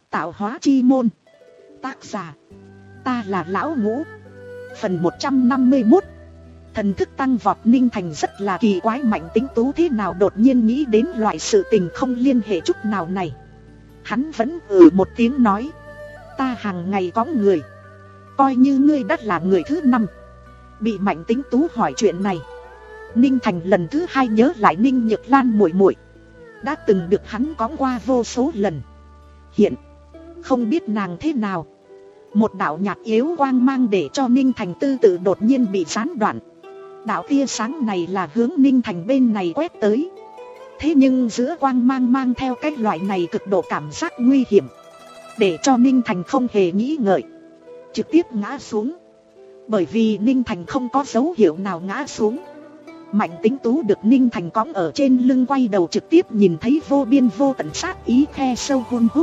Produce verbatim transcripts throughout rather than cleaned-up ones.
Tạo hóa chi môn. Tác giả: ta là Lão Ngũ. Phần một trăm năm mươi mốt. Thần thức tăng vọt. Ninh Thành rất là kỳ quái, Mạnh Tĩnh Tú thế nào đột nhiên nghĩ đến loại sự tình không liên hệ chút nào này. Hắn vẫn ừ một tiếng nói: ta hàng ngày có người, coi như ngươi đã là người thứ năm. Bị Mạnh Tĩnh Tú hỏi chuyện này, Ninh Thành lần thứ hai nhớ lại Ninh Nhược Lan muội muội đã từng được hắn cõng qua vô số lần. Hiện không biết nàng thế nào. Một đạo nhạt yếu quang mang để cho Ninh Thành tư tự đột nhiên bị gián đoạn. Đạo tia sáng này là hướng Ninh Thành bên này quét tới. Thế nhưng giữa quang mang mang theo cái loại này cực độ cảm giác nguy hiểm, để cho Ninh Thành không hề nghĩ ngợi, trực tiếp ngã xuống. Bởi vì Ninh Thành không có dấu hiệu nào ngã xuống. Mạnh Tĩnh Tú được Ninh Thành cõng ở trên lưng, quay đầu trực tiếp nhìn thấy vô biên vô tận sát ý khe sâu hun hút.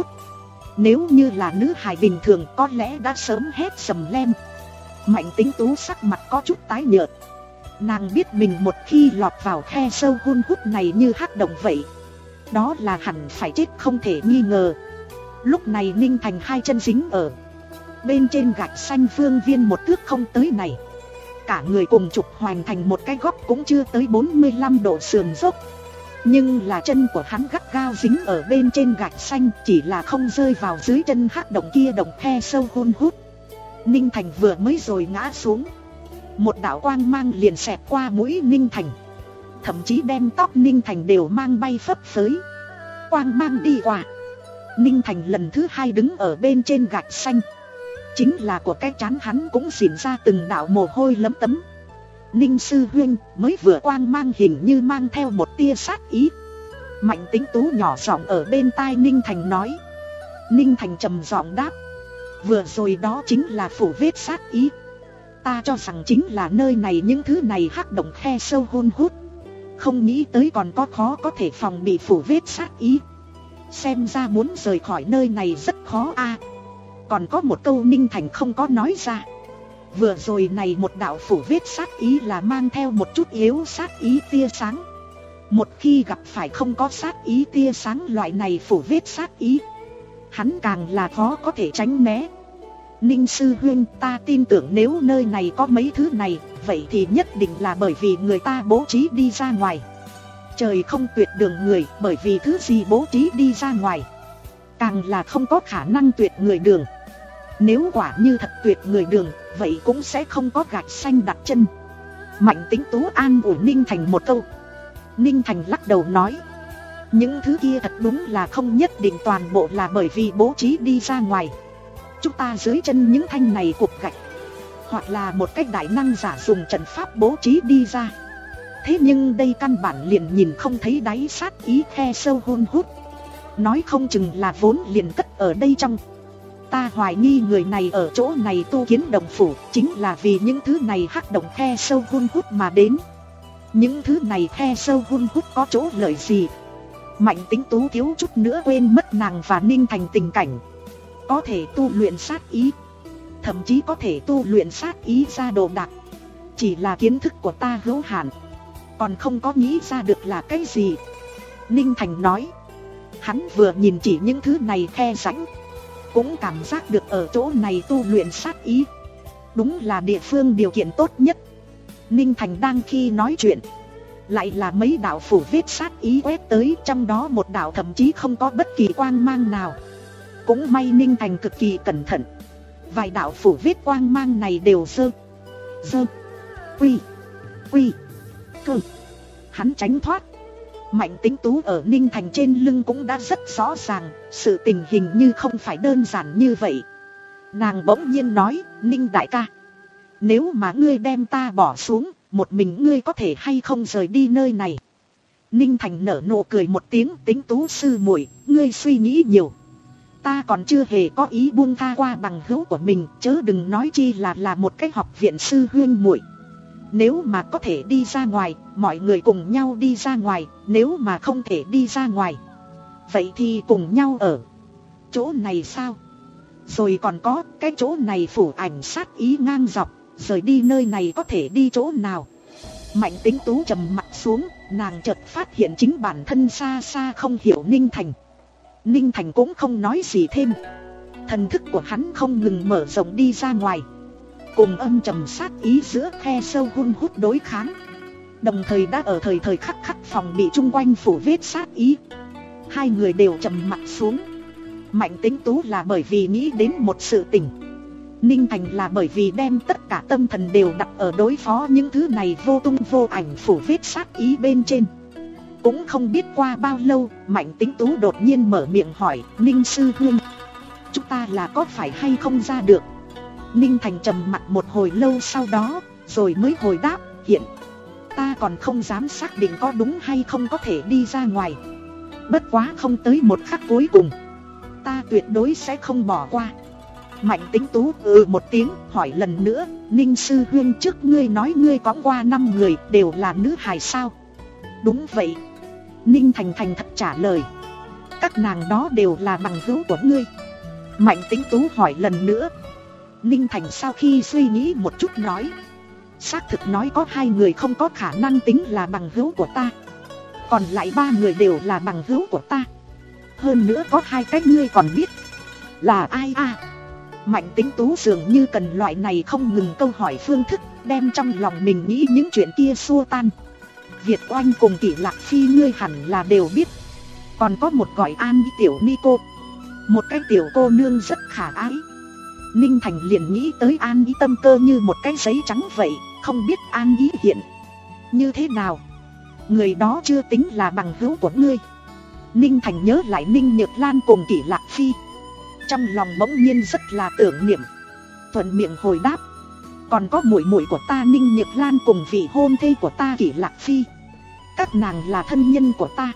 Nếu như là nữ hài bình thường có lẽ đã sớm hét sầm lem. Mạnh Tĩnh Tú sắc mặt có chút tái nhợt. Nàng biết mình một khi lọt vào khe sâu hun hút này như hắc động vậy, đó là hẳn phải chết không thể nghi ngờ. Lúc này Ninh Thành hai chân dính ở bên trên gạch xanh phương viên một thước không tới này. Cả người cùng trục hoành thành một cái góc cũng chưa tới bốn mươi lăm độ sườn dốc. Nhưng là chân của hắn gắt gao dính ở bên trên gạch xanh, chỉ là không rơi vào dưới chân hắc động kia, động khe sâu hun hút. Ninh Thành vừa mới rồi ngã xuống, một đạo quang mang liền xẹt qua mũi Ninh Thành, thậm chí đem tóc Ninh Thành đều mang bay phấp phới. Quang mang đi qua, Ninh Thành lần thứ hai đứng ở bên trên gạch xanh. Chính là của cái trán hắn cũng xỉn ra từng đạo mồ hôi lấm tấm. Ninh sư huynh, mới vừa quang mang hình như mang theo một tia sát ý. Mạnh Tĩnh Tú nhỏ giọng ở bên tai Ninh Thành nói. Ninh Thành trầm giọng đáp: vừa rồi đó chính là phủ vết sát ý. Ta cho rằng chính là nơi này những thứ này hắc động khe sâu hun hút. Không nghĩ tới còn có khó có thể phòng bị phủ vết sát ý. Xem ra muốn rời khỏi nơi này rất khó a. Còn có một câu Ninh Thành không có nói ra. Vừa rồi này một đạo phủ vết sát ý là mang theo một chút yếu sát ý tia sáng. Một khi gặp phải không có sát ý tia sáng loại này phủ vết sát ý, hắn càng là khó có thể tránh né. Ninh sư huynh, ta tin tưởng nếu nơi này có mấy thứ này, vậy thì nhất định là bởi vì người ta bố trí đi ra ngoài. Trời không tuyệt đường người, bởi vì thứ gì bố trí đi ra ngoài, càng là không có khả năng tuyệt người đường. Nếu quả như thật tuyệt người đường, vậy cũng sẽ không có gạch xanh đặt chân. Mạnh Tĩnh Tú an ủi Ninh Thành một câu. Ninh Thành lắc đầu nói: những thứ kia thật đúng là không nhất định toàn bộ là bởi vì bố trí đi ra ngoài. Chúng ta dưới chân những thanh này cục gạch, hoặc là một cách đại năng giả dùng trận pháp bố trí đi ra. Thế nhưng đây căn bản liền nhìn không thấy đáy sát ý khe sâu hun hút. Nói không chừng là vốn liền cất ở đây trong. Ta hoài nghi người này ở chỗ này tu kiến đồng phủ, chính là vì những thứ này hắc động khe sâu hun hút mà đến. Những thứ này khe sâu hun hút có chỗ lợi gì? Mạnh Tĩnh Tú thiếu chút nữa quên mất nàng và Ninh Thành tình cảnh. Có thể tu luyện sát ý, thậm chí có thể tu luyện sát ý ra đồ đạc. Chỉ là kiến thức của ta hữu hạn, còn không có nghĩ ra được là cái gì. Ninh Thành nói. Hắn vừa nhìn chỉ những thứ này khe rãnh, cũng cảm giác được ở chỗ này tu luyện sát ý đúng là địa phương điều kiện tốt nhất. Ninh Thành đang khi nói chuyện, lại là mấy đạo phủ vết sát ý quét tới, trong đó một đạo thậm chí không có bất kỳ quang mang nào. Cũng may Ninh Thành cực kỳ cẩn thận, vài đạo phủ vết quang mang này đều dơ dơ quy quy cơ. Hắn tránh thoát. Mạnh Tĩnh Tú ở Ninh Thành trên lưng cũng đã rất rõ ràng, sự tình hình như không phải đơn giản như vậy. Nàng bỗng nhiên nói: Ninh đại ca, nếu mà ngươi đem ta bỏ xuống, một mình ngươi có thể hay không rời đi nơi này? Ninh Thành nở nụ cười một tiếng: Tĩnh Tú sư muội, ngươi suy nghĩ nhiều. Ta còn chưa hề có ý buông tha qua bằng hữu của mình, chớ đừng nói chi là là một cái học viện sư huynh muội. Nếu mà có thể đi ra ngoài, mọi người cùng nhau đi ra ngoài. Nếu mà không thể đi ra ngoài, vậy thì cùng nhau ở chỗ này sao? Rồi còn có cái chỗ này phủ ảnh sát ý ngang dọc, rời đi nơi này có thể đi chỗ nào? Mạnh Tĩnh Tú trầm mặt xuống, nàng chợt phát hiện chính bản thân xa xa không hiểu Ninh Thành. Ninh Thành cũng không nói gì thêm. Thần thức của hắn không ngừng mở rộng đi ra ngoài, cùng âm trầm sát ý giữa khe sâu hun hút đối kháng. Đồng thời đã ở thời thời khắc khắc phòng bị chung quanh phủ vết sát ý. Hai người đều trầm mặt xuống. Mạnh Tĩnh Tú là bởi vì nghĩ đến một sự tình, Ninh Thành là bởi vì đem tất cả tâm thần đều đặt ở đối phó những thứ này vô tung vô ảnh phủ vết sát ý bên trên. Cũng không biết qua bao lâu, Mạnh Tĩnh Tú đột nhiên mở miệng hỏi, Ninh sư huynh, chúng ta là có phải hay không ra được? Ninh Thành trầm mặt một hồi lâu sau đó, rồi mới hồi đáp, hiện ta còn không dám xác định có đúng hay không có thể đi ra ngoài. Bất quá không tới một khắc cuối cùng, ta tuyệt đối sẽ không bỏ qua. Mạnh Tĩnh Tú ừ một tiếng, hỏi lần nữa, Ninh sư huynh, trước ngươi nói ngươi có qua năm người đều là nữ hài sao? Đúng vậy. Ninh Thành thành thật trả lời. Các nàng đó đều là bằng hữu của ngươi. Mạnh Tĩnh Tú hỏi lần nữa. Ninh Thành sau khi suy nghĩ một chút nói, xác thực nói có hai người không có khả năng tính là bằng hữu của ta, còn lại ba người đều là bằng hữu của ta. Hơn nữa có hai cái ngươi còn biết là ai à? Mạnh Tĩnh Tú dường như cần loại này không ngừng câu hỏi phương thức, đem trong lòng mình nghĩ những chuyện kia xua tan. Việt Oanh cùng Kỷ Lạc Phi ngươi hẳn là đều biết. Còn có một gọi An Ý tiểu ni cô, một cái tiểu cô nương rất khả ái. Ninh Thành liền nghĩ tới An Ý tâm cơ như một cái giấy trắng vậy, không biết An Ý hiện như thế nào. Người đó chưa tính là bằng hữu của ngươi. Ninh Thành nhớ lại Ninh Nhược Lan cùng Kỷ Lạc Phi, trong lòng bỗng nhiên rất là tưởng niệm, thuận miệng hồi đáp, còn có muội muội của ta Ninh Nhược Lan cùng vị hôn thê của ta Kỷ Lạc Phi, các nàng là thân nhân của ta.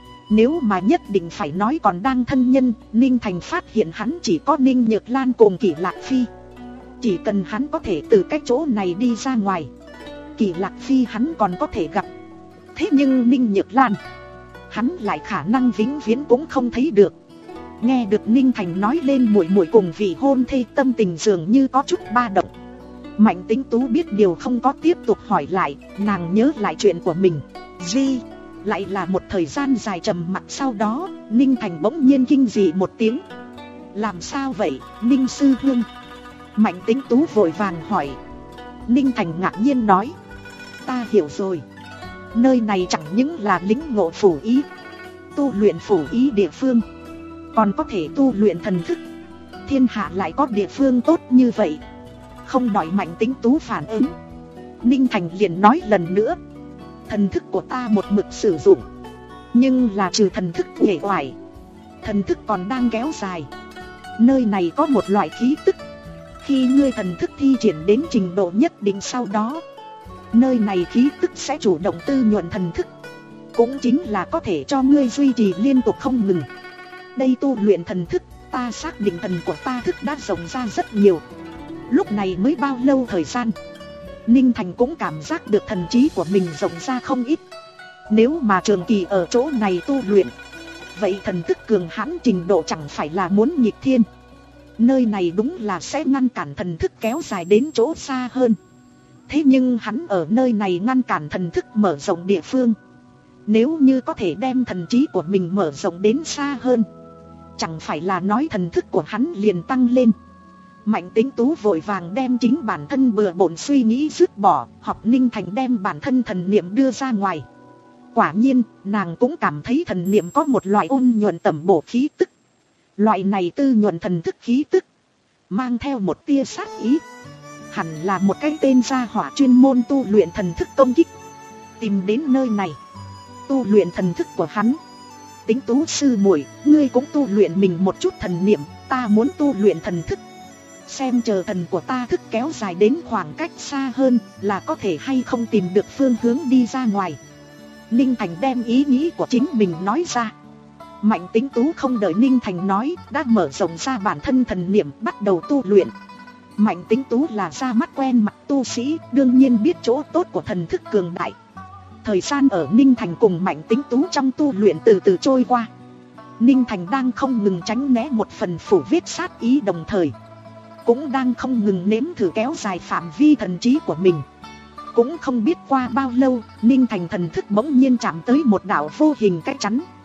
Nếu mà nhất định phải nói còn đang thân nhân, Ninh Thành phát hiện hắn chỉ có Ninh Nhược Lan cùng Kỷ Lạc Phi. Chỉ cần hắn có thể từ cái chỗ này đi ra ngoài, Kỷ Lạc Phi hắn còn có thể gặp. Thế nhưng Ninh Nhược Lan, hắn lại khả năng vĩnh viễn cũng không thấy được. Nghe được Ninh Thành nói lên muội muội cùng vị hôn thê, tâm tình dường như có chút ba động. Mạnh Tĩnh Tú biết điều không có tiếp tục hỏi lại, nàng nhớ lại chuyện của mình. Di, lại là một thời gian dài trầm mặc sau đó, Ninh Thành bỗng nhiên kinh dị một tiếng. Làm sao vậy, Ninh sư huynh? Mạnh Tĩnh Tú vội vàng hỏi. Ninh Thành ngạc nhiên nói, ta hiểu rồi. Nơi này chẳng những là lĩnh ngộ phủ ý, tu luyện phủ ý địa phương, còn có thể tu luyện thần thức. Thiên hạ lại có địa phương tốt như vậy. Không đòi Mạnh Tĩnh Tú phản ứng, Ninh Thành liền nói lần nữa, thần thức của ta một mực sử dụng, nhưng là trừ thần thức uể oải, thần thức còn đang kéo dài. Nơi này có một loại khí tức, khi ngươi thần thức thi triển đến trình độ nhất định sau đó, nơi này khí tức sẽ chủ động tư nhuận thần thức, cũng chính là có thể cho ngươi duy trì liên tục không ngừng. Đây tu luyện thần thức, ta xác định thần của ta thức đã rộng ra rất nhiều. Lúc này mới bao lâu thời gian, Ninh Thành cũng cảm giác được thần trí của mình rộng ra không ít. Nếu mà trường kỳ ở chỗ này tu luyện, vậy thần thức cường hãn trình độ chẳng phải là muốn nghịch thiên. Nơi này đúng là sẽ ngăn cản thần thức kéo dài đến chỗ xa hơn. Thế nhưng hắn ở nơi này ngăn cản thần thức mở rộng địa phương, nếu như có thể đem thần trí của mình mở rộng đến xa hơn, chẳng phải là nói thần thức của hắn liền tăng lên. Mạnh Tĩnh Tú vội vàng đem chính bản thân bừa bộn suy nghĩ dứt bỏ, học Ninh Thành đem bản thân thần niệm đưa ra ngoài. Quả nhiên, nàng cũng cảm thấy thần niệm có một loại ôn nhuận tẩm bổ khí tức. Loại này tư nhuận thần thức khí tức, mang theo một tia sát ý. Hẳn là một cái tên gia hỏa chuyên môn tu luyện thần thức công kích, tìm đến nơi này tu luyện thần thức của hắn. Tĩnh Tú sư muội, ngươi cũng tu luyện mình một chút thần niệm, ta muốn tu luyện thần thức, xem chờ thần của ta thức kéo dài đến khoảng cách xa hơn, là có thể hay không tìm được phương hướng đi ra ngoài. Ninh Thành đem ý nghĩ của chính mình nói ra. Mạnh Tĩnh Tú không đợi Ninh Thành nói, đã mở rộng ra bản thân thần niệm bắt đầu tu luyện. Mạnh Tĩnh Tú là ra mắt quen mặt tu sĩ, đương nhiên biết chỗ tốt của thần thức cường đại. Thời gian ở Ninh Thành cùng Mạnh Tĩnh Tú trong tu luyện từ từ trôi qua. Ninh Thành đang không ngừng tránh né một phần phủ vết sát ý, đồng thời cũng đang không ngừng nếm thử kéo dài phạm vi thần trí của mình. Cũng không biết qua bao lâu, Ninh Thành thần thức bỗng nhiên chạm tới một đạo vô hình cái chắn.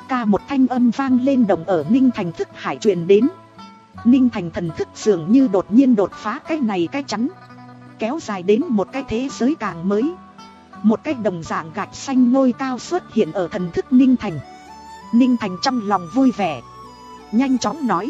Ca một thanh âm vang lên đồng ở Ninh Thành thức hải truyền đến. Ninh Thành thần thức dường như đột nhiên đột phá cái này cái chắn, kéo dài đến một cái thế giới càng mới. Một cái đồng dạng gạch xanh ngôi cao xuất hiện ở thần thức Ninh Thành. Ninh Thành trong lòng vui vẻ, nhanh chóng nói: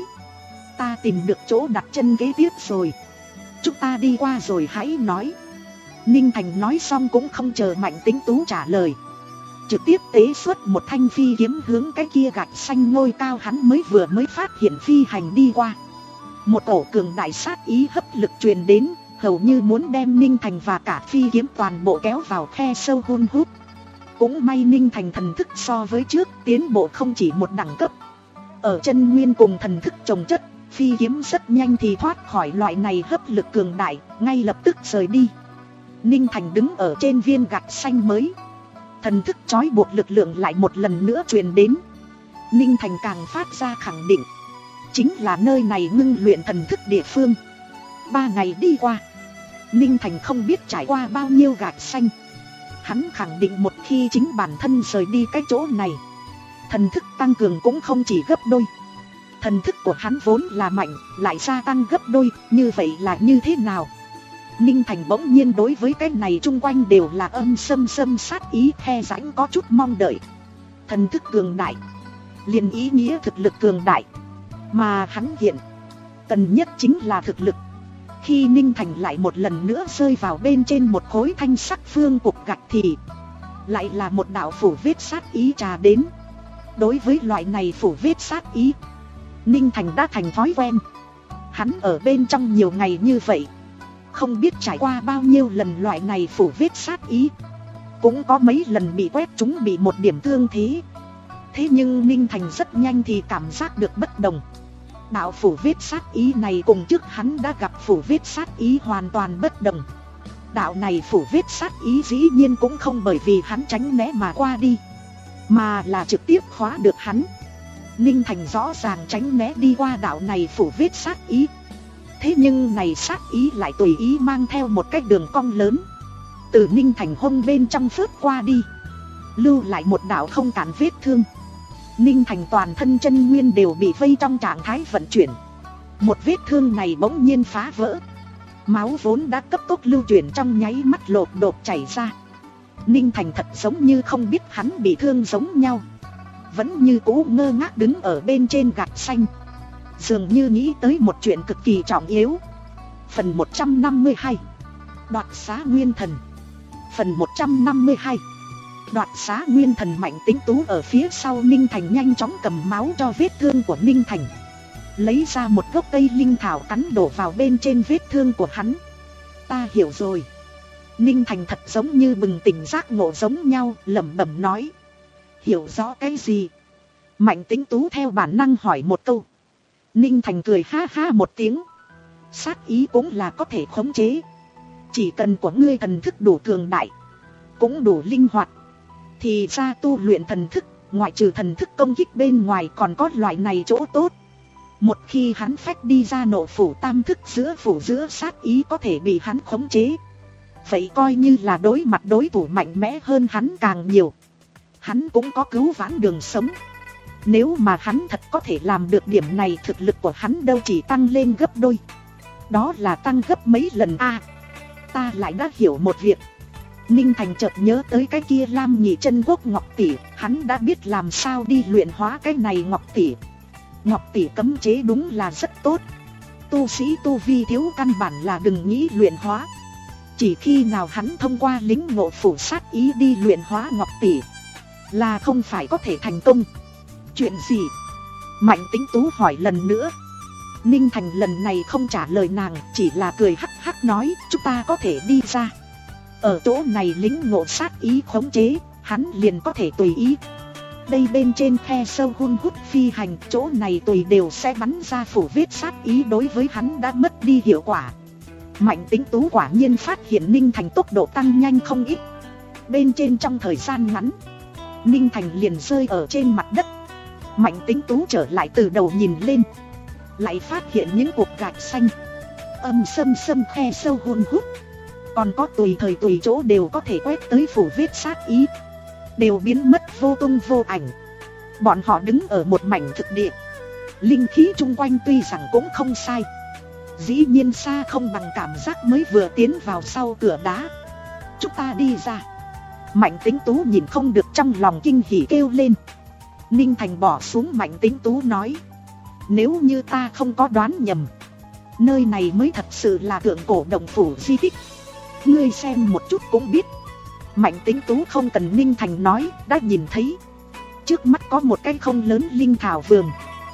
ta tìm được chỗ đặt chân kế tiếp rồi, chúng ta đi qua rồi hãy nói. Ninh Thành nói xong cũng không chờ Mạnh Tính Tú trả lời, trực tiếp tế xuất một thanh phi kiếm hướng cái kia gạch xanh ngôi cao hắn mới vừa mới phát hiện phi hành đi qua. Một cổ cường đại sát ý hấp lực truyền đến, hầu như muốn đem Ninh Thành và cả phi kiếm toàn bộ kéo vào khe sâu hun hút. Cũng may Ninh Thành thần thức so với trước tiến bộ không chỉ một đẳng cấp. Ở chân nguyên cùng thần thức chồng chất, phi kiếm rất nhanh thì thoát khỏi loại này hấp lực cường đại, ngay lập tức rời đi. Ninh Thành đứng ở trên viên gạch xanh mới, thần thức trói buộc lực lượng lại một lần nữa truyền đến. Ninh Thành càng phát ra khẳng định, chính là nơi này ngưng luyện thần thức địa phương. Ba ngày đi qua, Ninh Thành không biết trải qua bao nhiêu gạch xanh. Hắn khẳng định một khi chính bản thân rời đi cái chỗ này, thần thức tăng cường cũng không chỉ gấp đôi. Thần thức của hắn vốn là mạnh, lại gia tăng gấp đôi, như vậy là như thế nào? Ninh Thành bỗng nhiên đối với cái này chung quanh đều là âm sâm sâm sát ý khe rãnh có chút mong đợi. Thần thức cường đại, liền ý nghĩa thực lực cường đại. Mà hắn hiện cần nhất chính là thực lực. Khi Ninh Thành lại một lần nữa rơi vào bên trên một khối thanh sắc phương cục gạch thì lại là một đạo phủ vết sát ý trà đến. Đối với loại này phủ vết sát ý, Ninh Thành đã thành thói quen. Hắn ở bên trong nhiều ngày như vậy, không biết trải qua bao nhiêu lần loại này phủ vết sát ý. Cũng có mấy lần bị quét chúng bị một điểm thương thế. Thế nhưng Ninh Thành rất nhanh thì cảm giác được bất đồng. Đạo phủ vết sát ý này cùng trước hắn đã gặp phủ vết sát ý hoàn toàn bất đồng. Đạo này phủ vết sát ý dĩ nhiên cũng không bởi vì hắn tránh né mà qua đi, mà là trực tiếp khóa được hắn. Ninh Thành rõ ràng tránh né đi qua đạo này phủ vết sát ý. Thế nhưng này sát ý lại tùy ý mang theo một cái đường cong lớn, từ Ninh Thành hông bên trong phớt qua đi, lưu lại một đạo không cản vết thương. Ninh Thành toàn thân chân nguyên đều bị vây trong trạng thái vận chuyển. Một vết thương này bỗng nhiên phá vỡ, máu vốn đã cấp tốc lưu chuyển trong nháy mắt lột đột chảy ra. Ninh Thành thật giống như không biết hắn bị thương giống nhau, vẫn như cũ ngơ ngác đứng ở bên trên gạch xanh, dường như nghĩ tới một chuyện cực kỳ trọng yếu. Phần một trăm năm mươi hai, Đoạt xá nguyên thần. Phần một trăm năm mươi hai, Đoạt xá nguyên thần. Mạnh Tính Tú ở phía sau Ninh Thành nhanh chóng cầm máu cho vết thương của Ninh Thành, lấy ra một gốc cây linh thảo cắn đổ vào bên trên vết thương của hắn. Ta hiểu rồi. Ninh Thành thật giống như bừng tỉnh giác ngộ giống nhau, lẩm bẩm nói. Hiểu rõ cái gì? Mạnh Tính Tú theo bản năng hỏi một câu. Ninh Thành cười ha ha một tiếng. Sát ý cũng là có thể khống chế, chỉ cần của ngươi thần thức đủ cường đại, cũng đủ linh hoạt. Thì ra tu luyện thần thức, ngoại trừ thần thức công kích bên ngoài còn có loại này chỗ tốt. Một khi hắn phách đi ra nộ phủ tam thức giữa phủ giữa sát ý có thể bị hắn khống chế, vậy coi như là đối mặt đối thủ mạnh mẽ hơn hắn càng nhiều, hắn cũng có cứu vãn đường sống. Nếu mà hắn thật có thể làm được điểm này, thực lực của hắn đâu chỉ tăng lên gấp đôi, đó là tăng gấp mấy lần a. À, ta lại đã hiểu một việc. Ninh Thành chợt nhớ tới cái kia Lam Nhị Chân Quốc Ngọc Tỷ, hắn đã biết làm sao đi luyện hóa cái này Ngọc Tỷ. Ngọc Tỷ cấm chế đúng là rất tốt. Tu sĩ tu vi thiếu căn bản là đừng nghĩ luyện hóa. Chỉ khi nào hắn thông qua lính ngộ phủ sát ý đi luyện hóa Ngọc Tỷ, là không phải có thể thành công. Chuyện gì? Mạnh Tính Tú hỏi lần nữa. Ninh Thành lần này không trả lời nàng, chỉ là cười hắc hắc nói, chúng ta có thể đi ra. Ở chỗ này lính ngộ sát ý khống chế, hắn liền có thể tùy ý. Đây bên trên khe sâu hun hút phi hành, chỗ này tùy đều sẽ bắn ra phủ vết sát ý, đối với hắn đã mất đi hiệu quả. Mạnh Tính Tú quả nhiên phát hiện Ninh Thành tốc độ tăng nhanh không ít. Bên trên trong thời gian ngắn, Ninh Thành liền rơi ở trên mặt đất. Mạnh Tính Tú trở lại từ đầu nhìn lên, lại phát hiện những cục gạch xanh, âm sâm sâm khe sâu hun hút, còn có tùy thời tùy chỗ đều có thể quét tới phủ vết sát ý, đều biến mất vô tung vô ảnh. Bọn họ đứng ở một mảnh thực địa. Linh khí chung quanh tuy rằng cũng không sai, dĩ nhiên xa không bằng cảm giác mới vừa tiến vào sau cửa đá. Chúng ta đi ra. Mạnh Tĩnh Tú nhìn không được trong lòng kinh hỉ kêu lên. Ninh Thành bỏ xuống Mạnh Tĩnh Tú nói, nếu như ta không có đoán nhầm, nơi này mới thật sự là thượng cổ động phủ di tích. Ngươi xem một chút cũng biết. Mạnh Tĩnh Tú không cần Ninh Thành nói đã nhìn thấy. Trước mắt có một cái không lớn linh thảo vườn.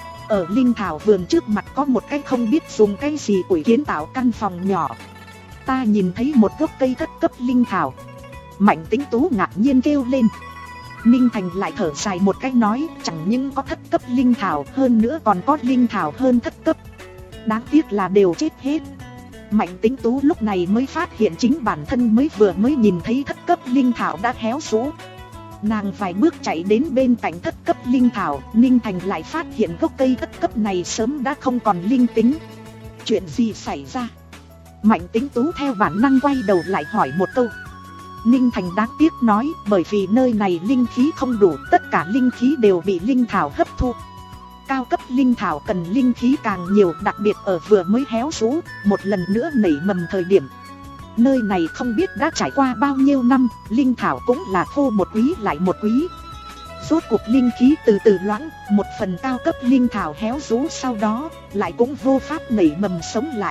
Ở linh thảo vườn trước mặt có một cái không biết dùng cái gì quỷ kiến tạo căn phòng nhỏ. Ta nhìn thấy một gốc cây thất cấp linh thảo. Mạnh Tĩnh Tú ngạc nhiên kêu lên. Ninh Thành lại thở dài một cái nói, chẳng những có thất cấp linh thảo, hơn nữa còn có linh thảo hơn thất cấp. Đáng tiếc là đều chết hết. Mạnh Tĩnh Tú lúc này mới phát hiện chính bản thân mới vừa mới nhìn thấy thất cấp linh thảo đã héo rũ. Nàng vài bước chạy đến bên cạnh thất cấp linh thảo, Ninh Thành lại phát hiện gốc cây thất cấp này sớm đã không còn linh tính. Chuyện gì xảy ra? Mạnh Tĩnh Tú theo bản năng quay đầu lại hỏi một câu. Ninh Thành đáng tiếc nói, bởi vì nơi này linh khí không đủ, tất cả linh khí đều bị linh thảo hấp thu. Cao cấp linh thảo cần linh khí càng nhiều, đặc biệt ở vừa mới héo rũ, một lần nữa nảy mầm thời điểm. Nơi này không biết đã trải qua bao nhiêu năm, linh thảo cũng là khô một quý lại một quý. Rốt cuộc linh khí từ từ loãng, một phần cao cấp linh thảo héo rũ sau đó, lại cũng vô pháp nảy mầm sống lại.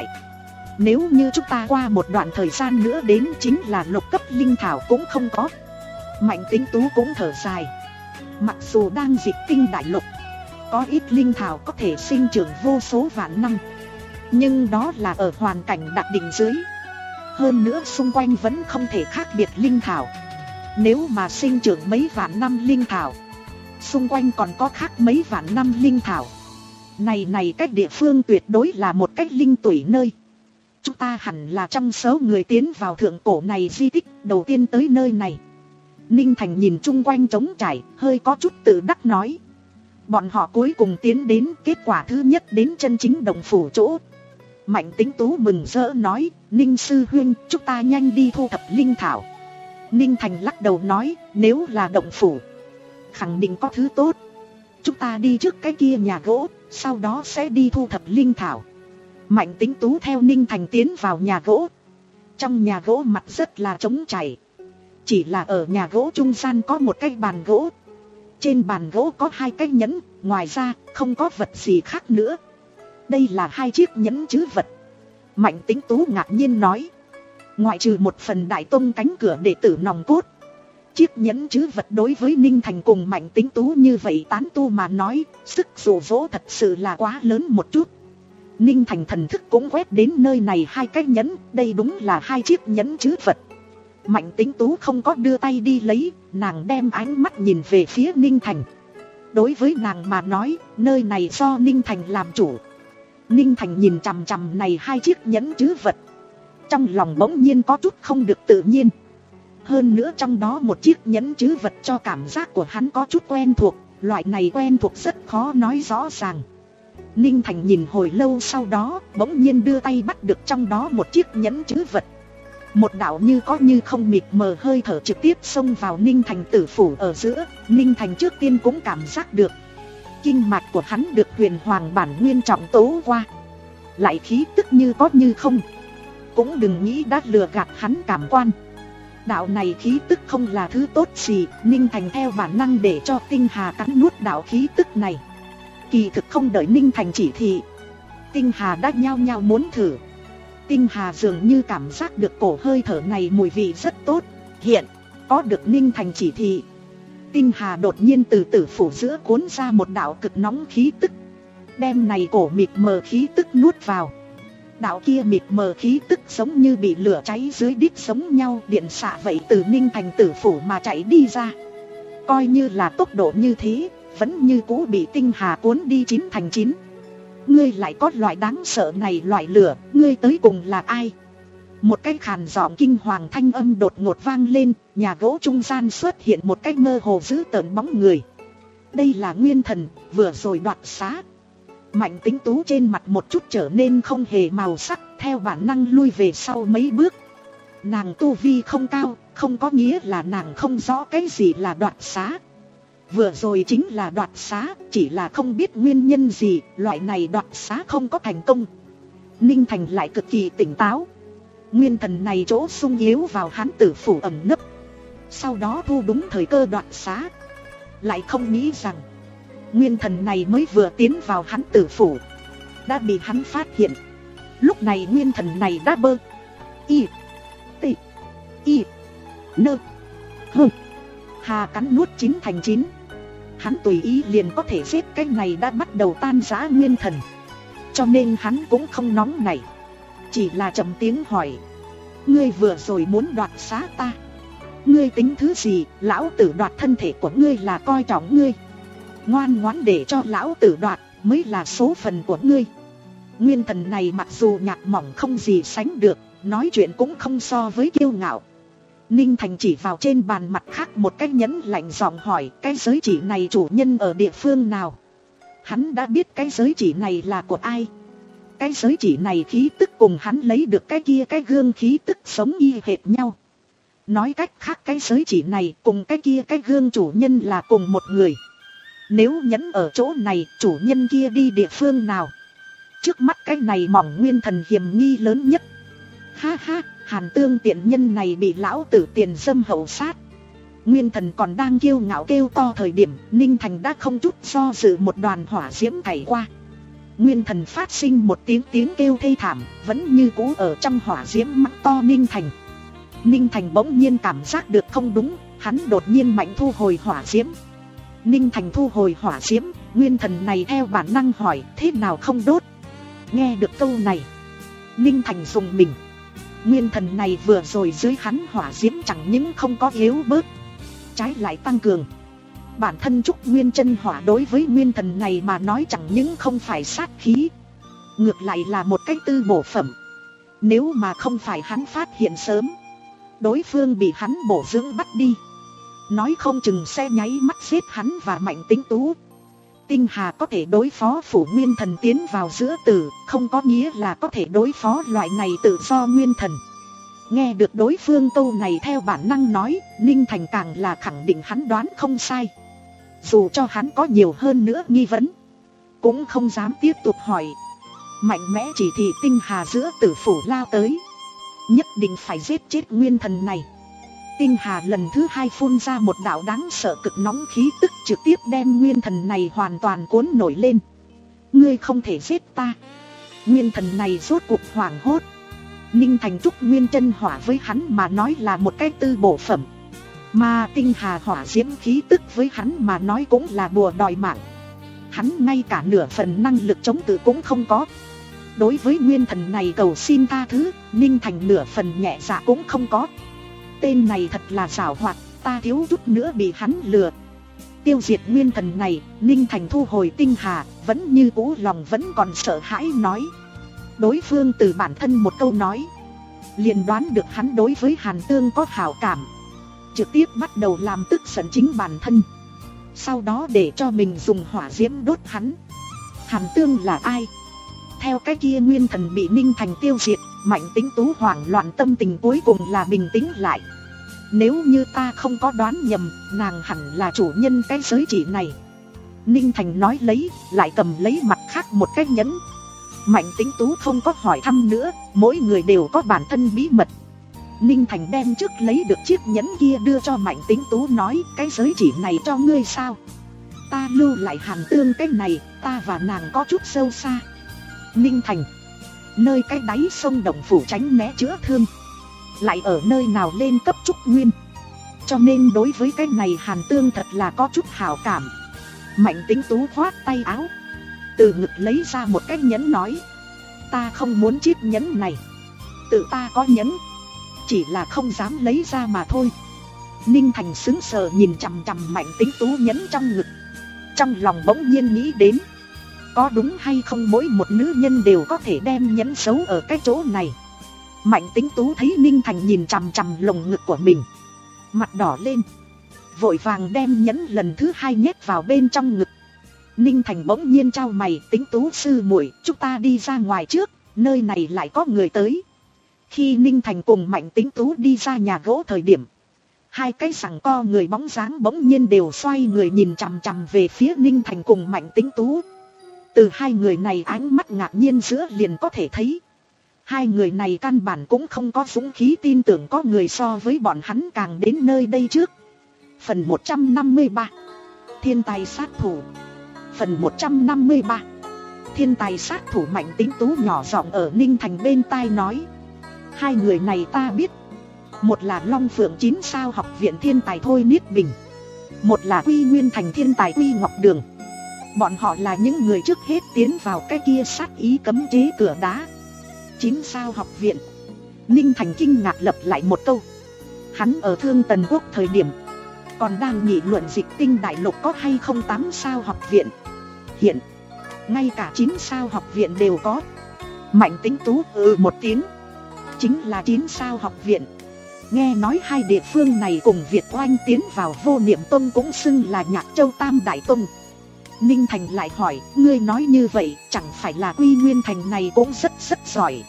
Nếu như chúng ta qua một đoạn thời gian nữa đến chính là lục cấp linh thảo cũng không có. Mạnh Tĩnh Tú cũng thở dài. Mặc dù đang dịch kinh đại lục, có ít linh thảo có thể sinh trưởng vô số vạn năm, nhưng đó là ở hoàn cảnh đặc định dưới. Hơn nữa xung quanh vẫn không thể khác biệt linh thảo. Nếu mà sinh trưởng mấy vạn năm linh thảo, xung quanh còn có khác mấy vạn năm linh thảo. Này này cách địa phương tuyệt đối là một cách linh tủy nơi. Chúng ta hẳn là trong số người tiến vào thượng cổ này di tích đầu tiên tới nơi này. Ninh Thành nhìn chung quanh trống trải, hơi có chút tự đắc nói. Bọn họ cuối cùng tiến đến kết quả thứ nhất đến chân chính động phủ chỗ. Mạnh Tĩnh Tú mừng rỡ nói, Ninh sư huynh, chúng ta nhanh đi thu thập linh thảo. Ninh Thành lắc đầu nói, nếu là động phủ, khẳng định có thứ tốt. Chúng ta đi trước cái kia nhà gỗ, sau đó sẽ đi thu thập linh thảo. Mạnh Tĩnh Tú theo Ninh Thành tiến vào nhà gỗ. Trong nhà gỗ mặt rất là trống trải. Chỉ là ở nhà gỗ trung gian có một cái bàn gỗ. Trên bàn gỗ có hai cái nhẫn, ngoài ra không có vật gì khác nữa. Đây là hai chiếc nhẫn trữ vật. Mạnh Tĩnh Tú ngạc nhiên nói, ngoại trừ một phần đại tông cánh cửa đệ tử nòng cốt, chiếc nhẫn trữ vật đối với Ninh Thành cùng Mạnh Tĩnh Tú như vậy tán tu mà nói, sức dụ dỗ thật sự là quá lớn một chút. Ninh Thành thần thức cũng quét đến nơi này hai cái nhẫn, đây đúng là hai chiếc nhẫn trữ vật. Mạnh Tĩnh Tú không có đưa tay đi lấy, nàng đem ánh mắt nhìn về phía Ninh Thành. Đối với nàng mà nói, nơi này do Ninh Thành làm chủ. Ninh Thành nhìn chằm chằm này hai chiếc nhẫn trữ vật, trong lòng bỗng nhiên có chút không được tự nhiên. Hơn nữa trong đó một chiếc nhẫn trữ vật cho cảm giác của hắn có chút quen thuộc, loại này quen thuộc rất khó nói rõ ràng. Ninh Thành nhìn hồi lâu sau đó, bỗng nhiên đưa tay bắt được trong đó một chiếc nhẫn trữ vật. Một đạo như có như không mịt mờ hơi thở trực tiếp xông vào Ninh Thành tử phủ ở giữa. Ninh Thành trước tiên cũng cảm giác được. Kinh mạch của hắn được huyền hoàng bản nguyên trọng tố qua, lại khí tức như có như không. Cũng đừng nghĩ đã lừa gạt hắn cảm quan. Đạo này khí tức không là thứ tốt gì. Ninh Thành theo bản năng để cho Tinh Hà cắn nuốt đạo khí tức này. Kỳ thực không đợi Ninh Thành chỉ thị, Tinh Hà đã nhao nhao muốn thử. Tinh Hà dường như cảm giác được cổ hơi thở này mùi vị rất tốt. Hiện có được Ninh Thành chỉ thị, Tinh Hà đột nhiên từ tử phủ giữa cuốn ra một đạo cực nóng khí tức, đem này cổ mịt mờ khí tức nuốt vào. Đạo kia mịt mờ khí tức giống như bị lửa cháy dưới đít giống nhau, điện xạ vậy từ Ninh Thành tử phủ mà chạy đi ra. Coi như là tốc độ như thế, vẫn như cũ bị Tinh Hà cuốn đi chín thành chín. Ngươi lại có loại đáng sợ này, loại lửa, ngươi tới cùng là ai? Một cái khàn giọng kinh hoàng thanh âm đột ngột vang lên, nhà gỗ trung gian xuất hiện một cái mơ hồ dữ tợn bóng người. Đây là Nguyên Thần, vừa rồi đoạt xá. Mạnh Tĩnh Tú trên mặt một chút trở nên không hề màu sắc, theo bản năng lui về sau mấy bước. Nàng tu vi không cao, không có nghĩa là nàng không rõ cái gì là đoạt xá. Vừa rồi chính là đoạt xá, chỉ là không biết nguyên nhân gì, loại này đoạt xá không có thành công. Ninh Thành lại cực kỳ tỉnh táo. Nguyên thần này chỗ sung yếu vào hán tử phủ ẩn nấp, sau đó thu đúng thời cơ đoạt xá. Lại không nghĩ rằng nguyên thần này mới vừa tiến vào hán tử phủ đã bị hắn phát hiện. Lúc này nguyên thần này đã bơ y t y nơ hơ hà cắn nuốt chín thành chín. Hắn tùy ý liền có thể giết cái này đã bắt đầu tan rã nguyên thần, cho nên hắn cũng không nóng nảy, chỉ là trầm tiếng hỏi: ngươi vừa rồi muốn đoạt xá ta, ngươi tính thứ gì? Lão tử đoạt thân thể của ngươi là coi trọng ngươi, ngoan ngoãn để cho lão tử đoạt mới là số phận của ngươi. Nguyên thần này mặc dù nhạt mỏng không gì sánh được, nói chuyện cũng không so với kiêu ngạo. Ninh Thành chỉ vào trên bàn mặt khác một cái nhẫn, lạnh giọng hỏi: cái giới chỉ này chủ nhân ở địa phương nào? Hắn đã biết cái giới chỉ này là của ai. Cái giới chỉ này khí tức cùng hắn lấy được cái kia cái gương khí tức sống y hệt nhau. Nói cách khác, cái giới chỉ này cùng cái kia cái gương chủ nhân là cùng một người. Nếu nhẫn ở chỗ này, chủ nhân kia đi địa phương nào? Trước mắt cái này mỏng nguyên thần hiểm nghi lớn nhất. Ha ha, Hàn Tương tiện nhân này bị lão tử tiền dâm hậu sát. Nguyên thần còn đang kiêu ngạo kêu to thời điểm, Ninh Thành đã không chút do dự một đoàn hỏa diễm cày qua. Nguyên thần phát sinh một tiếng tiếng kêu thê thảm, vẫn như cũ ở trong hỏa diễm mắng to Ninh Thành. Ninh Thành bỗng nhiên cảm giác được không đúng, hắn đột nhiên mạnh thu hồi hỏa diễm. Ninh Thành thu hồi hỏa diễm, nguyên thần này theo bản năng hỏi: thế nào không đốt? Nghe được câu này, Ninh Thành dùng mình. Nguyên thần này vừa rồi dưới hắn hỏa diễm chẳng những không có yếu bớt, trái lại tăng cường. Bản thân Trúc Nguyên chân hỏa đối với nguyên thần này mà nói chẳng những không phải sát khí, ngược lại là một cái tư bổ phẩm. Nếu mà không phải hắn phát hiện sớm, đối phương bị hắn bổ dưỡng bắt đi, nói không chừng sẽ nháy mắt giết hắn và Mạnh Tính Tú. Tinh Hà có thể đối phó phủ nguyên thần tiến vào giữa tử, không có nghĩa là có thể đối phó loại này tự do nguyên thần. Nghe được đối phương câu này theo bản năng nói, Ninh Thành càng là khẳng định hắn đoán không sai. Dù cho hắn có nhiều hơn nữa nghi vấn, cũng không dám tiếp tục hỏi. Mạnh mẽ chỉ thị Tinh Hà giữa tử phủ lao tới, nhất định phải giết chết nguyên thần này. Tinh Hà lần thứ hai phun ra một đạo đáng sợ cực nóng khí tức, trực tiếp đem nguyên thần này hoàn toàn cuốn nổi lên. Ngươi không thể giết ta. Nguyên thần này rốt cuộc hoảng hốt. Ninh Thành Trúc Nguyên chân hỏa với hắn mà nói là một cái tư bổ phẩm, mà Tinh Hà hỏa diễm khí tức với hắn mà nói cũng là bùa đòi mạng. Hắn ngay cả nửa phần năng lực chống cự cũng không có. Đối với nguyên thần này cầu xin tha thứ, Ninh Thành nửa phần nhẹ dạ cũng không có. Tên này thật là giảo hoạt, ta thiếu chút nữa bị hắn lừa. Tiêu diệt nguyên thần này, Ninh Thành thu hồi Tinh Hà, vẫn như cũ lòng vẫn còn sợ hãi nói. Đối phương từ bản thân một câu nói, liền đoán được hắn đối với Hàn Tương có hảo cảm, trực tiếp bắt đầu làm tức giận chính bản thân, sau đó để cho mình dùng hỏa diễm đốt hắn. Hàn Tương là ai? Theo cái kia nguyên thần bị Ninh Thành tiêu diệt, Mạnh Tính Tú hoảng loạn tâm tình cuối cùng là bình tĩnh lại. Nếu như ta không có đoán nhầm, nàng hẳn là chủ nhân cái giới chỉ này. Ninh Thành nói lấy, lại cầm lấy mặt khác một cái nhẫn. Mạnh Tính Tú không có hỏi thăm nữa, mỗi người đều có bản thân bí mật. Ninh Thành đem trước lấy được chiếc nhẫn kia đưa cho Mạnh Tính Tú, nói: cái giới chỉ này cho ngươi sao? Ta lưu lại Hàn Tương cái này, ta và nàng có chút sâu xa. Ninh Thành, nơi cái đáy sông Đồng Phủ tránh né chữa thương, lại ở nơi nào lên cấp Trúc Nguyên, cho nên đối với cái này Hàn Tương thật là có chút hảo cảm. Mạnh Tính Tú khoát tay áo, từ ngực lấy ra một cái nhẫn nói: ta không muốn chiếc nhẫn này, tự ta có nhẫn, chỉ là không dám lấy ra mà thôi. Ninh Thành sững sờ nhìn chằm chằm Mạnh Tính Tú nhẫn trong ngực, trong lòng bỗng nhiên nghĩ đến, có đúng hay không mỗi một nữ nhân đều có thể đem nhẫn giấu ở cái chỗ này. Mạnh Tính Tú thấy Ninh Thành nhìn chằm chằm lồng ngực của mình, mặt đỏ lên, vội vàng đem nhẫn lần thứ hai nhét vào bên trong ngực. Ninh Thành bỗng nhiên chau mày: Tính Tú sư muội, chúng ta đi ra ngoài trước, nơi này lại có người tới. Khi Ninh Thành cùng Mạnh Tính Tú đi ra nhà gỗ thời điểm, Hai cái sằng co người bóng dáng bỗng nhiên đều xoay người nhìn chằm chằm về phía Ninh Thành cùng Mạnh Tĩnh Tú. Từ hai người này ánh mắt ngạc nhiên giữa liền có thể thấy, hai người này căn bản cũng không có dũng khí tin tưởng có người so với bọn hắn càng đến nơi đây trước. Phần một trăm năm mươi ba, Thiên tài sát thủ. Phần một trăm năm mươi ba, Thiên tài sát thủ. Mạnh Tĩnh Tú nhỏ giọng ở Ninh Thành bên tai nói, hai người này ta biết. Một là Long Phượng chín sao học viện thiên tài Thôi Niết Bình, một là Quy Nguyên Thành thiên tài Quy Ngọc Đường. Bọn họ là những người trước hết tiến vào cái kia sát ý cấm chế cửa đá. Chín sao học viện. Ninh Thành kinh ngạc lặp lại một câu. Hắn ở Thương Tần Quốc thời điểm còn đang nghị luận Dịch Tinh Đại Lục có hay không tám sao học viện. Hiện ngay cả chín sao học viện đều có. Mạnh Tĩnh Tú ừ một tiếng. Chính là chín sao học viện. Nghe nói hai địa phương này cùng Việt Oanh tiến vào Vô Niệm Tông cũng xưng là Nhạc Châu Tam Đại Tông. Ninh Thành lại hỏi, ngươi nói như vậy chẳng phải là Quy Nguyên Thành này cũng rất rất giỏi,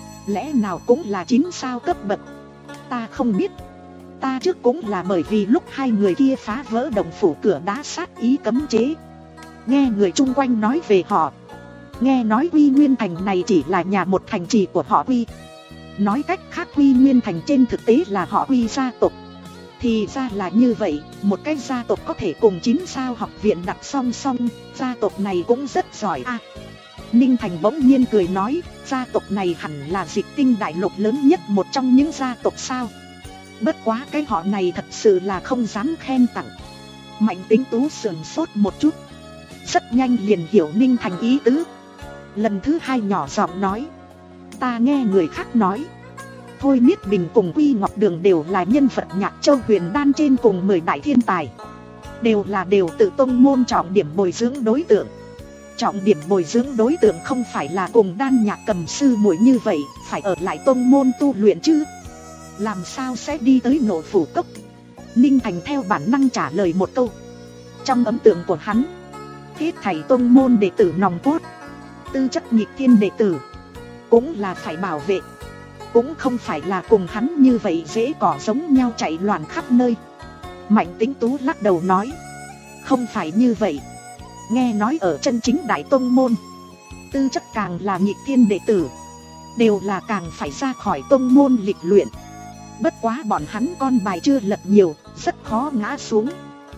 lẽ nào cũng là chín sao cấp bậc? Ta không biết. Ta trước cũng là bởi vì lúc hai người kia phá vỡ đồng phủ cửa đá sát ý cấm chế, nghe người chung quanh nói về họ. Nghe nói Quy Nguyên Thành này chỉ là nhà một thành trì của họ Quy. Nói cách khác Quy Nguyên Thành trên thực tế là họ Quy gia tộc. Thì ra là như vậy, một cái gia tộc có thể cùng chín sao học viện đặt song song, gia tộc này cũng rất giỏi à. Ninh Thành bỗng nhiên cười nói, gia tộc này hẳn là Dịch Tinh Đại Lục lớn nhất một trong những gia tộc sao. Bất quá cái họ này thật sự là không dám khen tặng. Mạnh Tĩnh Tú sườn sốt một chút, rất nhanh liền hiểu Ninh Thành ý tứ. Lần thứ hai nhỏ giọng nói, ta nghe người khác nói Thôi Niết Bình cùng Quy Ngọc Đường đều là nhân vật Nhạc Châu huyền đan trên cùng mười đại thiên tài, đều là đều tự tông môn trọng điểm bồi dưỡng đối tượng. Trọng điểm bồi dưỡng đối tượng không phải là cùng đan nhạc cầm sư muội như vậy, phải ở lại tông môn tu luyện chứ. Làm sao sẽ đi tới Nộ Phủ Cốc? Ninh Thành theo bản năng trả lời một câu. Trong ấn tượng của hắn, hết thảy tông môn đệ tử nòng cốt, tư chất nghịch thiên đệ tử cũng là phải bảo vệ, cũng không phải là cùng hắn như vậy dễ cỏ giống nhau chạy loạn khắp nơi. Mạnh Tĩnh Tú lắc đầu nói, không phải như vậy. Nghe nói ở chân chính đại tông môn, tư chất càng là nghịch thiên đệ tử đều là càng phải ra khỏi tông môn lịch luyện. Bất quá bọn hắn con bài chưa lật nhiều, rất khó ngã xuống.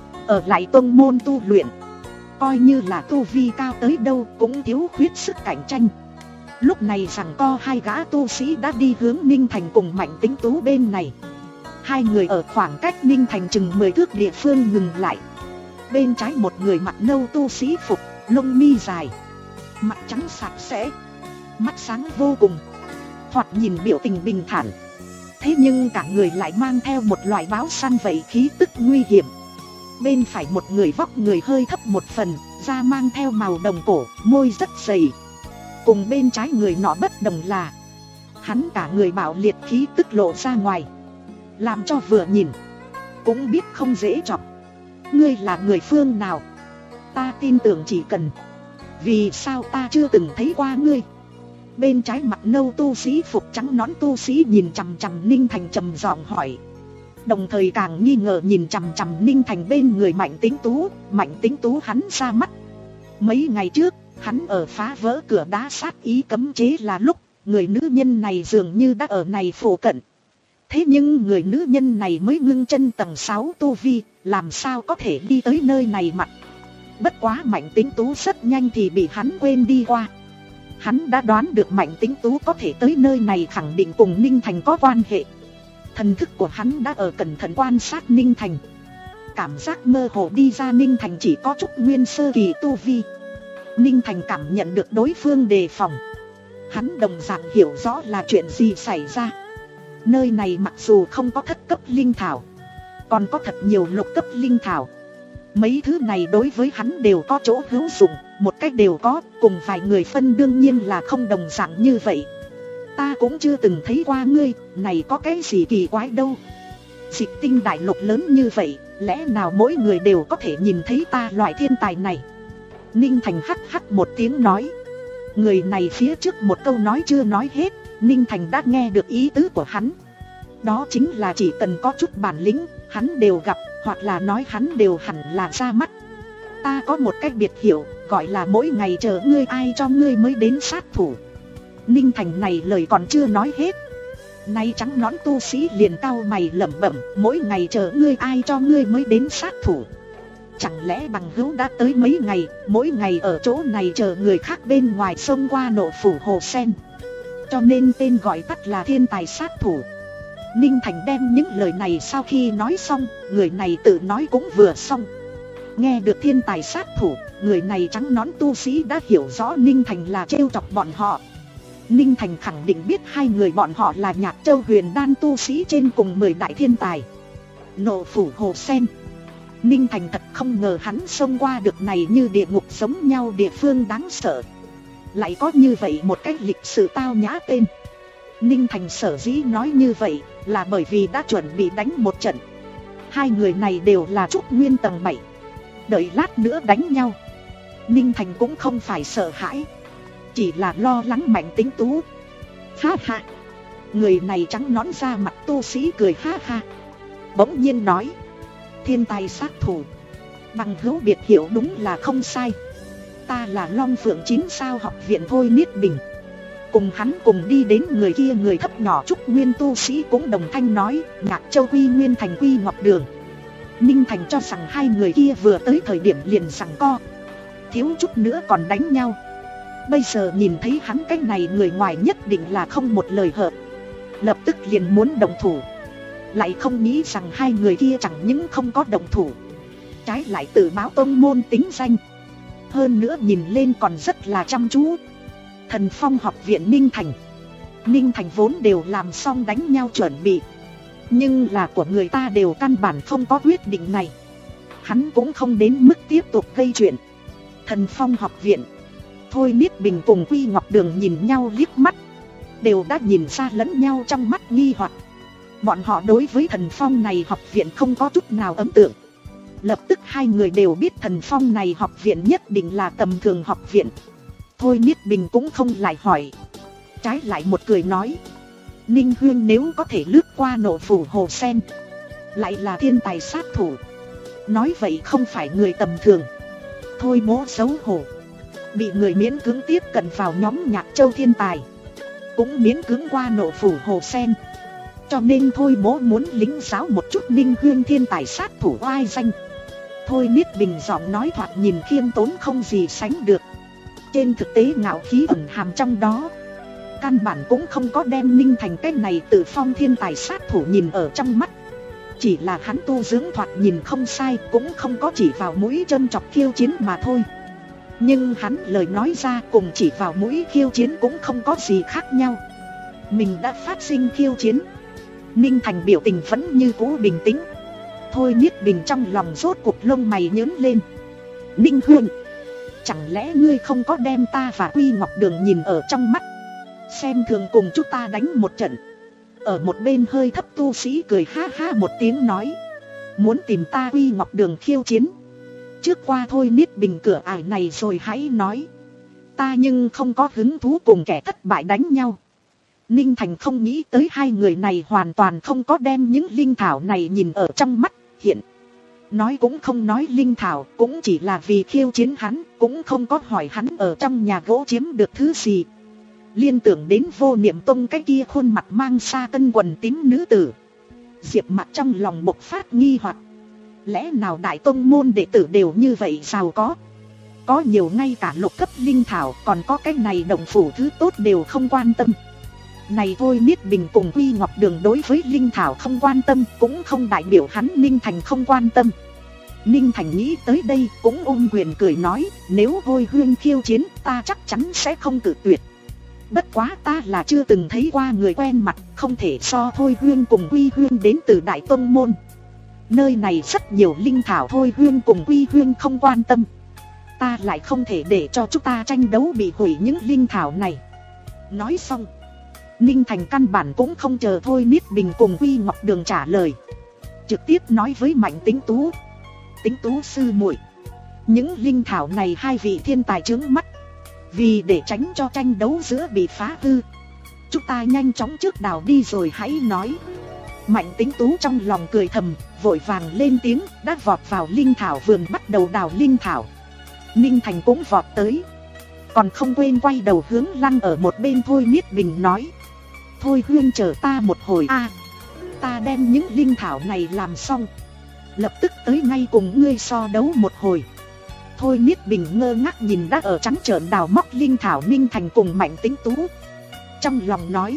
Ở lại tông môn tu luyện, coi như là tu vi cao tới đâu cũng thiếu khuyết sức cạnh tranh. Lúc này rằng co hai gã tu sĩ đã đi hướng Ninh Thành cùng Mạnh Tĩnh Tú bên này. Hai người ở khoảng cách Ninh Thành chừng mười thước địa phương ngừng lại. Bên trái một người mặc nâu tu sĩ phục, lông mi dài, mặt trắng sạch sẽ, mắt sáng vô cùng, thoạt nhìn biểu tình bình thản. Thế nhưng cả người lại mang theo một loại báo săn vậy khí tức nguy hiểm. Bên phải một người vóc người hơi thấp một phần, da mang theo màu đồng cổ, môi rất dày. Cùng bên trái người nọ bất đồng là, hắn cả người bạo liệt khí tức lộ ra ngoài, làm cho vừa nhìn cũng biết không dễ chọc. Ngươi là người phương nào? Ta tin tưởng chỉ cần. Vì sao ta chưa từng thấy qua ngươi? Bên trái mặt nâu tu sĩ phục trắng nón tu sĩ nhìn chằm chằm Ninh Thành trầm giọng hỏi. Đồng thời càng nghi ngờ nhìn chằm chằm Ninh Thành bên người Mạnh Tĩnh Tú. Mạnh Tĩnh Tú hắn ra mắt. Mấy ngày trước, hắn ở phá vỡ cửa đá sát ý cấm chế là lúc, người nữ nhân này dường như đã ở này phụ cận. Thế nhưng người nữ nhân này mới ngưng chân tầng sáu tu vi, làm sao có thể đi tới nơi này mặt. Bất quá Mạnh Tĩnh Tú rất nhanh thì bị hắn quên đi qua. Hắn đã đoán được Mạnh Tĩnh Tú có thể tới nơi này khẳng định cùng Ninh Thành có quan hệ. Thần thức của hắn đã ở cẩn thận quan sát Ninh Thành. Cảm giác mơ hồ đi ra Ninh Thành chỉ có chút nguyên sơ kỳ tu vi. Ninh Thành cảm nhận được đối phương đề phòng. Hắn đồng dạng hiểu rõ là chuyện gì xảy ra. Nơi này mặc dù không có thất cấp linh thảo, còn có thật nhiều lục cấp linh thảo. Mấy thứ này đối với hắn đều có chỗ hữu dụng, một cách đều có, cùng vài người phân đương nhiên là không đồng dạng như vậy. Ta cũng chưa từng thấy qua ngươi, này có cái gì kỳ quái đâu. Dịch Tinh Đại Lục lớn như vậy, lẽ nào mỗi người đều có thể nhìn thấy ta loại thiên tài này? Ninh Thành hắc hắc một tiếng nói. Người này phía trước một câu nói chưa nói hết, Ninh Thành đã nghe được ý tứ của hắn. Đó chính là chỉ cần có chút bản lĩnh, hắn đều gặp, hoặc là nói hắn đều hẳn là ra mắt. Ta có một cách biệt hiệu, gọi là mỗi ngày chờ ngươi ai cho ngươi mới đến sát thủ. Ninh Thành này lời còn chưa nói hết, nay trắng nõn tu sĩ liền cau mày lẩm bẩm, mỗi ngày chờ ngươi ai cho ngươi mới đến sát thủ. Chẳng lẽ bằng hữu đã tới mấy ngày, mỗi ngày ở chỗ này chờ người khác bên ngoài xông qua Nộ Phủ Hồ Sen, cho nên tên gọi tắt là thiên tài sát thủ. Ninh Thành đem những lời này sau khi nói xong, người này tự nói cũng vừa xong. Nghe được thiên tài sát thủ, người này trắng nõn tu sĩ đã hiểu rõ Ninh Thành là trêu chọc bọn họ. Ninh Thành khẳng định biết hai người bọn họ là Nhạc Châu Huyền Đan tu sĩ trên cùng mười đại thiên tài. Nộ Phủ Hồ Sen, Ninh Thành thật không ngờ hắn xông qua được này như địa ngục giống nhau địa phương đáng sợ. Lại có như vậy một cách lịch sự tao nhã tên. Ninh Thành sở dĩ nói như vậy là bởi vì đã chuẩn bị đánh một trận. Hai người này đều là trúc nguyên tầng bảy, đợi lát nữa đánh nhau, Ninh Thành cũng không phải sợ hãi, chỉ là lo lắng Mạnh Tính Tú. Ha ha. Người này trắng nõn ra mặt tu sĩ cười ha ha, bỗng nhiên nói, thiên tài sát thủ, bằng hữu biệt hiệu đúng là không sai. Ta là Long Phượng chín sao học viện Thôi Niết Bình. Cùng hắn cùng đi đến người kia người thấp nhỏ trúc nguyên tu sĩ cũng đồng thanh nói, Nhạc Châu Quy Nguyên Thành Quy Ngọc Đường. Ninh Thành cho rằng hai người kia vừa tới thời điểm liền giằng co, thiếu chút nữa còn đánh nhau. Bây giờ nhìn thấy hắn cái này người ngoài nhất định là không một lời hợp, lập tức liền muốn động thủ. Lại không nghĩ rằng hai người kia chẳng những không có động thủ, trái lại tự báo tông môn tính danh, hơn nữa nhìn lên còn rất là chăm chú. Thần Phong học viện Ninh Thành. Ninh Thành vốn đều làm xong đánh nhau chuẩn bị, nhưng là của người ta đều căn bản không có quyết định này, hắn cũng không đến mức tiếp tục gây chuyện. Thần Phong học viện, Thôi Niết Bình cùng Quy Ngọc Đường nhìn nhau liếc mắt, đều đã nhìn ra lẫn nhau trong mắt nghi hoặc. Bọn họ đối với Thần Phong này học viện không có chút nào ấn tượng. Lập tức hai người đều biết Thần Phong này học viện nhất định là tầm thường học viện. Thôi Niết Bình cũng không lại hỏi, trái lại một cười nói, Ninh Huyên nếu có thể lướt qua Nộ Phủ Hồ Sen, lại là thiên tài sát thủ, nói vậy không phải người tầm thường. Thôi Mỗ xấu hổ, bị người miễn cưỡng tiếp cận vào nhóm Nhạc Châu thiên tài, cũng miễn cưỡng qua Nộ Phủ Hồ Sen, cho nên Thôi Mỗ muốn lính giáo một chút Ninh Huyên thiên tài sát thủ oai danh. Thôi Niết Bình giọng nói thoạt nhìn khiêm tốn không gì sánh được, trên thực tế ngạo khí ẩn hàm trong đó. Căn bản cũng không có đem Ninh Thành cái này tự phong thiên tài sát thủ nhìn ở trong mắt, chỉ là hắn tu dưỡng thoạt nhìn không sai, cũng không có chỉ vào mũi châm chọc khiêu chiến mà thôi. Nhưng hắn lời nói ra cùng chỉ vào mũi khiêu chiến cũng không có gì khác nhau. Mình đã phát sinh khiêu chiến. Ninh Thành biểu tình vẫn như cũ bình tĩnh. Thôi Niết Bình trong lòng rốt cuộc lông mày nhớn lên. Ninh Huyên, chẳng lẽ ngươi không có đem ta và Quy Ngọc Đường nhìn ở trong mắt, xem thường cùng chúng ta đánh một trận? Ở một bên hơi thấp tu sĩ cười ha ha một tiếng nói, muốn tìm ta Quy Ngọc Đường khiêu chiến, trước qua Thôi Niết Bình cửa ải này rồi hãy nói. Ta nhưng không có hứng thú cùng kẻ thất bại đánh nhau. Ninh Thành không nghĩ tới hai người này hoàn toàn không có đem những linh thảo này nhìn ở trong mắt, hiện nói cũng không nói linh thảo, cũng chỉ là vì khiêu chiến hắn, cũng không có hỏi hắn ở trong nhà gỗ chiếm được thứ gì. Liên tưởng đến Vô Niệm Tông cái kia khuôn mặt mang sa tân quần tím nữ tử, Diệp Mặt trong lòng bộc phát nghi hoặc. Lẽ nào đại tông môn đệ tử đều như vậy giàu có? Có nhiều ngay cả lục cấp linh thảo, còn có cái này đồng phủ thứ tốt đều không quan tâm. Này Thôi Niết Bình cùng Quy Ngọc Đường đối với linh thảo không quan tâm, cũng không đại biểu hắn Ninh Thành không quan tâm. Ninh Thành nghĩ tới đây cũng ôm quyền cười nói, nếu Thôi Huyên khiêu chiến, ta chắc chắn sẽ không cự tuyệt. Bất quá ta là chưa từng thấy qua người quen mặt, không thể so Thôi Huyên cùng Quy Huyên đến từ Đại Tông Môn. Nơi này rất nhiều linh thảo Thôi Huyên cùng Quy Huyên không quan tâm, ta lại không thể để cho chúng ta tranh đấu bị hủy những linh thảo này. Nói xong, Ninh Thành căn bản cũng không chờ Thôi Niết Bình cùng Quy Ngọc Đường trả lời, trực tiếp nói với Mạnh Tính Tú, Tính Tú sư muội, những linh thảo này hai vị thiên tài chướng mắt, vì để tránh cho tranh đấu giữa bị phá hư, chúng ta nhanh chóng trước đào đi rồi hãy nói. Mạnh Tĩnh Tú trong lòng cười thầm, vội vàng lên tiếng, đã vọt vào linh thảo vườn bắt đầu đào linh thảo. Ninh Thành cũng vọt tới, còn không quên quay đầu hướng Lăng ở một bên Thôi Niết Bình nói: Thôi Huyên chờ ta một hồi a, ta đem những linh thảo này làm xong, lập tức tới ngay cùng ngươi so đấu một hồi. Thôi Niết Bình ngơ ngác nhìn đã ở trắng trợn đào móc linh thảo Ninh Thành cùng Mạnh Tĩnh Tú. Trong lòng nói: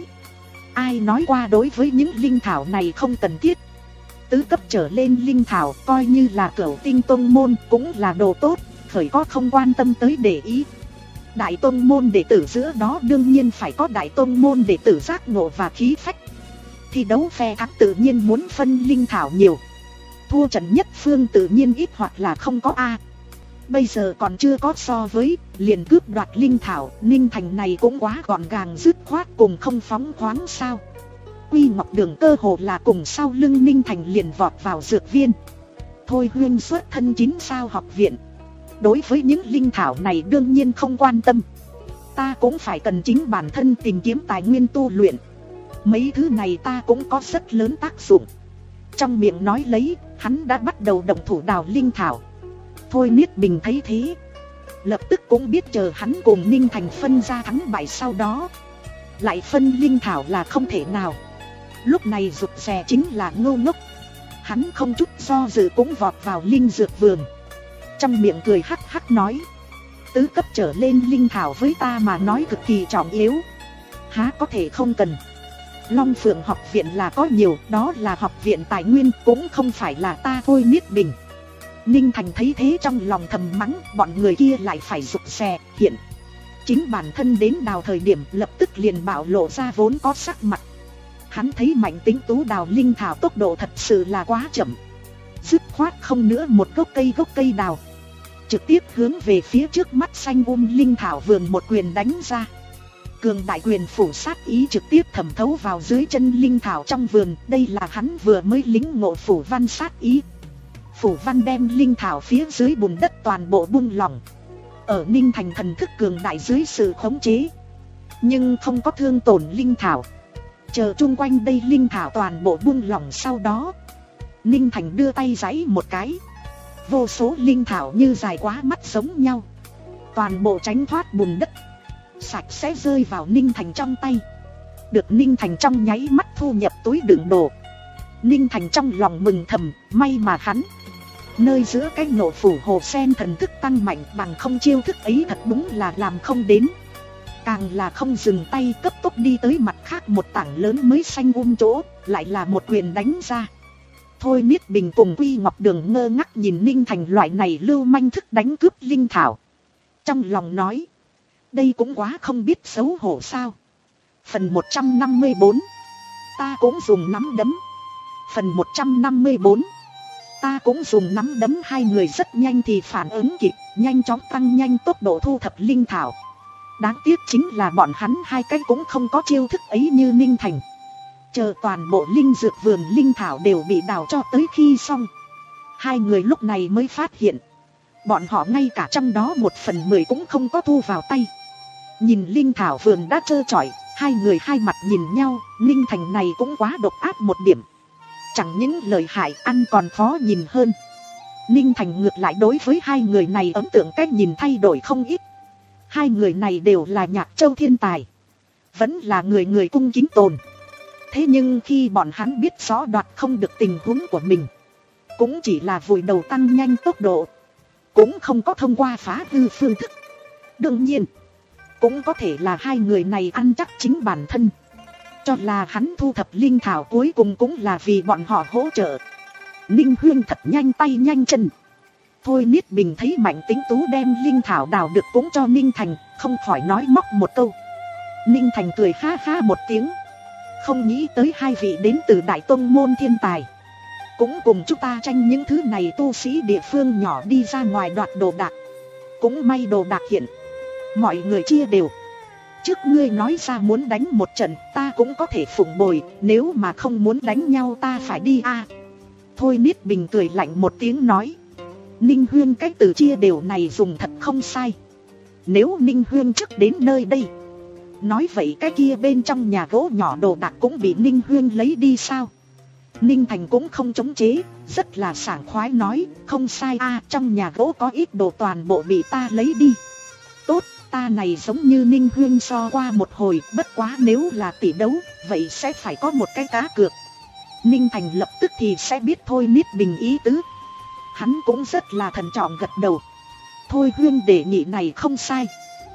ai nói qua đối với những linh thảo này không cần thiết. Tứ cấp trở lên linh thảo coi như là cửu tinh tông môn cũng là đồ tốt, khởi có không quan tâm tới để ý. Đại tông môn đệ tử giữa đó đương nhiên phải có đại tông môn đệ tử giác ngộ và khí phách. Thi đấu phe thắng tự nhiên muốn phân linh thảo nhiều, thua trận nhất phương tự nhiên ít hoặc là không có a. Bây giờ còn chưa có so với, liền cướp đoạt linh thảo, Ninh Thành này cũng quá gọn gàng dứt khoát cùng không phóng khoáng sao. Quy Ngọc Đường cơ hồ là cùng sau lưng Ninh Thành liền vọt vào dược viên. Thôi Huyên xuất thân chín sao học viện, đối với những linh thảo này đương nhiên không quan tâm. Ta cũng phải cần chính bản thân tìm kiếm tài nguyên tu luyện, mấy thứ này ta cũng có rất lớn tác dụng. Trong miệng nói lấy, hắn đã bắt đầu động thủ đào linh thảo. Thôi Niết Bình thấy thế, lập tức cũng biết chờ hắn cùng Ninh Thành phân ra thắng bại, sau đó lại phân linh thảo là không thể nào. Lúc này rụt rè chính là ngô ngốc, hắn không chút do dự cũng vọt vào linh dược vườn. Trong miệng cười hắc hắc nói: tứ cấp trở lên linh thảo với ta mà nói cực kỳ trọng yếu, há có thể không cần. Long Phượng học viện là có nhiều, đó là học viện tài nguyên, cũng không phải là ta Thôi Niết Bình. Ninh Thành thấy thế trong lòng thầm mắng, bọn người kia lại phải rụt rè. Hiện chính bản thân đến đào thời điểm lập tức liền bạo lộ ra vốn có sắc mặt. Hắn thấy Mạnh Tĩnh Tú đào linh thảo tốc độ thật sự là quá chậm, dứt khoát không nữa một gốc cây gốc cây đào, trực tiếp hướng về phía trước mắt xanh um linh thảo vườn một quyền đánh ra. Cường đại quyền phủ sát ý trực tiếp thẩm thấu vào dưới chân linh thảo trong vườn. Đây là hắn vừa mới lính ngộ phủ văn sát ý. Phủ văn đem linh thảo phía dưới bùn đất toàn bộ buông lỏng, ở Ninh Thành thần thức cường đại dưới sự khống chế, nhưng không có thương tổn linh thảo. Chờ chung quanh đây linh thảo toàn bộ buông lỏng sau đó, Ninh Thành đưa tay giãy một cái, vô số linh thảo như dài quá mắt giống nhau, toàn bộ tránh thoát bùn đất, sạch sẽ rơi vào Ninh Thành trong tay. Được Ninh Thành trong nháy mắt thu nhập túi đựng đồ. Ninh Thành trong lòng mừng thầm, may mà hắn nơi giữa cái nộ phủ hồ sen thần thức tăng mạnh, bằng không chiêu thức ấy thật đúng là làm không đến. Càng là không dừng tay, cấp tốc đi tới mặt khác một tảng lớn mới xanh um chỗ, lại là một quyền đánh ra. Thôi Niết Bình cùng Quy Ngọc Đường ngơ ngác nhìn Ninh Thành loại này lưu manh thức đánh cướp linh thảo. Trong lòng nói: đây cũng quá không biết xấu hổ sao. Phần một trăm năm mươi bốn, ta cũng dùng nắm đấm. Phần một trăm năm mươi bốn, ta cũng dùng nắm đấm. Hai người rất nhanh thì phản ứng kịp, nhanh chóng tăng nhanh tốc độ thu thập linh thảo. Đáng tiếc chính là bọn hắn hai cái cũng không có chiêu thức ấy như Ninh Thành. Chờ toàn bộ linh dược vườn linh thảo đều bị đào cho tới khi xong, hai người lúc này mới phát hiện bọn họ ngay cả trong đó một phần mười cũng không có thu vào tay. Nhìn linh thảo vườn đã trơ trọi, hai người hai mặt nhìn nhau. Ninh Thành này cũng quá độc ác một điểm, chẳng những lời hại ăn còn khó nhìn hơn. Ninh Thành ngược lại đối với hai người này ấn tượng cách nhìn thay đổi không ít. Hai người này đều là Nhạc Châu thiên tài, vẫn là người người cung kính tồn. Thế nhưng khi bọn hắn biết rõ đoạt không được tình huống của mình, cũng chỉ là vùi đầu tăng nhanh tốc độ, cũng không có thông qua phá hư phương thức. Đương nhiên cũng có thể là hai người này ăn chắc chính bản thân, cho là hắn thu thập linh thảo cuối cùng cũng là vì bọn họ hỗ trợ. Ninh Huyên thật nhanh tay nhanh chân. Thôi Niết Bình thấy Mạnh Tĩnh Tú đem linh thảo đào được cũng cho Ninh Thành, không khỏi nói móc một câu. Ninh Thành cười ha ha một tiếng, không nghĩ tới hai vị đến từ Đại Tông môn thiên tài cũng cùng chúng ta tranh những thứ này tu sĩ địa phương nhỏ đi ra ngoài đoạt đồ đạc. Cũng may đồ đạc hiện mọi người chia đều. Trước ngươi nói ra muốn đánh một trận, ta cũng có thể phụng bồi, nếu mà không muốn đánh nhau ta phải đi a. À. Thôi Niết Bình cười lạnh một tiếng nói: Ninh Huyên cái từ chia đều này dùng thật không sai. Nếu Ninh Huyên trước đến nơi đây, nói vậy cái kia bên trong nhà gỗ nhỏ đồ đạc cũng bị Ninh Huyên lấy đi sao? Ninh Thành cũng không chống chế, rất là sảng khoái nói, không sai a, trong nhà gỗ có ít đồ toàn bộ bị ta lấy đi. Tốt, ta này giống như Ninh Huyên so qua một hồi, bất quá nếu là tỷ đấu, vậy sẽ phải có một cái cá cược. Ninh Thành lập tức thì sẽ biết Thôi Niết Bình ý tứ. Hắn cũng rất là thận trọng gật đầu. Thôi Huyên đề nghị này không sai.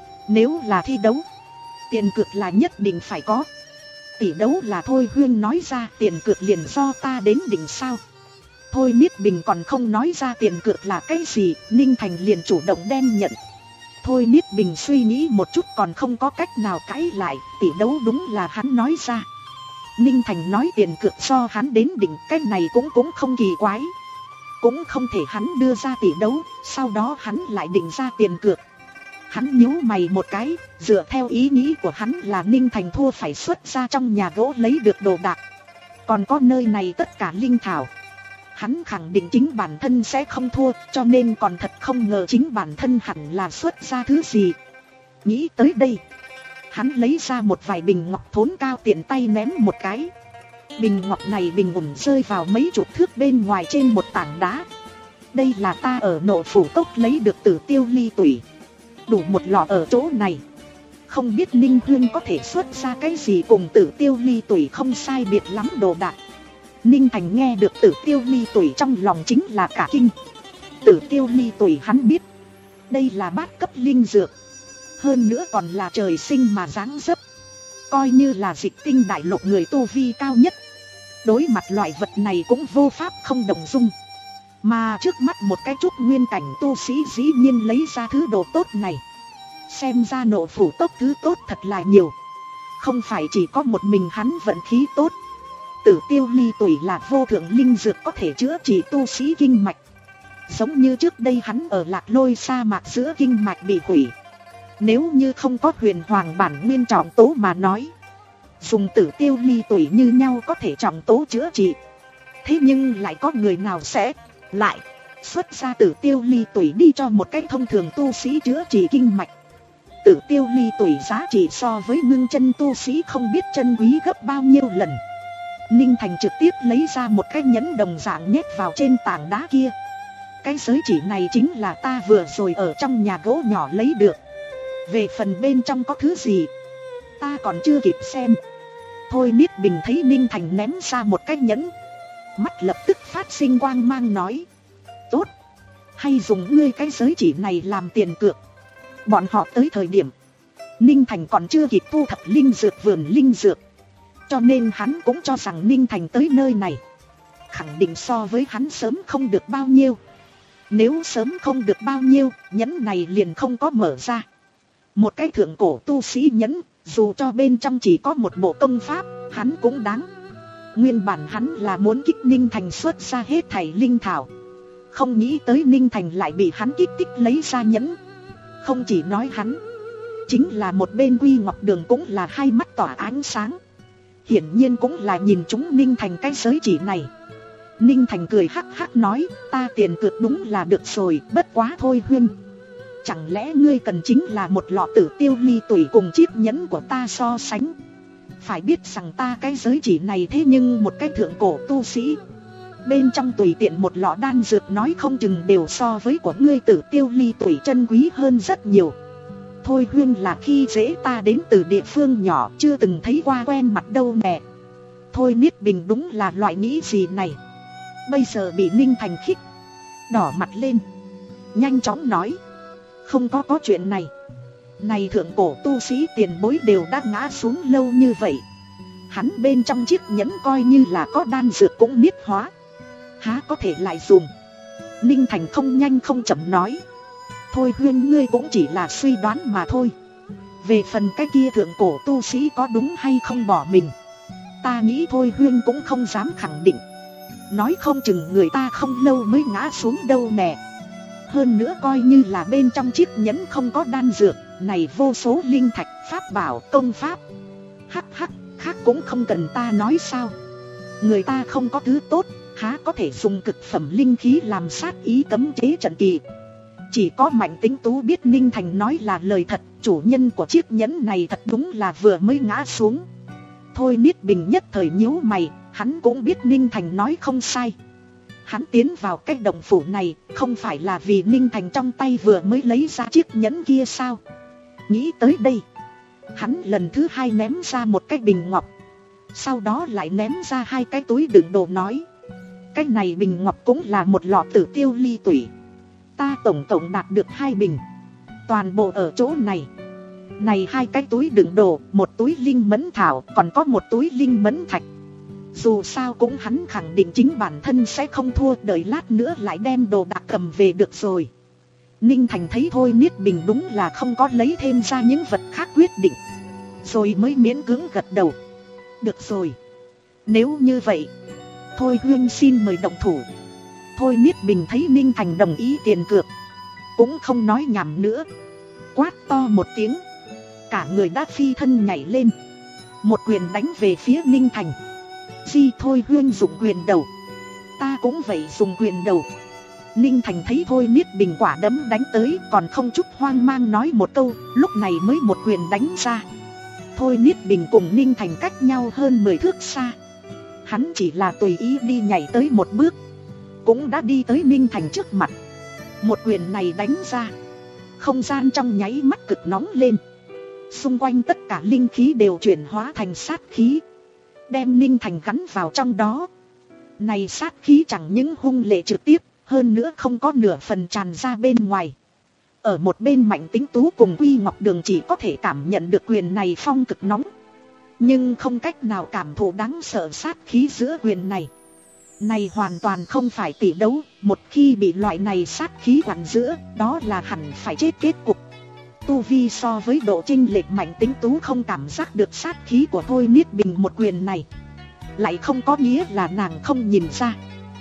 Nếu là thi đấu, tiền cược là nhất định phải có. Tỷ đấu là Thôi Huyên nói ra, tiền cược liền do ta đến đỉnh sao. Thôi Niết Bình còn không nói ra tiền cược là cái gì, Ninh Thành liền chủ động đem nhận. Thôi Niết Bình suy nghĩ một chút còn không có cách nào cãi lại, tỷ đấu đúng là hắn nói ra. Ninh Thành nói tiền cược do hắn đến đỉnh, cái này cũng cũng không kỳ quái. Cũng không thể hắn đưa ra tỷ đấu, sau đó hắn lại định ra tiền cược. Hắn nhíu mày một cái, dựa theo ý nghĩ của hắn là Ninh Thành thua phải xuất ra trong nhà gỗ lấy được đồ đạc. Còn có nơi này tất cả linh thảo. Hắn khẳng định chính bản thân sẽ không thua, cho nên còn thật không ngờ chính bản thân hẳn là xuất ra thứ gì. Nghĩ tới đây, hắn lấy ra một vài bình ngọc thốn cao tiện tay ném một cái. Bình ngọc này bình ủng rơi vào mấy chục thước bên ngoài trên một tảng đá. Đây là ta ở Nộ Phủ Cốc lấy được Tử Tiêu Ly Tủy. Đủ một lọ ở chỗ này. Không biết Ninh Huyên có thể xuất ra cái gì cùng Tử Tiêu Ly Tủy không sai biệt lắm đồ đạc. Ninh Thành nghe được Tử Tiêu Ly Tủy trong lòng chính là cả kinh. Tử Tiêu Ly Tủy hắn biết, đây là bát cấp linh dược. Hơn nữa còn là trời sinh mà dáng dấp. Coi như là dịch tinh đại lục người tu vi cao nhất, đối mặt loại vật này cũng vô pháp không động dung. Mà trước mắt một cái chút nguyên cảnh tu sĩ dĩ nhiên lấy ra thứ đồ tốt này. Xem ra Nộ Phủ Cốc thứ tốt thật là nhiều. Không phải chỉ có một mình hắn vận khí tốt. Tử Tiêu Ly Tủy là vô thượng linh dược có thể chữa trị tu sĩ kinh mạch. Giống như trước đây hắn ở Lạc Lôi sa mạc giữa kinh mạch bị hủy. Nếu như không có huyền hoàng bản nguyên trọng tố mà nói, dùng Tử Tiêu Ly Tủy như nhau có thể trọng tố chữa trị. Thế nhưng lại có người nào sẽ lại xuất ra Tử Tiêu Ly Tủy đi cho một cách thông thường tu sĩ chữa trị kinh mạch. Tử Tiêu Ly Tủy giá trị so với ngưng chân tu sĩ không biết chân quý gấp bao nhiêu lần. Ninh Thành trực tiếp lấy ra một cái nhẫn đồng dạng nhét vào trên tảng đá kia. Cái giới chỉ này chính là ta vừa rồi ở trong nhà gỗ nhỏ lấy được. Về phần bên trong có thứ gì, ta còn chưa kịp xem. Thôi Niết Bình thấy Ninh Thành ném ra một cái nhẫn, mắt lập tức phát sinh quang mang nói, tốt, hay dùng ngươi cái giới chỉ này làm tiền cược. Bọn họ tới thời điểm Ninh Thành còn chưa kịp thu thập linh dược vườn linh dược, cho nên hắn cũng cho rằng Ninh Thành tới nơi này khẳng định so với hắn sớm không được bao nhiêu. Nếu sớm không được bao nhiêu, nhẫn này liền không có mở ra. Một cái thượng cổ tu sĩ nhẫn, dù cho bên trong chỉ có một bộ công pháp, hắn cũng đáng. Nguyên bản hắn là muốn kích Ninh Thành xuất ra hết thảy linh thảo. Không nghĩ tới Ninh Thành lại bị hắn kích thích lấy ra nhẫn. Không chỉ nói hắn, chính là một bên Quy Ngọc Đường cũng là hai mắt tỏa ánh sáng. Hiển nhiên cũng là nhìn chúng Ninh Thành cái giới chỉ này. Ninh Thành cười hắc hắc nói, ta tiền cược đúng là được rồi, bất quá thôi Huyên. Chẳng lẽ ngươi cần chính là một lọ Tử Tiêu Ly Tủy cùng chiếc nhẫn của ta so sánh? Phải biết rằng ta cái giới chỉ này thế nhưng một cái thượng cổ tu sĩ. Bên trong tùy tiện một lọ đan dược nói không chừng đều so với của ngươi Tử Tiêu Ly Tủy chân quý hơn rất nhiều. Thôi Huyên là khi dễ ta đến từ địa phương nhỏ, chưa từng thấy qua quen mặt đâu nè. Thôi Niết Bình đúng là loại nghĩ gì này. Bây giờ bị Ninh Thành khích, đỏ mặt lên, nhanh chóng nói, không có có chuyện này. Này thượng cổ tu sĩ tiền bối đều đã ngã xuống lâu như vậy, hắn bên trong chiếc nhẫn coi như là có đan dược cũng niết hóa, há có thể lại dùng. Ninh Thành không nhanh không chậm nói, thôi Huyên ngươi cũng chỉ là suy đoán mà thôi. Về phần cái kia thượng cổ tu sĩ có đúng hay không bỏ mình, ta nghĩ thôi Huyên cũng không dám khẳng định. Nói không chừng người ta không lâu mới ngã xuống đâu nè. Hơn nữa coi như là bên trong chiếc nhẫn không có đan dược, này vô số linh thạch, pháp bảo, công pháp. Hắc hắc, khác cũng không cần ta nói sao. Người ta không có thứ tốt, há có thể dùng cực phẩm linh khí làm sát ý cấm chế trận kỳ. Chỉ có Mạnh Tính Tú biết Ninh Thành nói là lời thật, chủ nhân của chiếc nhẫn này thật đúng là vừa mới ngã xuống. Thôi Niết Bình nhất thời nhíu mày, Hắn cũng biết Ninh Thành nói không sai. Hắn tiến vào cái động phủ này không phải là vì Ninh Thành trong tay vừa mới lấy ra chiếc nhẫn kia sao? Nghĩ tới đây, hắn lần thứ hai ném ra một cái bình ngọc. Sau đó lại ném ra hai cái túi đựng đồ nói: cái này bình ngọc cũng là một lọ tử tiêu ly tủy. Ta tổng cộng đạt được hai bình, toàn bộ ở chỗ này. Này hai cái túi đựng đồ, một túi linh mẫn thảo, còn có một túi linh mẫn thạch. Dù sao cũng hắn khẳng định chính bản thân sẽ không thua, đợi lát nữa lại đem đồ đạc cầm về được rồi. Ninh Thành thấy Thôi Niết Bình đúng là không có lấy thêm ra những vật khác quyết định, rồi mới miễn cưỡng gật đầu. Được rồi, nếu như vậy, Thôi Huynh xin mời động thủ. Thôi Niết Bình thấy Ninh Thành đồng ý tiền cược, cũng không nói nhảm nữa, quát to một tiếng, cả người đã phi thân nhảy lên, một quyền đánh về phía Ninh Thành. Di Thôi Huynh dùng quyền đầu, ta cũng vậy dùng quyền đầu. Ninh Thành thấy Thôi Niết Bình quả đấm đánh tới, còn không chút hoang mang nói một câu, lúc này mới một quyền đánh ra. Thôi Niết Bình cùng Ninh Thành cách nhau hơn mười thước xa. Hắn chỉ là tùy ý đi nhảy tới một bước, cũng đã đi tới Ninh Thành trước mặt. Một quyền này đánh ra, không gian trong nháy mắt cực nóng lên. Xung quanh tất cả linh khí đều chuyển hóa thành sát khí, đem Ninh Thành gắn vào trong đó. Này sát khí chẳng những hung lệ trực tiếp, hơn nữa không có nửa phần tràn ra bên ngoài. Ở một bên Mạnh Tính Tú cùng Quy Ngọc Đường chỉ có thể cảm nhận được quyền này phong cực nóng, nhưng không cách nào cảm thụ đáng sợ sát khí giữa quyền này. Này hoàn toàn không phải tỷ đấu, một khi bị loại này sát khí quặn giữa, đó là hẳn phải chết kết cục. Tu vi so với độ chênh lệch, Mạnh Tính Tú không cảm giác được sát khí của Thôi Niết Bình một quyền này, lại không có nghĩa là nàng không nhìn ra.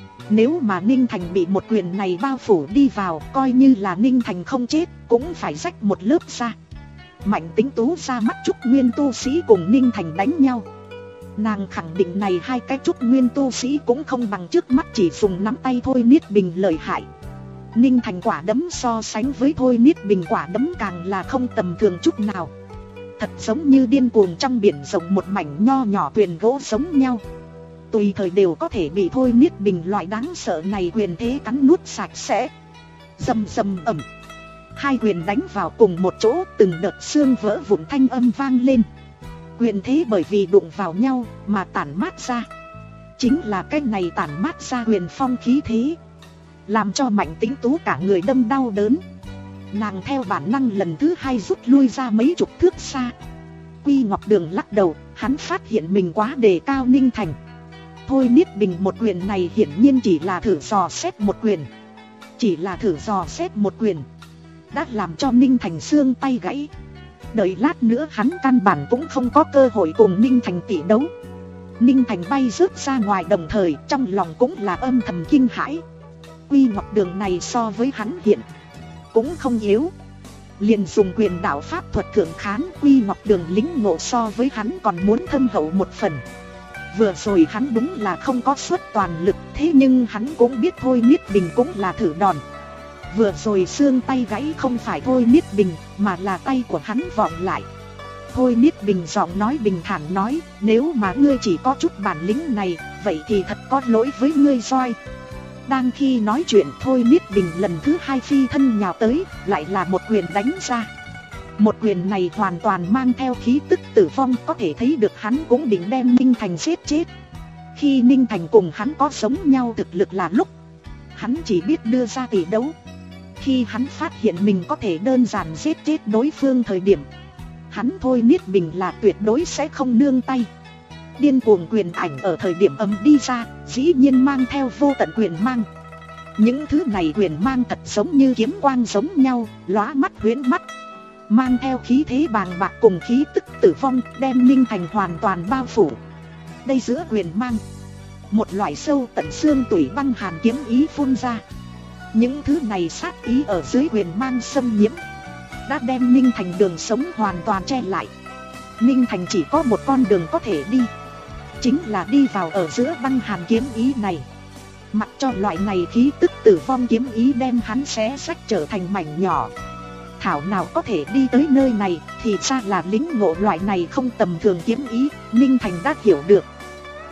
Nếu mà Ninh Thành bị một quyền này bao phủ đi vào, coi như là Ninh Thành không chết, cũng phải rách một lớp da. Mạnh Tính Tú ra mắt trúc nguyên tu sĩ cùng Ninh Thành đánh nhau, nàng khẳng định này hai cái trúc nguyên tu sĩ cũng không bằng trước mắt chỉ dùng nắm tay Thôi Niết Bình lợi hại. Ninh Thành quả đấm so sánh với Thôi Niết Bình quả đấm càng là không tầm thường chút nào. Thật giống như điên cuồng trong biển rộng một mảnh nho nhỏ thuyền gỗ giống nhau, tùy thời đều có thể bị Thôi Niết Bình loại đáng sợ này quyền thế cắn nuốt sạch sẽ. Rầm rầm ầm, hai quyền đánh vào cùng một chỗ, từng đợt xương vỡ vụn thanh âm vang lên. Quyền thế bởi vì đụng vào nhau mà tản mát ra, chính là cái này tản mát ra huyền phong khí thế, làm cho Mạnh Tính Tú cả người đâm đau đớn. Nàng theo bản năng lần thứ hai rút lui ra mấy chục thước xa. Quy Ngọc Đường lắc đầu, hắn phát hiện mình quá đề cao Ninh Thành. Thôi Niết Bình một quyền này hiển nhiên chỉ là thử dò xét một quyền, chỉ là thử dò xét một quyền đã làm cho Ninh Thành xương tay gãy. Đợi lát nữa hắn căn bản cũng không có cơ hội cùng Ninh Thành tỷ đấu. Ninh Thành bay rớt ra ngoài, đồng thời trong lòng cũng là âm thầm kinh hãi. Quy Ngọc Đường này so với hắn hiện cũng không yếu, liền dùng quyền đạo pháp thuật thượng khán. Quy Ngọc Đường lính ngộ so với hắn còn muốn thâm hậu một phần. Vừa rồi hắn đúng là không có suất toàn lực, thế nhưng hắn cũng biết Thôi Niết Bình cũng là thử đòn. Vừa rồi xương tay gãy không phải Thôi Niết Bình, mà là tay của hắn vọng lại. Thôi Niết Bình giọng nói bình thản nói, nếu mà ngươi chỉ có chút bản lĩnh này, vậy thì thật có lỗi với ngươi roi. Đang khi nói chuyện, Thôi Niết Bình lần thứ hai phi thân nhào tới, lại là một quyền đánh ra. Một quyền này hoàn toàn mang theo khí tức tử vong, có thể thấy được hắn cũng định đem Ninh Thành giết chết. Khi Ninh Thành cùng hắn có giống nhau thực lực là lúc hắn chỉ biết đưa ra tỷ đấu. Khi hắn phát hiện mình có thể đơn giản giết chết đối phương thời điểm, hắn Thôi Niết Bình là tuyệt đối sẽ không nương tay. Điên cuồng quyền ảnh ở thời điểm ầm đi ra, dĩ nhiên mang theo vô tận quyền mang. Những thứ này quyền mang thật giống như kiếm quang giống nhau, lóa mắt huyễn mắt, mang theo khí thế bàng bạc cùng khí tức tử vong, đem Ninh Thành hoàn toàn bao phủ. Đây giữa quyền mang, một loại sâu tận xương tủy băng hàn kiếm ý phun ra. Những thứ này sát ý ở dưới quyền mang xâm nhiễm, đã đem Ninh Thành đường sống hoàn toàn che lại. Ninh Thành chỉ có một con đường có thể đi, chính là đi vào ở giữa băng hàn kiếm ý này. Mặc cho loại này khí tức tử vong kiếm ý đem hắn xé rách trở thành mảnh nhỏ. Thảo nào có thể đi tới nơi này, thì ra là lính ngộ loại này không tầm thường kiếm ý. Ninh Thành đã hiểu được.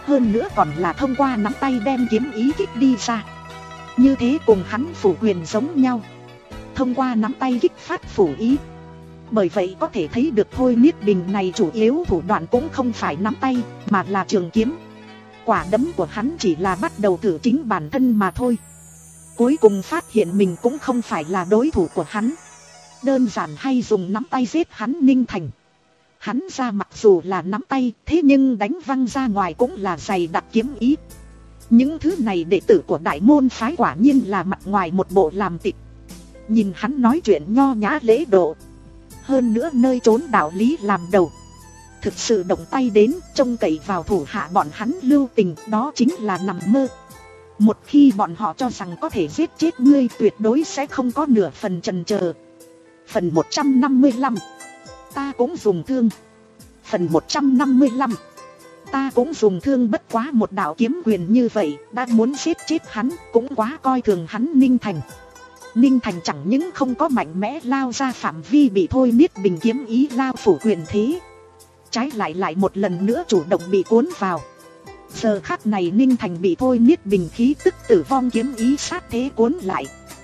Hơn nữa còn là thông qua nắm tay đem kiếm ý kích đi ra. Như thế cùng hắn phủ quyền giống nhau, thông qua nắm tay kích phát phủ ý. Bởi vậy có thể thấy được Thôi Niết Bình này chủ yếu thủ đoạn cũng không phải nắm tay, mà là trường kiếm. Quả đấm của hắn chỉ là bắt đầu thử chính bản thân mà thôi. Cuối cùng phát hiện mình cũng không phải là đối thủ của hắn. Đơn giản hay dùng nắm tay giết hắn Ninh Thành. Hắn ra mặc dù là nắm tay, thế nhưng đánh văng ra ngoài cũng là dày đặc kiếm ý. Những thứ này đệ tử của Đại Môn phái quả nhiên là mặt ngoài một bộ làm tịch. Nhìn hắn nói chuyện nho nhã lễ độ, hơn nữa nơi trốn đạo lý làm đầu, thực sự động tay đến trông cậy vào thủ hạ bọn hắn lưu tình, đó chính là nằm mơ. Một khi bọn họ cho rằng có thể giết chết ngươi, tuyệt đối sẽ không có nửa phần chần chờ. Phần một trăm năm mươi lăm. Ta cũng dùng thương. Phần một trăm năm mươi lăm. Ta cũng dùng thương, bất quá một đạo kiếm quyền như vậy đã muốn giết chết hắn, cũng quá coi thường hắn Ninh Thành. Ninh Thành chẳng những không có mạnh mẽ lao ra phạm vi bị Thôi Niết Bình kiếm ý lao phủ quyền thế, trái lại lại một lần nữa chủ động bị cuốn vào. Giờ khắc này Ninh Thành bị Thôi Niết Bình khí tức tử vong kiếm ý sát thế cuốn lại.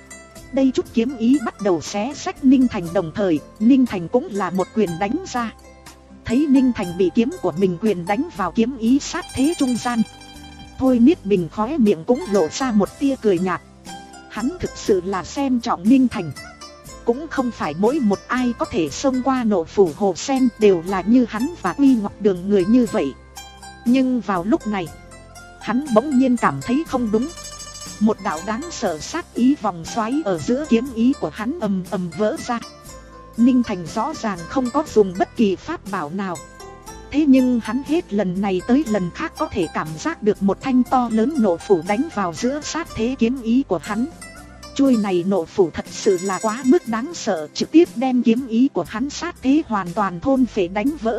Đây chút kiếm ý bắt đầu xé xách Ninh Thành, đồng thời Ninh Thành cũng là một quyền đánh ra. Thấy Ninh Thành bị kiếm của mình quyền đánh vào kiếm ý sát thế trung gian, Thôi Niết Bình khóe miệng cũng lộ ra một tia cười nhạt. Hắn thực sự là xem trọng Ninh Thành. Cũng không phải mỗi một ai có thể xông qua Nộ Phủ Hồ Sen đều là như hắn và Uy Ngọc Đường người như vậy. Nhưng vào lúc này, hắn bỗng nhiên cảm thấy không đúng. Một đạo đáng sợ sát ý vòng xoáy ở giữa kiếm ý của hắn ầm ầm vỡ ra. Ninh Thành rõ ràng không có dùng bất kỳ pháp bảo nào, thế nhưng hắn hết lần này tới lần khác có thể cảm giác được một thanh to lớn nộ phủ đánh vào giữa sát thế kiếm ý của hắn. Chuôi này nộ phủ thật sự là quá mức đáng sợ, trực tiếp đem kiếm ý của hắn sát thế hoàn toàn thôn phệ đánh vỡ.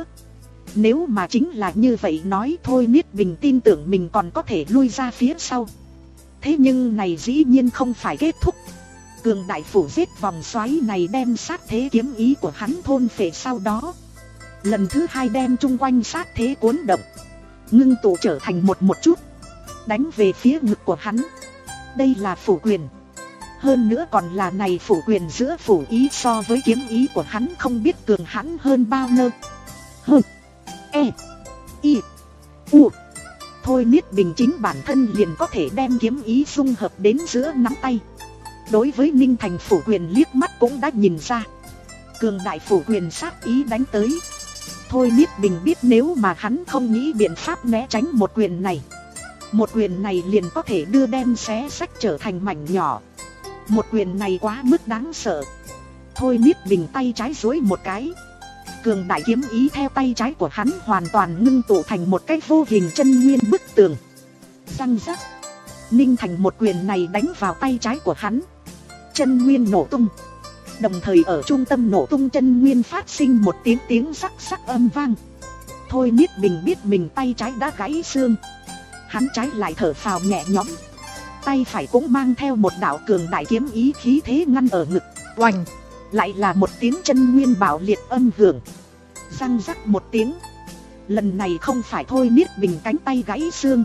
Nếu mà chính là như vậy nói, Thôi Niết Bình tin tưởng mình còn có thể lui ra phía sau. Thế nhưng này dĩ nhiên không phải kết thúc. Cường đại phủ giết vòng xoáy này đem sát thế kiếm ý của hắn thôn phệ, sau đó lần thứ hai đem chung quanh sát thế cuốn động, ngưng tụ trở thành một một chút, đánh về phía ngực của hắn. Đây là phủ quyền. Hơn nữa còn là này phủ quyền giữa phủ ý so với kiếm ý của hắn không biết cường hãn hơn bao nhiêu. Hơn E I U. Thôi Niết Bình chính bản thân liền có thể đem kiếm ý dung hợp đến giữa nắm tay. Đối với Ninh Thành phủ quyền liếc mắt cũng đã nhìn ra. Cường đại phủ quyền sát ý đánh tới. Thôi Niết Bình biết nếu mà hắn không nghĩ biện pháp né tránh một quyền này, một quyền này liền có thể đưa đem xé sách trở thành mảnh nhỏ. Một quyền này quá mức đáng sợ. Thôi Niết Bình tay trái duỗi một cái, cường đại kiếm ý theo tay trái của hắn hoàn toàn ngưng tụ thành một cái vô hình chân nguyên bức tường. Răng rắc. Ninh Thành một quyền này đánh vào tay trái của hắn, chân nguyên nổ tung. Đồng thời ở trung tâm nổ tung chân nguyên phát sinh một tiếng tiếng rắc rắc âm vang. Thôi Niết Bình biết mình tay trái đã gãy xương. Hắn trái lại thở phào nhẹ nhõm. Tay phải cũng mang theo một đạo cường đại kiếm ý khí thế ngăn ở ngực. Oành! Lại là một tiếng chân nguyên bạo liệt âm hưởng. Răng rắc một tiếng. Lần này không phải Thôi Niết Bình cánh tay gãy xương,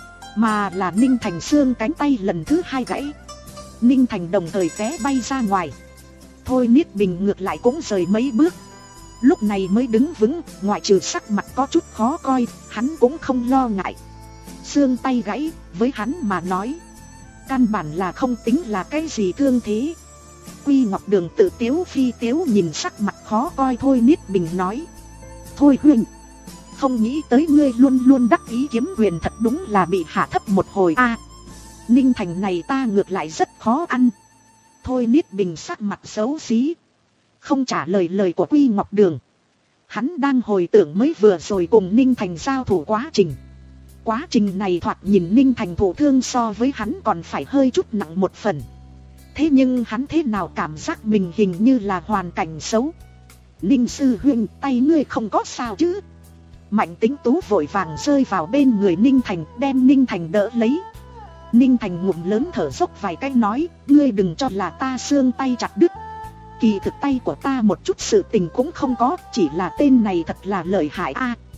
mà là Ninh Thành xương cánh tay lần thứ hai gãy. Ninh Thành đồng thời té bay ra ngoài. Thôi Niết Bình ngược lại cũng rời mấy bước, lúc này mới đứng vững. Ngoại trừ sắc mặt có chút khó coi, hắn cũng không lo ngại. Xương tay gãy với hắn mà nói căn bản là không tính là cái gì thương thế. Quy Ngọc Đường tự tiếu phi tiếu nhìn sắc mặt khó coi Thôi Niết Bình nói: Thôi huynh, không nghĩ tới ngươi luôn luôn đắc ý kiếm quyền, thật đúng là bị hạ thấp một hồi a. À, Ninh Thành này ta ngược lại rất khó ăn. Thôi Niết Bình sắc mặt xấu xí, không trả lời lời của Quy Ngọc Đường. Hắn đang hồi tưởng mới vừa rồi cùng Ninh Thành giao thủ quá trình. Quá trình này thoạt nhìn Ninh Thành thụ thương so với hắn còn phải hơi chút nặng một phần. Thế nhưng hắn thế nào cảm giác mình hình như là hoàn cảnh xấu. Ninh sư huynh, tay ngươi không có sao chứ? Mạnh Tính Tú vội vàng rơi vào bên người Ninh Thành, đem Ninh Thành đỡ lấy. Ninh Thành ngụm lớn thở dốc vài cái nói: ngươi đừng cho là ta xương tay chặt đứt. Kỳ thực tay của ta một chút sự tình cũng không có, chỉ là tên này thật là lợi hại a. À,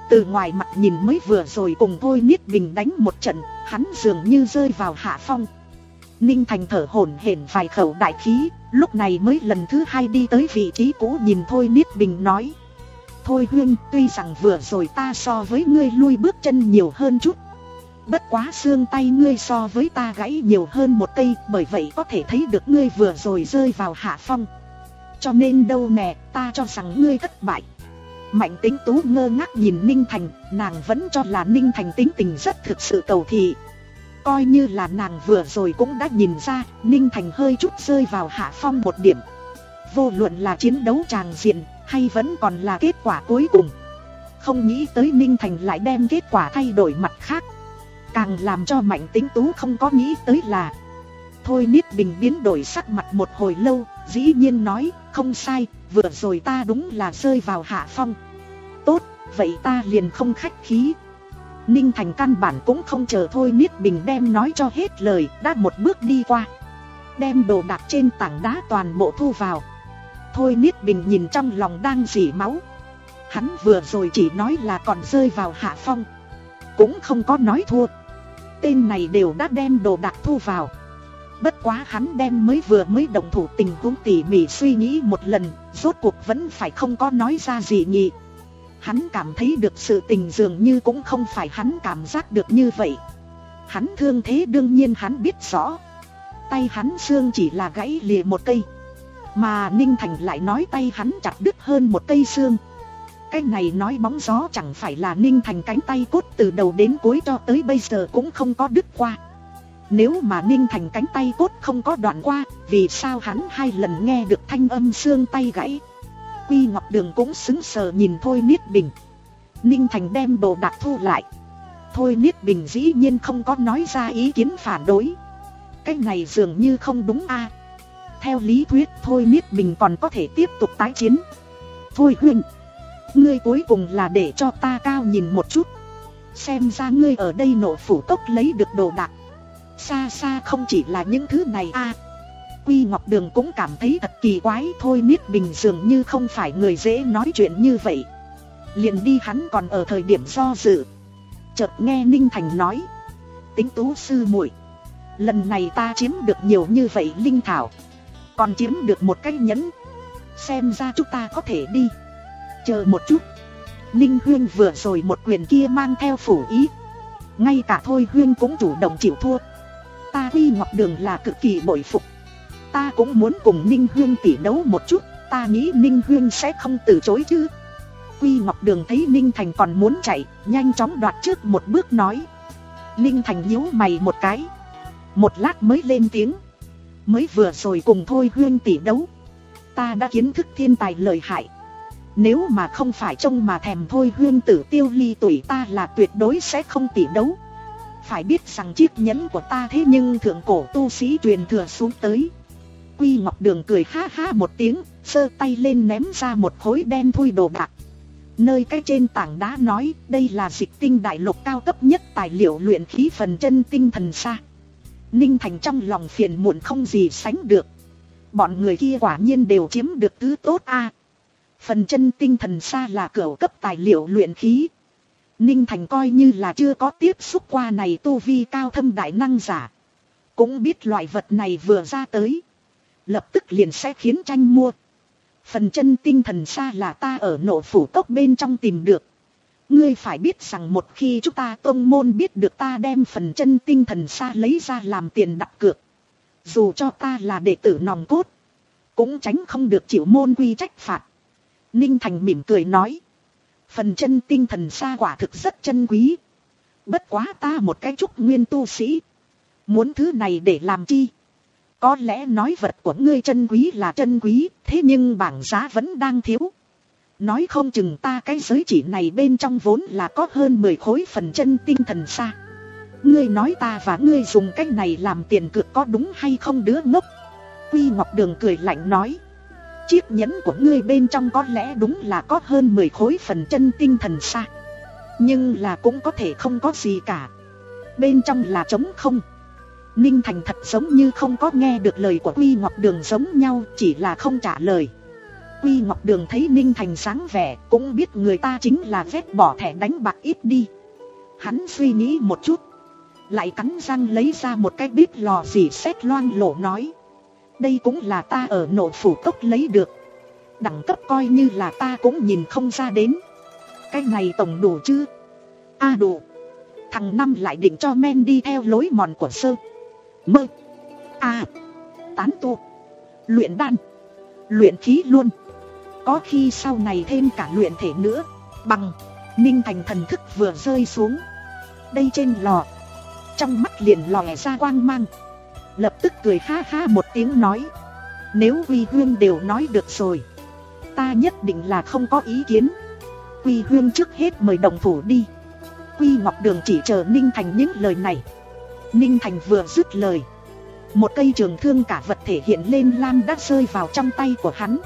Từ ngoài mặt nhìn mới vừa rồi cùng Thôi Niết Bình đánh một trận, hắn dường như rơi vào hạ phong. Ninh Thành thở hổn hển vài khẩu đại khí, lúc này mới lần thứ hai đi tới vị trí cũ nhìn Thôi Niết Bình nói: Thôi huynh, tuy rằng vừa rồi ta so với ngươi lui bước chân nhiều hơn chút, bất quá xương tay ngươi so với ta gãy nhiều hơn một cây, bởi vậy có thể thấy được ngươi vừa rồi rơi vào hạ phong. Cho nên đâu nè, ta cho rằng ngươi thất bại. Mạnh Tĩnh Tú ngơ ngác nhìn Ninh Thành, nàng vẫn cho là Ninh Thành tính tình rất thực sự cầu thị. Coi như là nàng vừa rồi cũng đã nhìn ra, Ninh Thành hơi chút rơi vào hạ phong một điểm. Vô luận là chiến đấu tràng diện, hay vẫn còn là kết quả cuối cùng. Không nghĩ tới Ninh Thành lại đem kết quả thay đổi mặt khác. Càng làm cho Mạnh Tĩnh Tú không có nghĩ tới là Thôi Niết Bình biến đổi sắc mặt một hồi lâu, dĩ nhiên nói: không sai, vừa rồi ta đúng là rơi vào hạ phong. Tốt, vậy ta liền không khách khí. Ninh Thành căn bản cũng không chờ Thôi Niết Bình đem nói cho hết lời, đã một bước đi qua, đem đồ đạc trên tảng đá toàn bộ thu vào. Thôi Niết Bình nhìn trong lòng đang rỉ máu. Hắn vừa rồi chỉ nói là còn rơi vào hạ phong, cũng không có nói thua. Tên này đều đã đem đồ đạc thu vào. Bất quá hắn đem mới vừa mới động thủ tình huống tỉ mỉ suy nghĩ một lần, rốt cuộc vẫn phải không có nói ra gì nhỉ. Hắn cảm thấy được sự tình dường như cũng không phải hắn cảm giác được như vậy. Hắn thương thế đương nhiên hắn biết rõ. Tay hắn xương chỉ là gãy lìa một cây, mà Ninh Thành lại nói tay hắn chặt đứt hơn một cây xương. Cái này nói bóng gió chẳng phải là Ninh Thành cánh tay cốt từ đầu đến cuối cho tới bây giờ cũng không có đứt qua. Nếu mà Ninh Thành cánh tay cốt không có đoạn qua, vì sao hắn hai lần nghe được thanh âm xương tay gãy? Quy Ngọc Đường cũng sững sờ nhìn Thôi Niết Bình. Ninh Thành đem đồ đạc thu lại. Thôi Niết Bình dĩ nhiên không có nói ra ý kiến phản đối. Cái này dường như không đúng a. Theo lý thuyết Thôi Niết Bình còn có thể tiếp tục tái chiến. Thôi huynh, ngươi cuối cùng là để cho ta cao nhìn một chút. Xem ra ngươi ở đây Nộ Phủ Cốc lấy được đồ đạc xa xa không chỉ là những thứ này a. Quy Ngọc Đường cũng cảm thấy thật kỳ quái, Thôi Niết Bình dường như không phải người dễ nói chuyện như vậy. Liền đi hắn còn ở thời điểm do dự, chợt nghe Ninh Thành nói: Tĩnh Tú sư muội, lần này ta chiếm được nhiều như vậy linh thảo, còn chiếm được một cái nhẫn, xem ra chúng ta có thể đi. Chờ một chút, Ninh Huyên vừa rồi một quyền kia mang theo phủ ý, ngay cả Thôi Huyên cũng chủ động chịu thua. Ta Quy Ngọc Đường là cực kỳ bội phục. Ta cũng muốn cùng Ninh Huyên tỉ đấu một chút, ta nghĩ Ninh Huyên sẽ không từ chối chứ. Quy Ngọc Đường thấy Ninh Thành còn muốn chạy, nhanh chóng đoạt trước một bước nói. Ninh Thành nhíu mày một cái, một lát mới lên tiếng: mới vừa rồi cùng Thôi Huyên tỉ đấu, ta đã kiến thức thiên tài lợi hại. Nếu mà không phải trông mà thèm Thôi Huyên tử tiêu ly tuổi, ta là tuyệt đối sẽ không tỉ đấu. Phải biết rằng chiếc nhẫn của ta thế nhưng thượng cổ tu sĩ truyền thừa xuống tới. Quy Ngọc Đường cười ha ha một tiếng, giơ tay lên ném ra một khối đen thui đồ đạc. Nơi cái trên tảng đá nói: đây là Dịch Tinh đại lục cao cấp nhất tài liệu luyện khí phần chân tinh thần sa. Ninh Thành trong lòng phiền muộn không gì sánh được. Bọn người kia quả nhiên đều chiếm được thứ tốt a. Phần chân tinh thần sa là cửu cấp tài liệu luyện khí. Ninh Thành coi như là chưa có tiếp xúc qua này tu vi cao thâm đại năng giả, cũng biết loại vật này vừa ra tới, lập tức liền sẽ khiến tranh mua. Phần chân tinh thần sa là ta ở Nộ Phủ Cốc bên trong tìm được. Ngươi phải biết rằng một khi chúng ta tông môn biết được ta đem phần chân tinh thần sa lấy ra làm tiền đặt cược, dù cho ta là đệ tử nòng cốt, cũng tránh không được chịu môn quy trách phạt. Ninh Thành mỉm cười nói: phần chân tinh thần sa quả thực rất chân quý. Bất quá ta một cái trúc nguyên tu sĩ, muốn thứ này để làm chi? Có lẽ nói vật của ngươi chân quý là chân quý, thế nhưng bảng giá vẫn đang thiếu. Nói không chừng ta cái giới chỉ này bên trong vốn là có hơn mười khối phần chân tinh thần sa. Ngươi nói ta và ngươi dùng cái này làm tiền cược có đúng hay không đứa ngốc? Quy Ngọc Đường cười lạnh nói: chiếc nhẫn của ngươi bên trong có lẽ đúng là có hơn mười khối phần chân tinh thần sa, nhưng là cũng có thể không có gì cả, bên trong là trống không. Ninh Thành thật giống như không có nghe được lời của Quy Ngọc Đường giống nhau, chỉ là không trả lời. Quy Ngọc Đường thấy Ninh Thành sáng vẻ, cũng biết người ta chính là vét bỏ thẻ đánh bạc ít đi. Hắn suy nghĩ một chút, lại cắn răng lấy ra một cái bếp lò dỉ sét loang lổ nói: đây cũng là ta ở Nộ Phủ Cốc lấy được. Đẳng cấp coi như là ta cũng nhìn không ra đến. Cái này tổng đủ chứ? A à, đủ. Thằng Năm lại định cho men đi theo lối mòn của Sơ Mơ A à, tán tu, luyện đan, luyện khí luôn. Có khi sau này thêm cả luyện thể nữa. Bằng. Ninh Thành thần thức vừa rơi xuống, đây trên lò, trong mắt liền lòe ra quang mang. Lập tức cười ha ha một tiếng nói: nếu Quy Huyên đều nói được rồi, ta nhất định là không có ý kiến. Quy Huyên trước hết mời đồng thủ đi. Quy Ngọc Đường chỉ chờ Ninh Thành những lời này. Ninh Thành vừa dứt lời, một cây trường thương cả vật thể hiện lên lam đã rơi vào trong tay của hắn.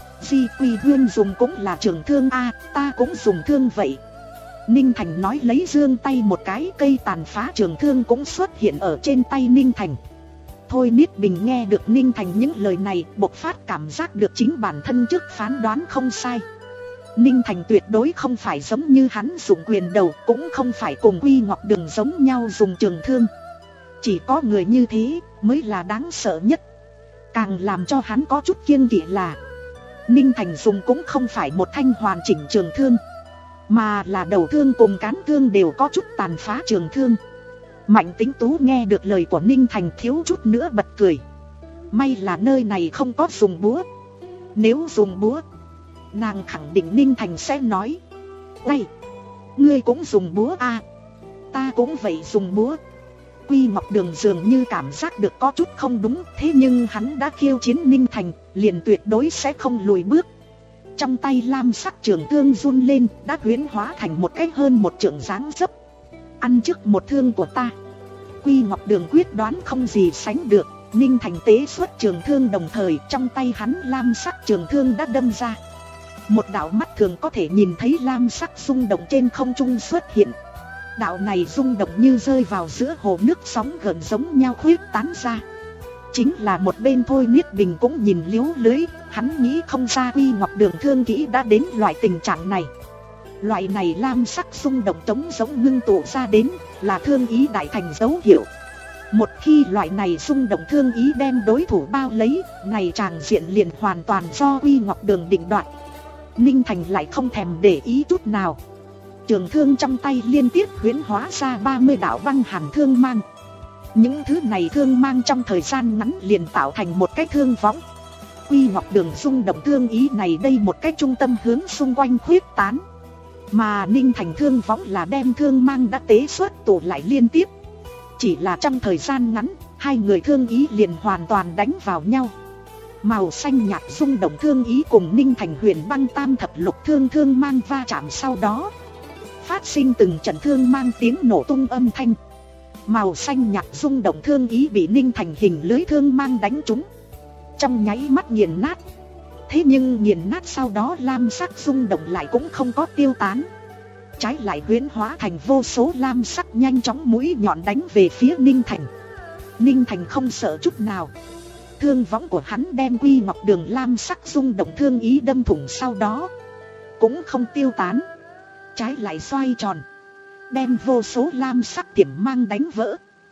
Di Quy Huyên dùng cũng là trường thương a, ta cũng dùng thương vậy. Ninh Thành nói lấy giương tay một cái, cây tàn phá trường thương cũng xuất hiện ở trên tay Ninh Thành. Thôi Niết Bình nghe được Ninh Thành những lời này, bộc phát cảm giác được chính bản thân trước phán đoán không sai. Ninh Thành tuyệt đối không phải giống như hắn dùng quyền đầu, cũng không phải cùng Quy Ngọc Đường giống nhau dùng trường thương. Chỉ có người như thế mới là đáng sợ nhất. Càng làm cho hắn có chút kiêng kỵ là Ninh Thành dùng cũng không phải một thanh hoàn chỉnh trường thương, mà là đầu thương cùng cán thương đều có chút tàn phá trường thương. Mạnh Tính Tú nghe được lời của Ninh Thành thiếu chút nữa bật cười. May là nơi này không có dùng búa. Nếu dùng búa, nàng khẳng định Ninh Thành sẽ nói: uầy, ngươi cũng dùng búa à? Ta cũng vậy dùng búa. Quy Ngọc Đường dường như cảm giác được có chút không đúng, thế nhưng hắn đã khiêu chiến Ninh Thành, liền tuyệt đối sẽ không lùi bước. Trong tay lam sắc trường thương run lên, đã huyễn hóa thành một cái hơn một trượng dáng dấp. Ăn trước một thương của ta. Quy Ngọc Đường quyết đoán không gì sánh được. Ninh Thành tế xuất trường thương, đồng thời trong tay hắn lam sắc trường thương đã đâm ra. Một đạo mắt thường có thể nhìn thấy lam sắc rung động trên không trung xuất hiện. Đạo này rung động như rơi vào giữa hồ nước, sóng gợn giống nhau khuyết tán ra. Chính là một bên Thôi Niết Bình cũng nhìn liếu lưới, hắn nghĩ không ra Quy Ngọc Đường thương kỹ đã đến loại tình trạng này. Loại này lam sắc rung động trống giống ngưng tụ ra đến, là thương ý đại thành dấu hiệu. Một khi loại này rung động thương ý đem đối thủ bao lấy, này tràng diện liền hoàn toàn do Quy Ngọc Đường định đoạt. Ninh Thành lại không thèm để ý chút nào. Trường thương trong tay liên tiếp huyễn hóa ra ba mươi đạo băng hàn thương mang. Những thứ này thương mang trong thời gian ngắn liền tạo thành một cái thương võng. Quy Ngọc Đường rung động thương ý này đây một cái trung tâm hướng xung quanh khuyết tán. Mà Ninh Thành thương võng là đem thương mang đã tế xuất tụ lại liên tiếp. Chỉ là trong thời gian ngắn, hai người thương ý liền hoàn toàn đánh vào nhau. Màu xanh nhạt rung động thương ý cùng Ninh Thành huyền băng tam thập lục thương thương mang va chạm, sau đó phát sinh từng trận thương mang tiếng nổ tung âm thanh. Màu xanh nhạt rung động thương ý bị Ninh Thành hình lưới thương mang đánh trúng, trong nháy mắt nghiền nát. Thế nhưng nghiền nát sau đó lam sắc rung động lại cũng không có tiêu tán, trái lại huyễn hóa thành vô số lam sắc nhanh chóng mũi nhọn đánh về phía Ninh Thành. Ninh Thành không sợ chút nào. Thương võng của hắn đem Quy Ngọc Đường lam sắc rung động thương ý đâm thủng, sau đó cũng không tiêu tán, trái lại xoay tròn, đem vô số lam sắc tiềm mang đánh vỡ.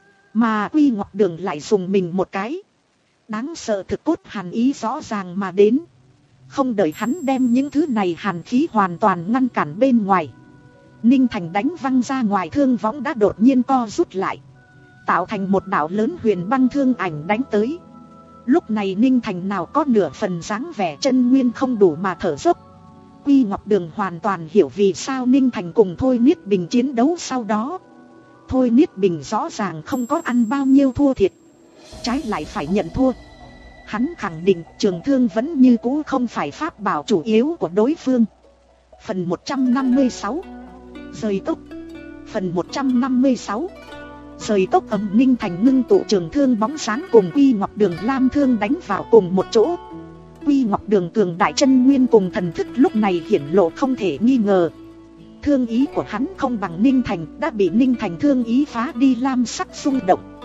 Mà Quy Ngọc Đường lại dùng mình một cái. Đáng sợ thực cốt hàn ý rõ ràng mà đến. Không đợi hắn đem những thứ này hàn khí hoàn toàn ngăn cản bên ngoài, Ninh Thành đánh văng ra ngoài thương võng đã đột nhiên co rút lại, tạo thành một đạo lớn huyền băng thương ảnh đánh tới. Lúc này Ninh Thành nào có nửa phần dáng vẻ chân nguyên không đủ mà thở dốc. Quy Ngọc Đường hoàn toàn hiểu vì sao Ninh Thành cùng Thôi Niết Bình chiến đấu sau đó. Thôi Niết Bình rõ ràng không có ăn bao nhiêu thua thiệt, trái lại phải nhận thua. Hắn khẳng định trường thương vẫn như cũ không phải pháp bảo chủ yếu của đối phương. Phần một trăm năm mươi sáu Rời tốc. Phần một trăm năm mươi sáu Rời tốc. Ầm. Ninh Thành ngưng tụ trường thương bóng sáng cùng Quy Ngọc Đường lam thương đánh vào cùng một chỗ. Quy Ngọc Đường cường đại chân nguyên cùng thần thức lúc này hiển lộ không thể nghi ngờ. Thương ý của hắn không bằng Ninh Thành, đã bị Ninh Thành thương ý phá đi lam sắc xung động.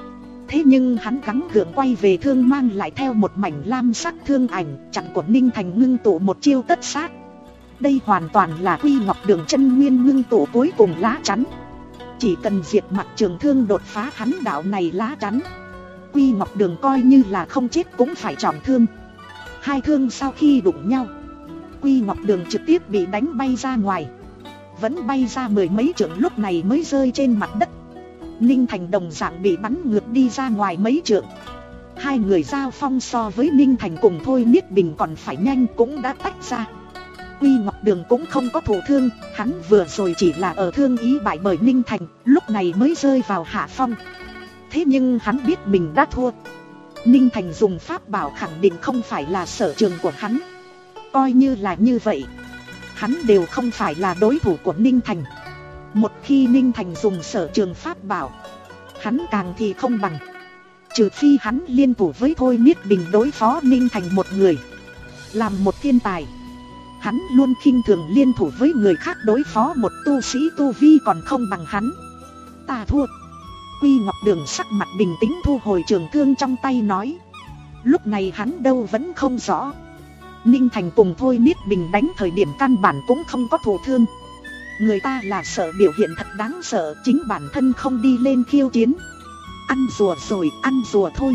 Thế nhưng hắn gắng gượng quay về thương mang lại theo một mảnh lam sắc thương ảnh, chặn của Ninh Thành ngưng tụ một chiêu tất sát. Đây hoàn toàn là Quy Ngọc Đường chân nguyên ngưng tụ cuối cùng lá chắn. Chỉ cần diệt mặt trường thương đột phá hắn đạo này lá chắn, Quy Ngọc Đường coi như là không chết cũng phải trọng thương. Hai thương sau khi đụng nhau, Quy Ngọc Đường trực tiếp bị đánh bay ra ngoài, vẫn bay ra mười mấy trượng lúc này mới rơi trên mặt đất. Ninh Thành đồng dạng bị bắn ngược đi ra ngoài mấy trượng. Hai người giao phong so với Ninh Thành cùng Thôi Niết Bình còn phải nhanh cũng đã tách ra. Quy Ngọc Đường cũng không có thụ thương, hắn vừa rồi chỉ là ở thương ý bại bởi Ninh Thành, lúc này mới rơi vào hạ phong. Thế nhưng hắn biết mình đã thua. Ninh Thành dùng pháp bảo khẳng định không phải là sở trường của hắn. Coi như là như vậy, hắn đều không phải là đối thủ của Ninh Thành. Một khi Ninh Thành dùng sở trường pháp bảo, hắn càng thì không bằng. Trừ phi hắn liên thủ với Thôi Niết Bình đối phó Ninh Thành một người. Làm một thiên tài, hắn luôn khinh thường liên thủ với người khác đối phó một tu sĩ tu vi còn không bằng hắn. Ta thua. Quy Ngọc Đường sắc mặt bình tĩnh thu hồi trường thương trong tay nói. Lúc này hắn đâu vẫn không rõ. Ninh Thành cùng Thôi Niết Bình đánh thời điểm căn bản cũng không có thụ thương. Người ta là sợ biểu hiện thật đáng sợ, chính bản thân không đi lên khiêu chiến. Ăn rùa rồi, ăn rùa thôi.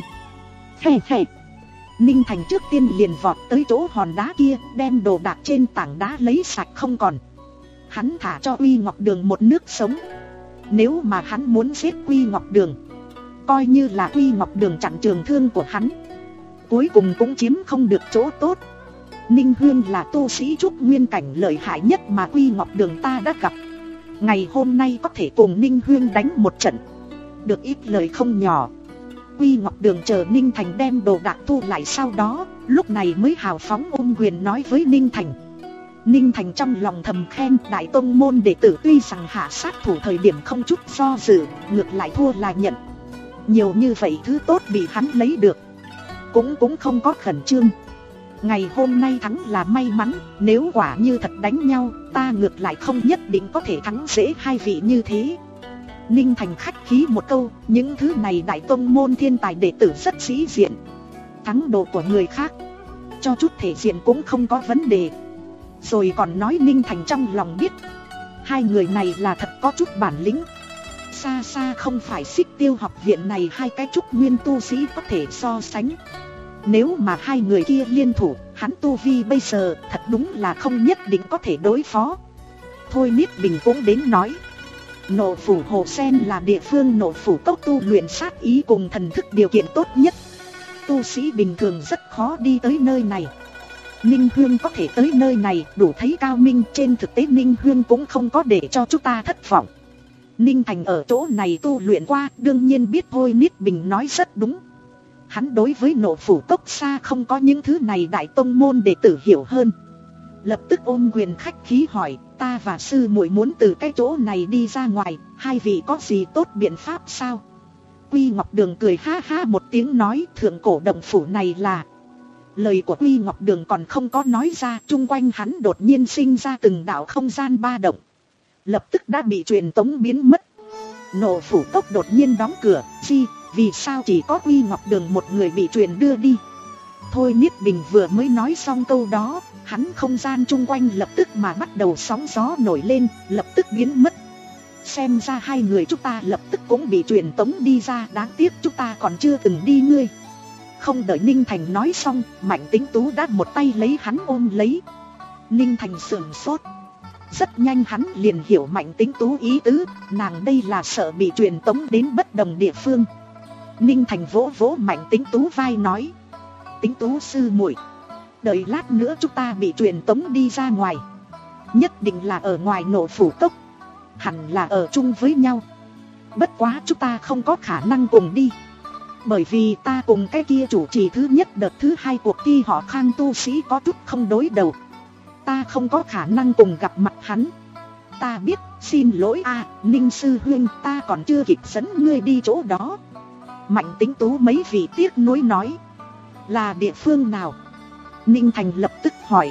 Hề hề. Ninh Thành trước tiên liền vọt tới chỗ hòn đá kia, đem đồ đạc trên tảng đá lấy sạch không còn. Hắn thả cho Quy Ngọc Đường một nước sống. Nếu mà hắn muốn giết Quy Ngọc Đường, coi như là Quy Ngọc Đường chặn trường thương của hắn, cuối cùng cũng chiếm không được chỗ tốt. Ninh Huyên là tu sĩ trúc nguyên cảnh lợi hại nhất mà Quy Ngọc Đường ta đã gặp. Ngày hôm nay có thể cùng Ninh Huyên đánh một trận, được ít lời không nhỏ. Quy Ngọc Đường chờ Ninh Thành đem đồ đạc thu lại, sau đó lúc này mới hào phóng ôm quyền nói với Ninh Thành. Ninh Thành trong lòng thầm khen, đại tông môn đệ tử tuy rằng hạ sát thủ thời điểm không chút do dự, ngược lại thua là nhận. Nhiều như vậy thứ tốt bị hắn lấy được, cũng cũng không có khẩn trương. Ngày hôm nay thắng là may mắn, nếu quả như thật đánh nhau, ta ngược lại không nhất định có thể thắng dễ hai vị như thế. Ninh Thành khách khí một câu, những thứ này đại tông môn thiên tài đệ tử rất sĩ diện. Thắng đồ của người khác, cho chút thể diện cũng không có vấn đề. Rồi còn nói Ninh Thành trong lòng biết, hai người này là thật có chút bản lĩnh. Xa xa không phải Xích Tiêu học viện này hai cái trúc nguyên tu sĩ có thể so sánh. Nếu mà hai người kia liên thủ, hắn tu vi bây giờ thật đúng là không nhất định có thể đối phó. Thôi Niết Bình cũng đến nói, Nộ Phủ Hồ Sen là địa phương Nộ Phủ cốc tu luyện sát ý cùng thần thức điều kiện tốt nhất. Tu sĩ bình thường rất khó đi tới nơi này. Ninh Huyên có thể tới nơi này đủ thấy cao minh, trên thực tế Ninh Huyên cũng không có để cho chúng ta thất vọng. Ninh Thành ở chỗ này tu luyện qua, đương nhiên biết Thôi Niết Bình nói rất đúng. Hắn đối với Nộ Phủ cốc xa không có những thứ này đại tông môn đệ tử hiểu hơn. Lập tức ôm quyền khách khí hỏi, ta và sư muội muốn từ cái chỗ này đi ra ngoài, hai vị có gì tốt biện pháp sao? Quy Ngọc Đường cười ha ha một tiếng nói, thượng cổ động phủ này là... Lời của Quy Ngọc Đường còn không có nói ra, chung quanh hắn đột nhiên sinh ra từng đạo không gian ba động, lập tức đã bị truyền tống biến mất. Nộ Phủ cốc đột nhiên đóng cửa, gì, vì sao chỉ có Quy Ngọc Đường một người bị truyền đưa đi? Thôi Niết Bình vừa mới nói xong câu đó, hắn không gian chung quanh lập tức mà bắt đầu sóng gió nổi lên, lập tức biến mất. Xem ra hai người chúng ta lập tức cũng bị truyền tống đi ra, đáng tiếc chúng ta còn chưa từng đi ngươi. Không đợi Ninh Thành nói xong, Mạnh Tính Tú đã một tay lấy hắn ôm lấy. Ninh Thành sườn sốt. Rất nhanh hắn liền hiểu Mạnh Tính Tú ý tứ, nàng đây là sợ bị truyền tống đến bất đồng địa phương. Ninh Thành vỗ vỗ Mạnh Tính Tú vai nói, Tính Tú sư muội, đợi lát nữa chúng ta bị truyền tống đi ra ngoài, nhất định là ở ngoài Nộ Phủ cốc, hẳn là ở chung với nhau. Bất quá chúng ta không có khả năng cùng đi, bởi vì ta cùng cái kia chủ trì thứ nhất đợt thứ hai cuộc thi họ Khang tu sĩ có chút không đối đầu, ta không có khả năng cùng gặp mặt hắn. Ta biết, xin lỗi a, à, Ninh sư huynh, ta còn chưa kịp dẫn ngươi đi chỗ đó. Mạnh Tính Tú mấy vị tiếc nuối nói, là địa phương nào? Ninh Thành lập tức hỏi.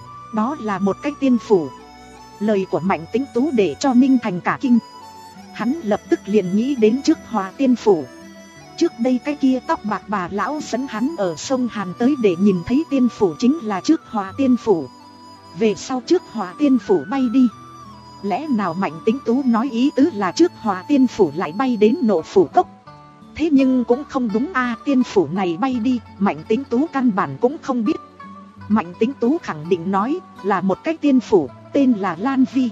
Đó là một cái tiên phủ. Lời của Mạnh Tính Tú để cho Ninh Thành cả kinh. Hắn lập tức liền nghĩ đến trước Hòa Tiên phủ. trước đây cái kia tóc bạc bà lão dẫn hắn ở sông Hàn tới để nhìn thấy tiên phủ chính là trước Hòa Tiên Phủ. Về sau trước Hòa Tiên Phủ bay đi. Lẽ nào Mạnh Tĩnh Tú nói ý tứ là trước Hòa Tiên Phủ lại bay đến Nộ Phủ Cốc? Thế nhưng cũng không đúng a, tiên phủ này bay đi, Mạnh Tĩnh Tú căn bản cũng không biết. Mạnh Tĩnh Tú khẳng định nói là một cái tiên phủ, tên là Lan Vi.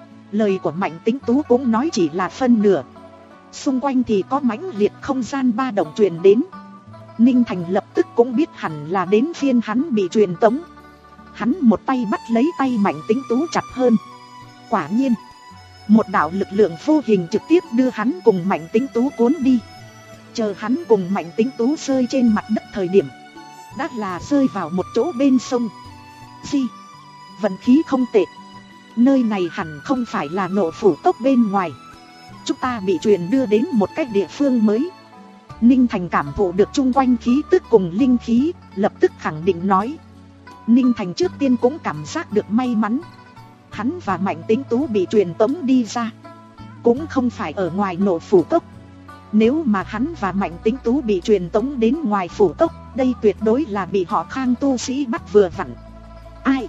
Lời của Mạnh Tĩnh Tú cũng nói chỉ là phân nửa. Xung quanh thì có mãnh liệt không gian ba động truyền đến. Ninh Thành lập tức cũng biết hẳn là đến phiên hắn bị truyền tống. Hắn một tay bắt lấy tay Mạnh Tĩnh Tú chặt hơn. Quả nhiên, một đạo lực lượng vô hình trực tiếp đưa hắn cùng Mạnh Tĩnh Tú cuốn đi. Chờ hắn cùng Mạnh Tĩnh Tú rơi trên mặt đất thời điểm, đã là rơi vào một chỗ bên sông. Di, vận khí không tệ. Nơi này hẳn không phải là Nộ Phủ Cốc bên ngoài. Chúng ta bị truyền đưa đến một cái địa phương mới. Ninh Thành cảm thụ được chung quanh khí tức cùng linh khí, lập tức khẳng định nói. Ninh Thành trước tiên cũng cảm giác được may mắn. Hắn và Mạnh Tĩnh Tú bị truyền tống đi ra, cũng không phải ở ngoài Nộ Phủ Cốc. Nếu mà hắn và Mạnh Tĩnh Tú bị truyền tống đến ngoài phủ cốc, đây tuyệt đối là bị họ Khang tu sĩ bắt vừa vặn. Ai?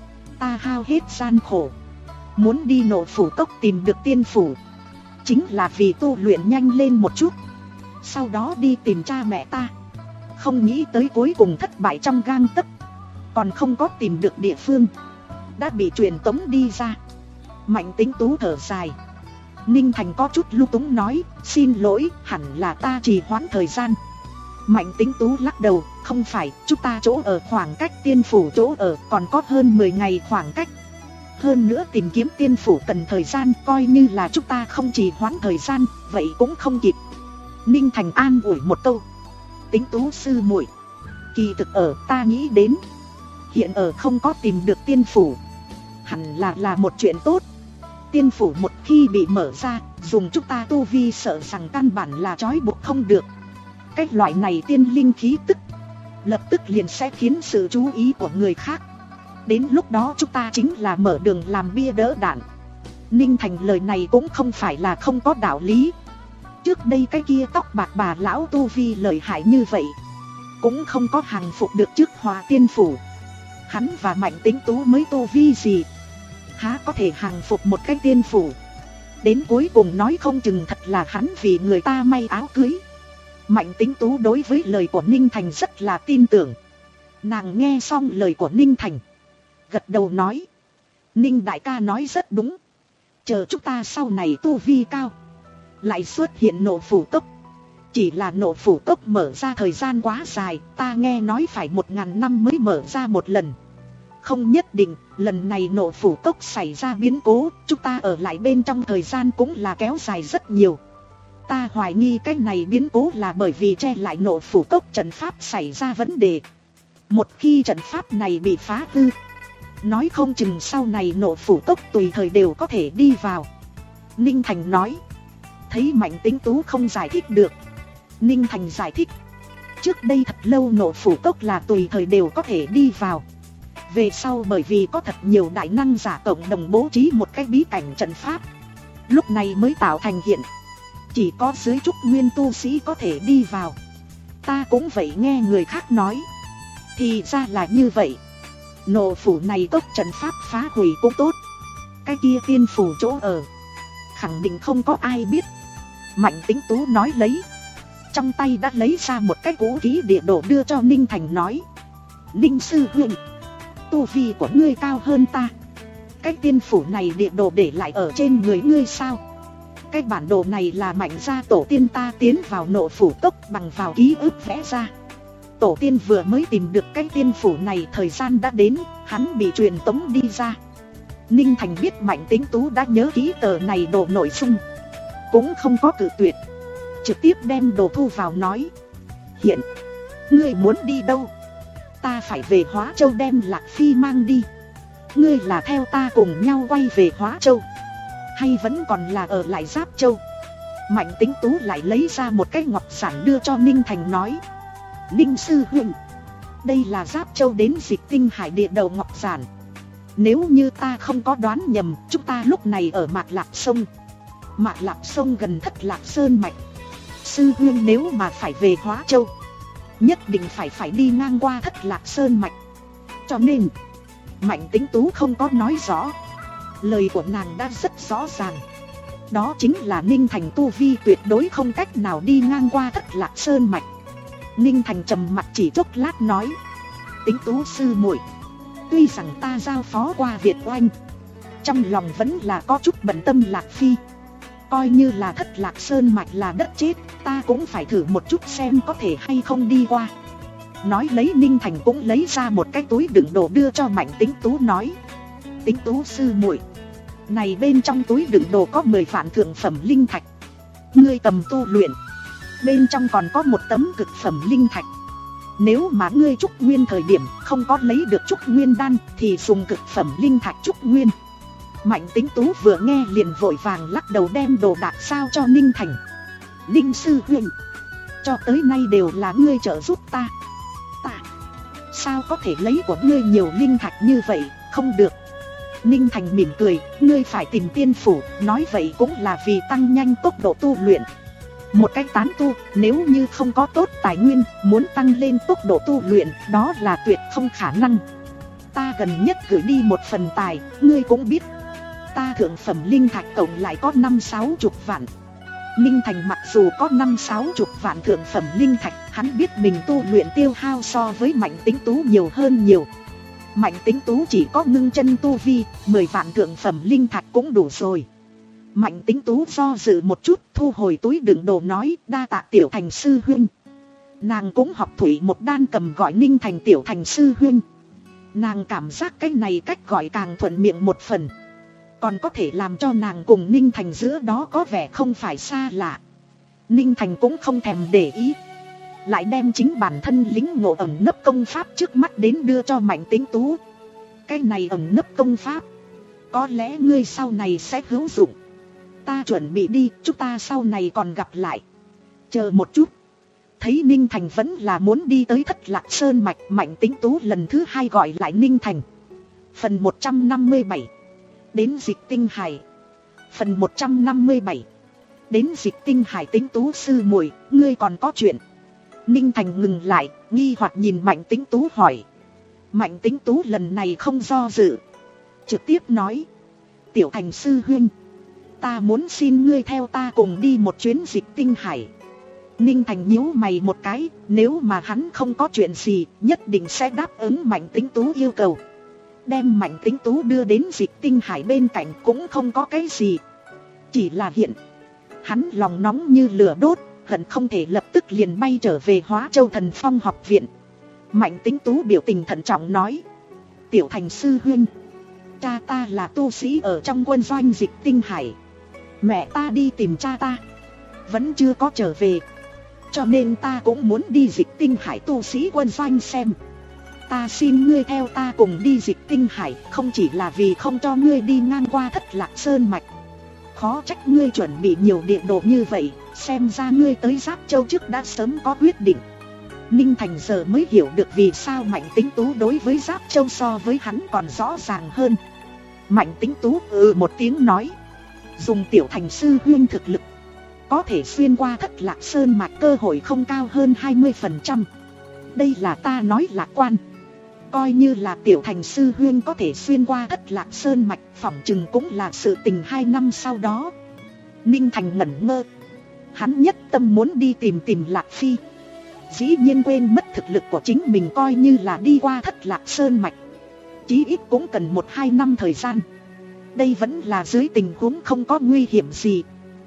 Ta hao hết gian khổ, muốn đi Nộ Phủ Cốc tìm được tiên phủ, chính là vì tu luyện nhanh lên một chút, sau đó đi tìm cha mẹ ta. Không nghĩ tới cuối cùng thất bại trong gang tấc, còn không có tìm được địa phương, đã bị truyền tống đi ra. Mạnh Tĩnh Tú thở dài. Ninh Thành có chút lung túng nói, xin lỗi, hẳn là ta trì hoãn thời gian. Mạnh Tĩnh Tú lắc đầu, không phải, chúng ta chỗ ở khoảng cách tiên phủ chỗ ở còn có hơn mười ngày khoảng cách. Hơn nữa tìm kiếm tiên phủ cần thời gian, coi như là chúng ta không trì hoãn thời gian, vậy cũng không kịp. Ninh Thành an ủi một câu. Tĩnh Tú sư muội, kỳ thực ở ta nghĩ đến, hiện ở không có tìm được tiên phủ, hẳn là là một chuyện tốt. Tiên phủ một khi bị mở ra, dùng chúng ta tu vi sợ rằng căn bản là trói buộc không được. Cái loại này tiên linh khí tức, lập tức liền sẽ khiến sự chú ý của người khác. Đến lúc đó chúng ta chính là mở đường làm bia đỡ đạn. Ninh Thành lời này cũng không phải là không có đạo lý. Trước đây cái kia tóc bạc bà lão tu vi lợi hại như vậy, cũng không có hàng phục được trước Hòa Tiên Phủ. Hắn và Mạnh Tĩnh Tú mới tu vi gì, há có thể hàng phục một cái tiên phủ. Đến cuối cùng nói không chừng thật là hắn vì người ta may áo cưới. Mạnh Tĩnh Tú đối với lời của Ninh Thành rất là tin tưởng. Nàng nghe xong lời của Ninh Thành, gật đầu nói, Ninh đại ca nói rất đúng. Chờ chúng ta sau này tu vi cao, lại xuất hiện Nộ Phủ Cốc. Chỉ là Nộ Phủ Cốc mở ra thời gian quá dài, ta nghe nói phải một ngàn năm mới mở ra một lần. Không nhất định, lần này Nộ Phủ Cốc xảy ra biến cố, chúng ta ở lại bên trong thời gian cũng là kéo dài rất nhiều. Ta hoài nghi cái này biến cố là bởi vì che lại Nộ Phủ Cốc trận pháp xảy ra vấn đề. Một khi trận pháp này bị phá hư, nói không chừng sau này Nộ Phủ Cốc tùy thời đều có thể đi vào. Ninh Thành nói. Thấy Mạnh Tĩnh Tú không giải thích được, Ninh Thành giải thích. Trước đây thật lâu Nộ Phủ Cốc là tùy thời đều có thể đi vào. Về sau bởi vì có thật nhiều đại năng giả cộng đồng bố trí một cái bí cảnh trận pháp, lúc này mới tạo thành hiện. Chỉ có dưới trúc nguyên tu sĩ có thể đi vào. Ta cũng vậy nghe người khác nói. Thì ra là như vậy. Nộ phủ này cốc trận pháp phá hủy cũng tốt. Cái kia tiên phủ chỗ ở, khẳng định không có ai biết. Mạnh Tĩnh Tú nói lấy. Trong tay đã lấy ra một cái cũ kỹ địa đồ đưa cho Ninh Thành nói. Ninh sư huynh, tu vi của ngươi cao hơn ta. Cái tiên phủ này địa đồ để lại ở trên người ngươi sao? Cái bản đồ này là Mạnh gia tổ tiên ta tiến vào Nộ Phủ Cốc bằng vào ký ức vẽ ra. Tổ tiên vừa mới tìm được cái tiên phủ này, thời gian đã đến, hắn bị truyền tống đi ra. Ninh Thành biết Mạnh Tĩnh Tú đã nhớ ký tờ này đồ nội dung, cũng không có cự tuyệt, trực tiếp đem đồ thu vào nói. Hiện, ngươi muốn đi đâu? Ta phải về Hóa Châu đem Lạc Phi mang đi. Ngươi là theo ta cùng nhau quay về Hóa Châu, hay vẫn còn là ở lại Giáp Châu? Mạnh Tĩnh Tú lại lấy ra một cái ngọc giản đưa cho Ninh Thành nói. Ninh sư huynh, đây là Giáp Châu đến Dịch Tinh Hải địa đầu ngọc giản. Nếu như ta không có đoán nhầm, chúng ta lúc này ở Mạc Lạp Sông. Mạc Lạp Sông gần Thất Lạc Sơn Mạch. sư huynh nếu mà phải về Hóa Châu, nhất định phải phải đi ngang qua Thất Lạc Sơn Mạch. Cho nên Mạnh Tĩnh Tú không có nói rõ. Lời của nàng đã rất rõ ràng. Đó chính là Ninh Thành tu vi tuyệt đối không cách nào đi ngang qua Thất Lạc Sơn Mạch. Ninh Thành trầm mặt chỉ chốc lát nói: Tĩnh Tú sư muội, tuy rằng ta giao phó qua Việt Oanh, trong lòng vẫn là có chút bận tâm Lạc Phi. Coi như là Thất Lạc Sơn Mạch là đất chết, ta cũng phải thử một chút xem có thể hay không đi qua. Nói lấy, Ninh Thành cũng lấy ra một cái túi đựng đồ đưa cho Mạnh Tĩnh Tú, nói: Tĩnh Tú sư muội, này bên trong túi đựng đồ có mười vạn thượng phẩm linh thạch, ngươi cầm tu luyện. Bên trong còn có một tấm cực phẩm linh thạch, nếu mà ngươi trúc nguyên thời điểm không có lấy được trúc nguyên đan thì dùng cực phẩm linh thạch trúc nguyên. Mạnh Tĩnh Tú vừa nghe liền vội vàng lắc đầu đem đồ đạc sao cho Ninh Thành. Ninh sư huynh, cho tới nay đều là ngươi trợ giúp ta, ta sao có thể lấy của ngươi nhiều linh thạch như vậy, không được. Ninh Thành mỉm cười: ngươi phải tìm tiên phủ, nói vậy cũng là vì tăng nhanh tốc độ tu luyện. Một cái tán tu nếu như không có tốt tài nguyên, muốn tăng lên tốc độ tu luyện đó là tuyệt không khả năng. Ta gần nhất gửi đi một phần tài, ngươi cũng biết, ta thượng phẩm linh thạch cộng lại có năm sáu chục vạn. Ninh Thành mặc dù có năm sáu chục vạn thượng phẩm linh thạch, hắn biết mình tu luyện tiêu hao so với Mạnh Tĩnh Tú nhiều hơn nhiều. Mạnh Tĩnh Tú chỉ có ngưng chân tu vi, mười vạn thượng phẩm linh thạch cũng đủ rồi. Mạnh Tĩnh Tú do dự một chút, thu hồi túi đựng đồ nói: đa tạ Tiểu Thành sư huynh. Nàng cũng học thủy một đan cầm gọi Ninh Thành Tiểu Thành sư huynh. Nàng cảm giác cái này cách gọi càng thuận miệng một phần, còn có thể làm cho nàng cùng Ninh Thành giữa đó có vẻ không phải xa lạ. Ninh Thành cũng không thèm để ý, lại đem chính bản thân lính ngộ ẩn nấp công pháp trước mắt đến đưa cho Mạnh Tĩnh Tú. Cái này ẩn nấp công pháp, có lẽ ngươi sau này sẽ hữu dụng. Ta chuẩn bị đi, chúng ta sau này còn gặp lại. Chờ một chút. Thấy Ninh Thành vẫn là muốn đi tới Thất Lạc Sơn Mạch, Mạnh Tĩnh Tú lần thứ hai gọi lại Ninh Thành. Phần một trăm năm mươi bảy. Đến Dịch Tinh Hải. Phần một trăm năm mươi bảy. Đến Dịch Tinh Hải. Tĩnh Tú sư muội, ngươi còn có chuyện. Ninh Thành ngừng lại, nghi hoặc nhìn Mạnh Tĩnh Tú hỏi. Mạnh Tĩnh Tú lần này không do dự, trực tiếp nói: Tiểu Thành sư huynh, ta muốn xin ngươi theo ta cùng đi một chuyến Dịch Tinh Hải. Ninh Thành nhíu mày một cái, nếu mà hắn không có chuyện gì, nhất định sẽ đáp ứng Mạnh Tĩnh Tú yêu cầu. Đem Mạnh Tĩnh Tú đưa đến Dịch Tinh Hải bên cạnh cũng không có cái gì. Chỉ là hiện hắn lòng nóng như lửa đốt, hận không thể lập tức liền bay trở về Hóa Châu Thần Phong học viện. Mạnh Tĩnh Tú biểu tình thận trọng nói: Tiểu Thành sư huynh, cha ta là tu sĩ ở trong quân doanh Dịch Tinh Hải. Mẹ ta đi tìm cha ta, vẫn chưa có trở về, cho nên ta cũng muốn đi Dịch Tinh Hải tu sĩ quân doanh xem. Ta xin ngươi theo ta cùng đi Dịch Tinh Hải, không chỉ là vì không cho ngươi đi ngang qua Thất Lạc Sơn Mạch. Khó trách ngươi chuẩn bị nhiều địa đồ như vậy, xem ra ngươi tới Giáp Châu trước đã sớm có quyết định. Ninh Thành giờ mới hiểu được vì sao Mạnh Tĩnh Tú đối với Giáp Châu so với hắn còn rõ ràng hơn. Mạnh Tĩnh Tú ừ một tiếng nói: dùng Tiểu Thành sư huynh thực lực, có thể xuyên qua Thất Lạc Sơn Mạch cơ hội không cao hơn hai mươi phần trăm. Đây là ta nói lạc quan. Coi như là Tiểu Thành sư huynh có thể xuyên qua Thất Lạc Sơn Mạch, phỏng chừng cũng là sự tình hai năm sau đó. Ninh Thành ngẩn ngơ, hắn nhất tâm muốn đi tìm tìm Lạc Phi, dĩ nhiên quên mất thực lực của chính mình. Coi như là đi qua Thất Lạc Sơn Mạch, chí ít cũng cần một hai năm thời gian. Đây vẫn là dưới tình huống không có nguy hiểm gì.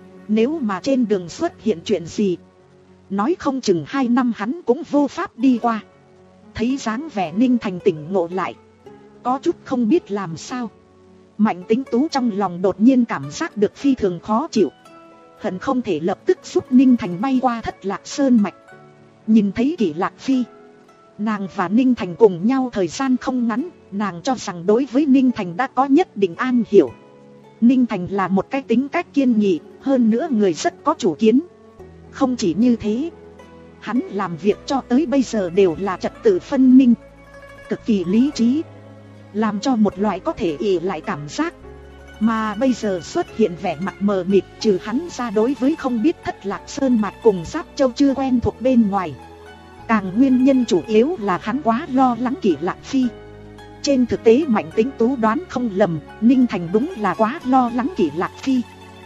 Nếu mà trên đường xuất hiện chuyện gì, nói không chừng hai năm hắn cũng vô pháp đi qua. Thấy dáng vẻ Ninh Thành tỉnh ngộ lại, có chút không biết làm sao. Mạnh Tĩnh Tú trong lòng đột nhiên cảm giác được phi thường khó chịu, hận không thể lập tức giúp Ninh Thành bay qua Thất Lạc Sơn Mạch. Nhìn thấy Kỷ Lạc Phi, nàng và Ninh Thành cùng nhau thời gian không ngắn, nàng cho rằng đối với Ninh Thành đã có nhất định an hiểu. Ninh Thành là một cái tính cách kiên nghị, hơn nữa người rất có chủ kiến. Không chỉ như thế, hắn làm việc cho tới bây giờ đều là trật tự phân minh, cực kỳ lý trí, làm cho một loại có thể ỷ lại cảm giác. Mà bây giờ xuất hiện vẻ mặt mờ mịt, trừ hắn ra đối với không biết Thất Lạc Sơn Mạch cùng Giáp Châu chưa quen thuộc bên ngoài. Càng nguyên nhân chủ yếu là hắn quá lo lắng Kỷ Lạc Phi. Trên thực tế Mạnh Tĩnh Tú đoán không lầm, Ninh Thành đúng là quá lo lắng Kỷ Lạc Phi.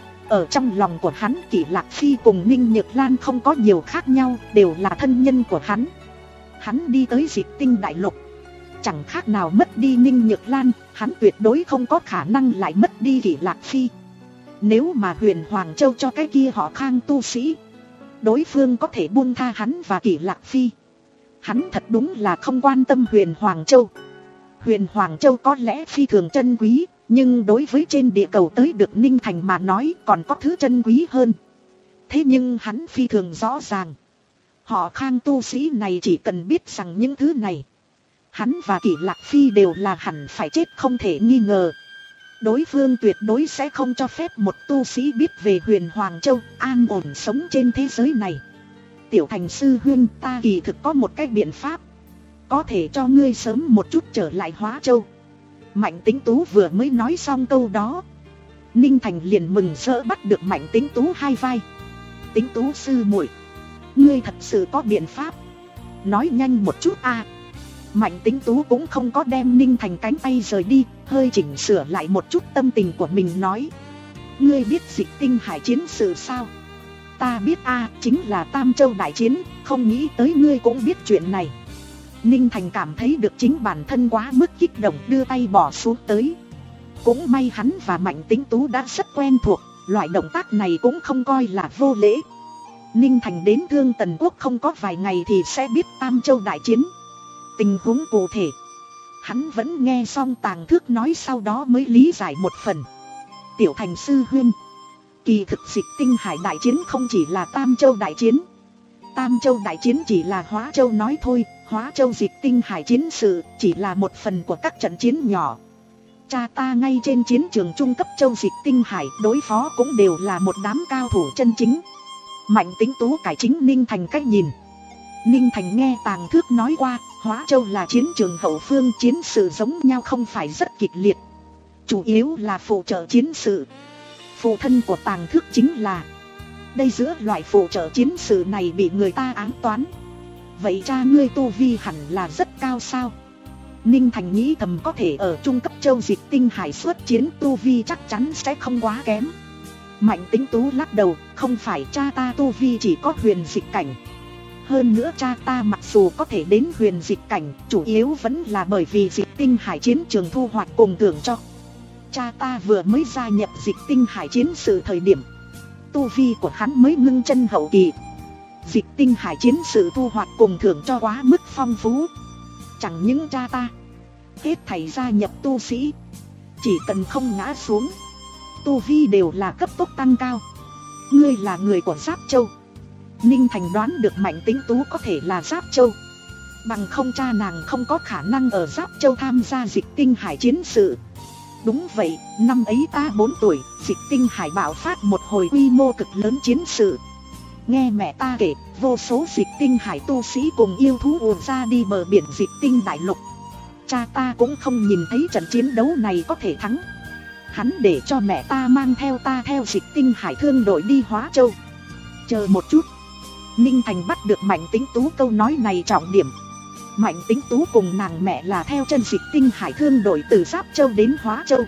Ở trong lòng của hắn, Kỷ Lạc Phi cùng Ninh Nhược Lan không có nhiều khác nhau, đều là thân nhân của hắn. Hắn đi tới Dịch Tinh Đại Lục, chẳng khác nào mất đi Ninh Nhược Lan, hắn tuyệt đối không có khả năng lại mất đi Kỷ Lạc Phi. Nếu mà Huyền Hoàng Châu cho cái kia họ Khang tu sĩ, đối phương có thể buông tha hắn và Kỷ Lạc Phi. Hắn thật đúng là không quan tâm Huyền Hoàng Châu. Huyền Hoàng Châu có lẽ phi thường chân quý, nhưng đối với trên địa cầu tới được Ninh Thành mà nói còn có thứ chân quý hơn. Thế nhưng hắn phi thường rõ ràng, họ Khang tu sĩ này chỉ cần biết rằng những thứ này, hắn và Kỷ Lạc Phi đều là hẳn phải chết không thể nghi ngờ. Đối phương tuyệt đối sẽ không cho phép một tu sĩ biết về Huyền Hoàng Châu, an ổn sống trên thế giới này. Tiểu Thành sư huynh, ta kỳ thực có một cái biện pháp, có thể cho ngươi sớm một chút trở lại Hóa Châu. Mạnh Tĩnh Tú vừa mới nói xong câu đó, Ninh Thành liền mừng rỡ bắt được Mạnh Tĩnh Tú hai vai. Tĩnh Tú sư muội, ngươi thật sự có biện pháp, nói nhanh một chút a. Mạnh Tĩnh Tú cũng không có đem Ninh Thành cánh tay rời đi, hơi chỉnh sửa lại một chút tâm tình của mình nói: ngươi biết Dịch Tinh Hải chiến sự sao? Ta biết a, chính là Tam Châu đại chiến, không nghĩ tới ngươi cũng biết chuyện này. Ninh Thành cảm thấy được chính bản thân quá mức kích động, đưa tay bỏ xuống tới. Cũng may hắn và Mạnh Tĩnh Tú đã rất quen thuộc, loại động tác này cũng không coi là vô lễ. Ninh Thành đến Thương Tần Quốc không có vài ngày thì sẽ biết Tam Châu đại chiến. Tình huống cụ thể, hắn vẫn nghe xong Tàng Thước nói, sau đó mới lý giải một phần. Tiểu Thành sư huynh, kỳ thực Dịch Tinh Hải đại chiến không chỉ là Tam Châu đại chiến. Tam Châu đại chiến chỉ là Hóa Châu nói thôi, Hóa Châu Dịch Tinh Hải chiến sự chỉ là một phần của các trận chiến nhỏ. Cha ta ngay trên chiến trường trung cấp Châu Dịch Tinh Hải đối phó cũng đều là một đám cao thủ chân chính. Mạnh Tĩnh Tú cải chính Ninh Thành cách nhìn. Ninh Thành nghe Tàng Thước nói qua, Hóa Châu là chiến trường hậu phương, chiến sự giống nhau không phải rất kịch liệt, chủ yếu là phụ trợ chiến sự. Phụ thân của Tàng Thước chính là đây, giữa loại phụ trợ chiến sự này bị người ta ám toán. Vậy cha ngươi tu vi hẳn là rất cao sao? Ninh Thành nghĩ thầm, có thể ở trung cấp Châu Dịch Tinh Hải xuất chiến, tu vi chắc chắn sẽ không quá kém. Mạnh Tĩnh Tú lắc đầu, không phải, cha ta tu vi chỉ có huyền dịch cảnh. Hơn nữa cha ta mặc dù có thể đến huyền dịch cảnh, chủ yếu vẫn là bởi vì Dịch Tinh Hải chiến trường thu hoạch cùng thưởng cho. Cha ta vừa mới gia nhập Dịch Tinh Hải chiến sự thời điểm, tu vi của hắn mới ngưng chân hậu kỳ. Dịch Tinh Hải chiến sự thu hoạch cùng thưởng cho quá mức phong phú. Chẳng những cha ta, hết thảy gia nhập tu sĩ, chỉ cần không ngã xuống, tu vi đều là cấp tốc tăng cao. Ngươi là người của Giáp Châu. Ninh Thành đoán được Mạnh Tĩnh Tú có thể là Giáp Châu, bằng không cha nàng không có khả năng ở Giáp Châu tham gia Dịch Tinh Hải chiến sự. Đúng vậy, năm ấy ta bốn tuổi, Dịch Tinh Hải bạo phát một hồi quy mô cực lớn chiến sự. Nghe mẹ ta kể, vô số Dịch Tinh Hải tu sĩ cùng yêu thú ùa ra đi bờ biển Dịch Tinh Đại Lục. Cha ta cũng không nhìn thấy trận chiến đấu này có thể thắng. Hắn để cho mẹ ta mang theo ta theo Dịch Tinh Hải thương đội đi Hóa Châu. Chờ một chút. Ninh Thành bắt được Mạnh Tĩnh Tú câu nói này trọng điểm. Mạnh Tĩnh Tú cùng nàng mẹ là theo chân Dịch Tinh Hải thương đội từ Giáp Châu đến Hóa Châu.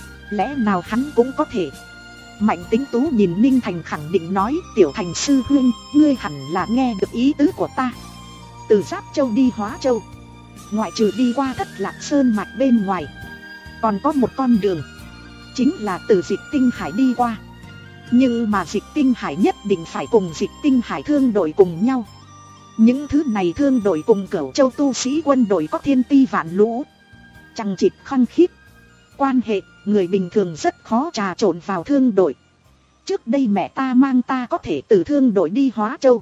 Lẽ nào hắn cũng có thể? Mạnh Tĩnh Tú nhìn Ninh Thành khẳng định nói, Tiểu Thành sư huynh, ngươi hẳn là nghe được ý tứ của ta. Từ Giáp Châu đi Hóa Châu, ngoại trừ đi qua Thất Lạc Sơn Mạch bên ngoài, còn có một con đường, chính là từ Dịch Tinh Hải đi qua. Nhưng mà Dịch Tinh Hải nhất định phải cùng Dịch Tinh Hải thương đội cùng nhau. Những thứ này thương đội cùng Cửu Châu tu sĩ quân đội có thiên ti vạn lũ, chằng chịt khăng khít quan hệ, người bình thường rất khó trà trộn vào thương đội. Trước đây mẹ ta mang ta có thể từ thương đội đi Hóa Châu,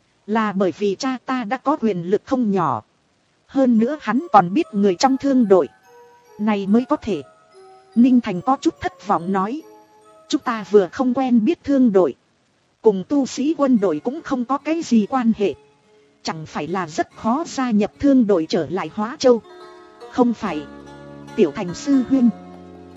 là bởi vì cha ta đã có quyền lực không nhỏ. Hơn nữa hắn còn biết người trong thương đội này mới có thể. Ninh Thành có chút thất vọng nói, chúng ta vừa không quen biết thương đội, cùng tu sĩ quân đội cũng không có cái gì quan hệ, chẳng phải là rất khó gia nhập thương đội trở lại Hóa Châu. Không phải, Tiểu Thành sư huynh,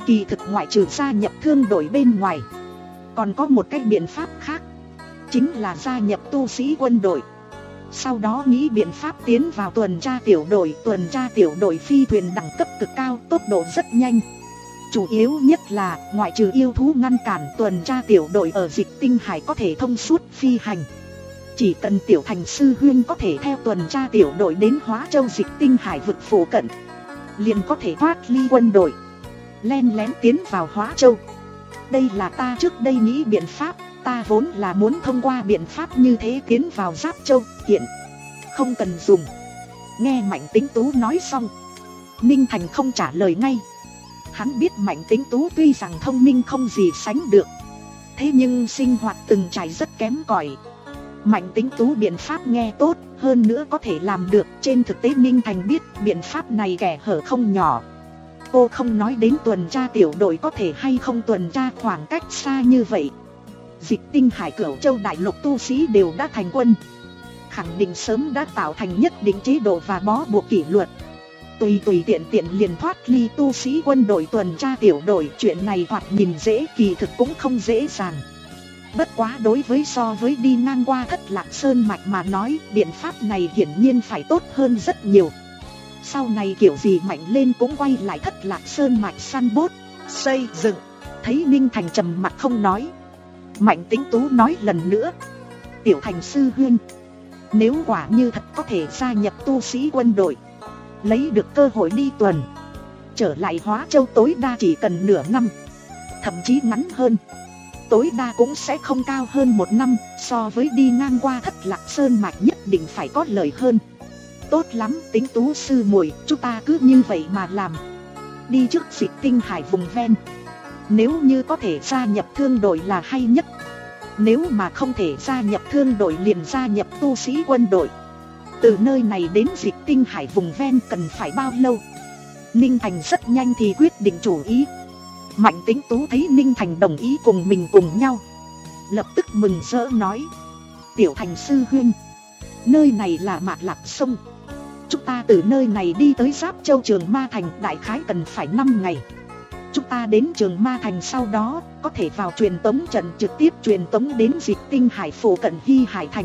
Kỳ thực ngoại trừ gia nhập thương đội bên ngoài, còn có một cách biện pháp khác, chính là gia nhập tu sĩ quân đội. Sau đó nghĩ biện pháp tiến vào tuần tra tiểu đội. Tuần tra tiểu đội phi thuyền đẳng cấp cực cao, tốc độ rất nhanh. Chủ yếu nhất là ngoại trừ yêu thú ngăn cản, tuần tra tiểu đội ở Dịch Tinh Hải có thể thông suốt phi hành. Chỉ cần Tiểu Thành sư huynh có thể theo tuần tra tiểu đội đến Hóa Châu Dịch Tinh Hải vực phụ cận, liền có thể thoát ly quân đội, len lén tiến vào Hóa Châu. Đây là ta trước đây nghĩ biện pháp. Ta vốn là muốn thông qua biện pháp như thế tiến vào Giáp Châu, hiện không cần dùng. Nghe Mạnh Tính Tú nói xong, Ninh Thành không trả lời ngay. Hắn biết Mạnh Tính Tú tuy rằng thông minh không gì sánh được, thế nhưng sinh hoạt từng trải rất kém cỏi. Mạnh Tính Tú biện pháp nghe tốt, hơn nữa có thể làm được. Trên thực tế Ninh Thành biết biện pháp này kẻ hở không nhỏ. Cô không nói đến tuần tra tiểu đội có thể hay không tuần tra khoảng cách xa như vậy. Dịch Tinh Hải Cửu Châu đại lục tu sĩ đều đã thành quân, khẳng định sớm đã tạo thành nhất định chế độ và bó buộc kỷ luật. Tùy tùy tiện tiện liền thoát ly tu sĩ quân đội tuần tra tiểu đội, chuyện này thoạt nhìn dễ, kỳ thực cũng không dễ dàng. Bất quá đối với so với đi ngang qua Thất Lạc Sơn mạch mà nói, biện pháp này hiển nhiên phải tốt hơn rất nhiều. Sau này kiểu gì mạnh lên cũng quay lại Thất Lạc Sơn mạch săn bốt, xây dựng. Thấy Ninh Thành trầm mặt không nói, Mạnh Tính Tú nói lần nữa: Tiểu Thành sư huynh, nếu quả như thật có thể gia nhập tu sĩ quân đội, lấy được cơ hội đi tuần, trở lại Hóa Châu tối đa chỉ cần nửa năm, thậm chí ngắn hơn, tối đa cũng sẽ không cao hơn một năm. So với đi ngang qua Thất Lạc Sơn mạch nhất định phải có lợi hơn. Tốt lắm, Tính Tú sư muội, chúng ta cứ như vậy mà làm. Đi trước Dịch Tinh Hải vùng ven, nếu như có thể gia nhập thương đội là hay nhất. Nếu mà không thể gia nhập thương đội liền gia nhập tu sĩ quân đội. Từ nơi này đến Dịch Tinh Hải vùng ven cần phải bao lâu? Ninh Thành rất nhanh thì quyết định chủ ý. Mạnh Tính Tú thấy Ninh Thành đồng ý cùng mình cùng nhau, lập tức mừng rỡ nói: Tiểu Thành sư huynh, nơi này là Mạt Lạp Sông. Chúng ta từ nơi này đi tới Giáp Châu Trường Ma Thành đại khái cần phải năm ngày. Chúng ta đến Trường Ma Thành sau đó có thể vào truyền tống trận trực tiếp truyền tống đến Dịch Tinh Hải phụ cận Hy Hải Thành.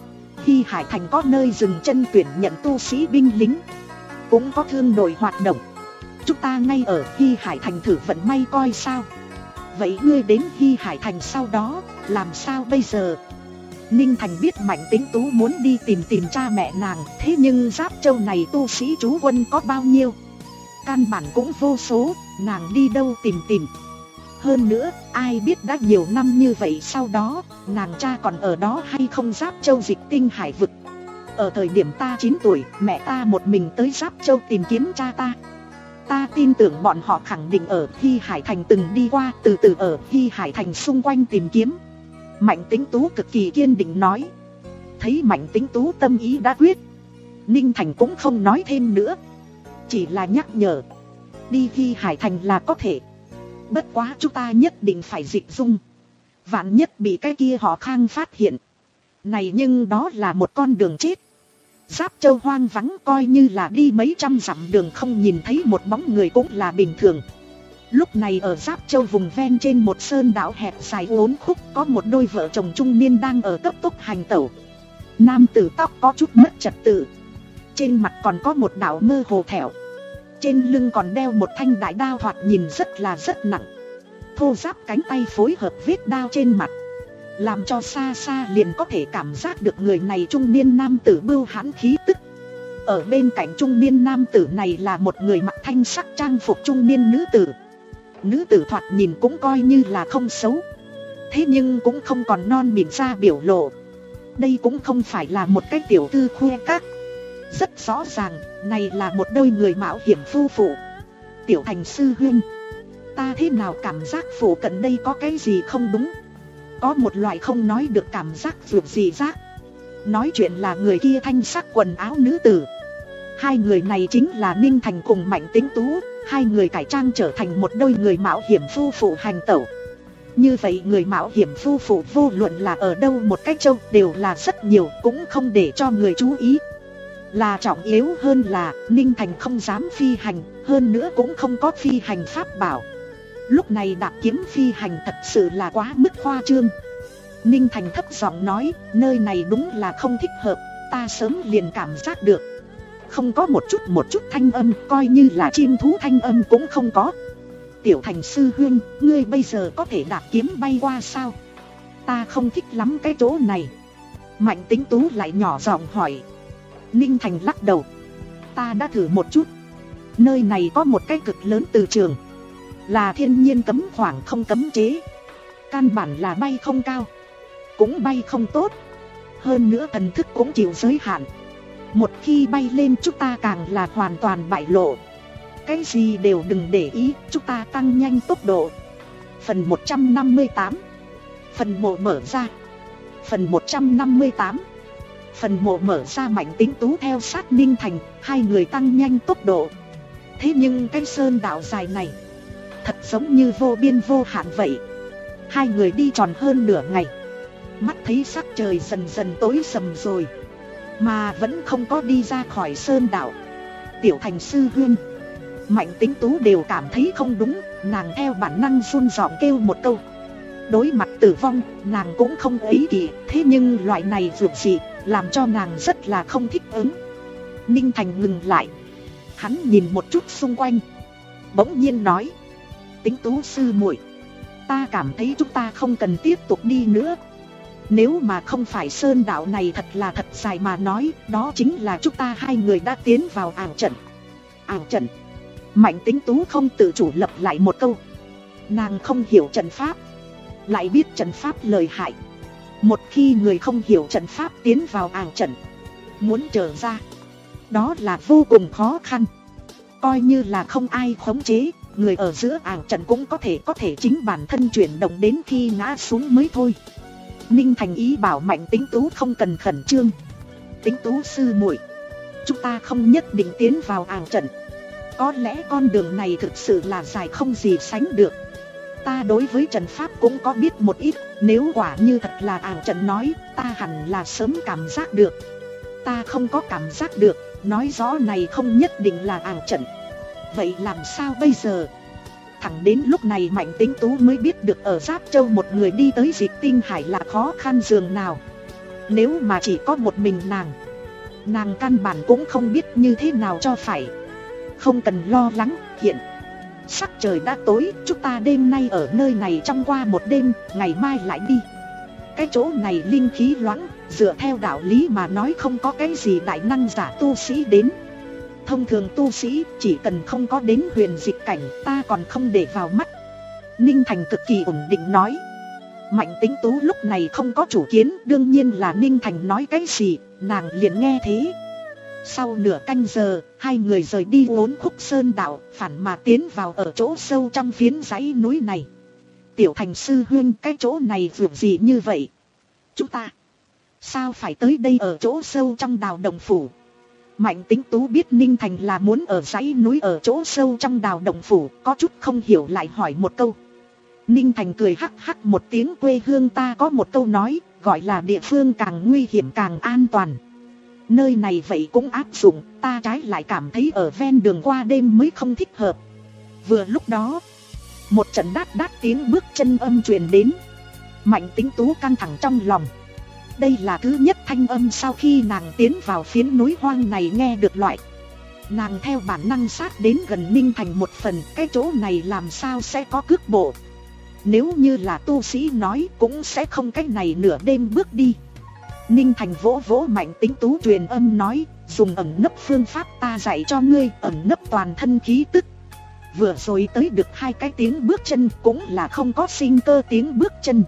Hy Hải Thành có nơi dừng chân tuyển nhận tu sĩ binh lính, cũng có thương đội hoạt động. Chúng ta ngay ở Hy Hải Thành thử vận may coi sao. Vậy ngươi đến Hy Hải Thành sau đó làm sao bây giờ? Ninh Thành biết Mạnh Tính Tú muốn đi tìm tìm cha mẹ nàng, thế nhưng Giáp Châu này tu sĩ trú quân có bao nhiêu? Căn bản cũng vô số, nàng đi đâu tìm tìm. Hơn nữa, ai biết đã nhiều năm như vậy sau đó, nàng cha còn ở đó hay không Giáp Châu Dịch Tinh Hải vực. Ở thời điểm ta chín tuổi, mẹ ta một mình tới Giáp Châu tìm kiếm cha ta. Ta tin tưởng bọn họ khẳng định ở Hy Hải Thành từng đi qua, từ từ ở Hy Hải Thành xung quanh tìm kiếm. Mạnh Tính Tú cực kỳ kiên định nói. Thấy Mạnh Tính Tú tâm ý đã quyết, Ninh Thành cũng không nói thêm nữa, chỉ là nhắc nhở: đi Hy Hải Thành là có thể, bất quá chúng ta nhất định phải dịch dung. Vạn nhất bị cái kia họ Khang phát hiện, này nhưng đó là một con đường chết. Giáp Châu hoang vắng, coi như là đi mấy trăm dặm đường không nhìn thấy một bóng người cũng là bình thường. Lúc này ở Giáp Châu vùng ven trên một sơn đảo hẹp dài uốn khúc, có một đôi vợ chồng trung niên đang ở cấp tốc hành tẩu. Nam tử tóc có chút mất trật tự, trên mặt còn có một đạo mơ hồ thẹo, trên lưng còn đeo một thanh đại đao thoạt nhìn rất là rất nặng. Thô ráp cánh tay phối hợp vết đao trên mặt, làm cho xa xa liền có thể cảm giác được người này trung niên nam tử bưu hãn khí tức. Ở bên cạnh trung niên nam tử này là một người mặc thanh sắc trang phục trung niên nữ tử. Nữ tử thoạt nhìn cũng coi như là không xấu, thế nhưng cũng không còn non mịn ra biểu lộ. Đây cũng không phải là một cái tiểu thư khoe các. Rất rõ ràng, này là một đôi người mạo hiểm phu phụ. Tiểu Thành sư huynh, ta thế nào cảm giác phụ cận đây có cái gì không đúng? Có một loại không nói được cảm giác vượt dị giác. Nói chuyện là người kia thanh sắc quần áo nữ tử. Hai người này chính là Ninh Thành cùng Mạnh Tính Tú. Hai người cải trang trở thành một đôi người mạo hiểm phu phụ hành tẩu. Như vậy người mạo hiểm phu phụ vô luận là ở đâu một cách châu đều là rất nhiều, cũng không để cho người chú ý. Là trọng yếu hơn là Ninh Thành không dám phi hành, hơn nữa cũng không có phi hành pháp bảo. Lúc này đạp kiếm phi hành thật sự là quá mức khoa trương. Ninh Thành thấp giọng nói, nơi này đúng là không thích hợp, ta sớm liền cảm giác được. Không có một chút một chút thanh âm, coi như là chim thú thanh âm cũng không có. Tiểu Thành sư huynh, ngươi bây giờ có thể đạp kiếm bay qua sao? Ta không thích lắm cái chỗ này. Mạnh Tính Tú lại nhỏ giọng hỏi. Ninh Thành lắc đầu. Ta đã thử một chút. Nơi này có một cái cực lớn từ trường, là thiên nhiên cấm khoảng không cấm chế. Căn bản là bay không cao, cũng bay không tốt. Hơn nữa thần thức cũng chịu giới hạn. Một khi bay lên chúng ta càng là hoàn toàn bại lộ. Cái gì đều đừng để ý, chúng ta tăng nhanh tốc độ. Phần một trăm năm mươi tám. Phần mộ mở ra. Phần một trăm năm mươi tám. Phần mộ mở ra. Mạnh Tính Tú theo sát Ninh Thành, hai người tăng nhanh tốc độ. Thế nhưng cái sơn đạo dài này thật giống như vô biên vô hạn vậy. Hai người đi tròn hơn nửa ngày, mắt thấy sắc trời dần dần tối sầm rồi, mà vẫn không có đi ra khỏi sơn đạo. Tiểu Thành sư huynh, Mạnh Tính Tú đều cảm thấy không đúng. Nàng theo bản năng run giọng kêu một câu. Đối mặt tử vong, nàng cũng không ấy kỷ. Thế nhưng loại này vượt dị làm cho nàng rất là không thích ứng. Ninh Thành ngừng lại. Hắn nhìn một chút xung quanh, bỗng nhiên nói. Tính Tú sư muội, ta cảm thấy chúng ta không cần tiếp tục đi nữa. Nếu mà không phải sơn đạo này thật là thật dài mà nói, đó chính là chúng ta hai người đã tiến vào ảo trận. Ảo trận? Mạnh Tính Tú không tự chủ lặp lại một câu. Nàng không hiểu trận pháp, lại biết trận pháp lợi hại. Một khi người không hiểu trận pháp tiến vào ảo trận, muốn trở ra, đó là vô cùng khó khăn. Coi như là không ai khống chế, người ở giữa ảo trận cũng có thể có thể chính bản thân chuyển động đến khi ngã xuống mới thôi. Ninh Thành ý bảo Mạnh Tính Tú không cần khẩn trương. Tính Tú sư muội, chúng ta không nhất định tiến vào ảo trận. Có lẽ con đường này thực sự là dài không gì sánh được. Ta đối với trận pháp cũng có biết một ít. Nếu quả như thật là ảo trận nói, ta hẳn là sớm cảm giác được. Ta không có cảm giác được, nói rõ này không nhất định là ảo trận. Vậy làm sao bây giờ? Thẳng đến lúc này Mạnh Tính Tú mới biết được ở Giáp Châu một người đi tới Dịch Tinh Hải là khó khăn dường nào. Nếu mà chỉ có một mình nàng, nàng căn bản cũng không biết như thế nào cho phải. Không cần lo lắng, hiện sắc trời đã tối, chúng ta đêm nay ở nơi này trong qua một đêm, ngày mai lại đi. Cái chỗ này linh khí loãng, dựa theo đạo lý mà nói không có cái gì đại năng giả tu sĩ đến. Thông thường tu sĩ chỉ cần không có đến huyền dịch cảnh, ta còn không để vào mắt. Ninh Thành cực kỳ ổn định nói. Mạnh Tính Tú lúc này không có chủ kiến, đương nhiên là Ninh Thành nói cái gì, nàng liền nghe thế. Sau nửa canh giờ, hai người rời đi uốn khúc sơn đạo, phản mà tiến vào ở chỗ sâu trong phiến dãy núi này. Tiểu Thành sư huynh, cái chỗ này vượt gì như vậy? Chúng ta sao phải tới đây ở chỗ sâu trong đào động phủ? Mạnh Tính Tú biết Ninh Thành là muốn ở dãy núi ở chỗ sâu trong đào động phủ, có chút không hiểu lại hỏi một câu. Ninh Thành cười hắc hắc một tiếng, quê hương ta có một câu nói, gọi là địa phương càng nguy hiểm càng an toàn. Nơi này vậy cũng áp dụng, ta trái lại cảm thấy ở ven đường qua đêm mới không thích hợp. Vừa lúc đó, một trận đát đát tiếng bước chân âm truyền đến. Mạnh Tính Tú căng thẳng trong lòng. Đây là thứ nhất thanh âm sau khi nàng tiến vào phiến núi hoang này nghe được loại. Nàng theo bản năng sát đến gần Ninh Thành một phần, cái chỗ này làm sao sẽ có cước bộ. Nếu như là tu sĩ nói cũng sẽ không cách này nửa đêm bước đi. Ninh Thành vỗ vỗ Mạnh Tính Tú truyền âm nói, dùng ẩn nấp phương pháp ta dạy cho ngươi, ẩn nấp toàn thân khí tức. Vừa rồi tới được hai cái tiếng bước chân cũng là không có sinh cơ tiếng bước chân.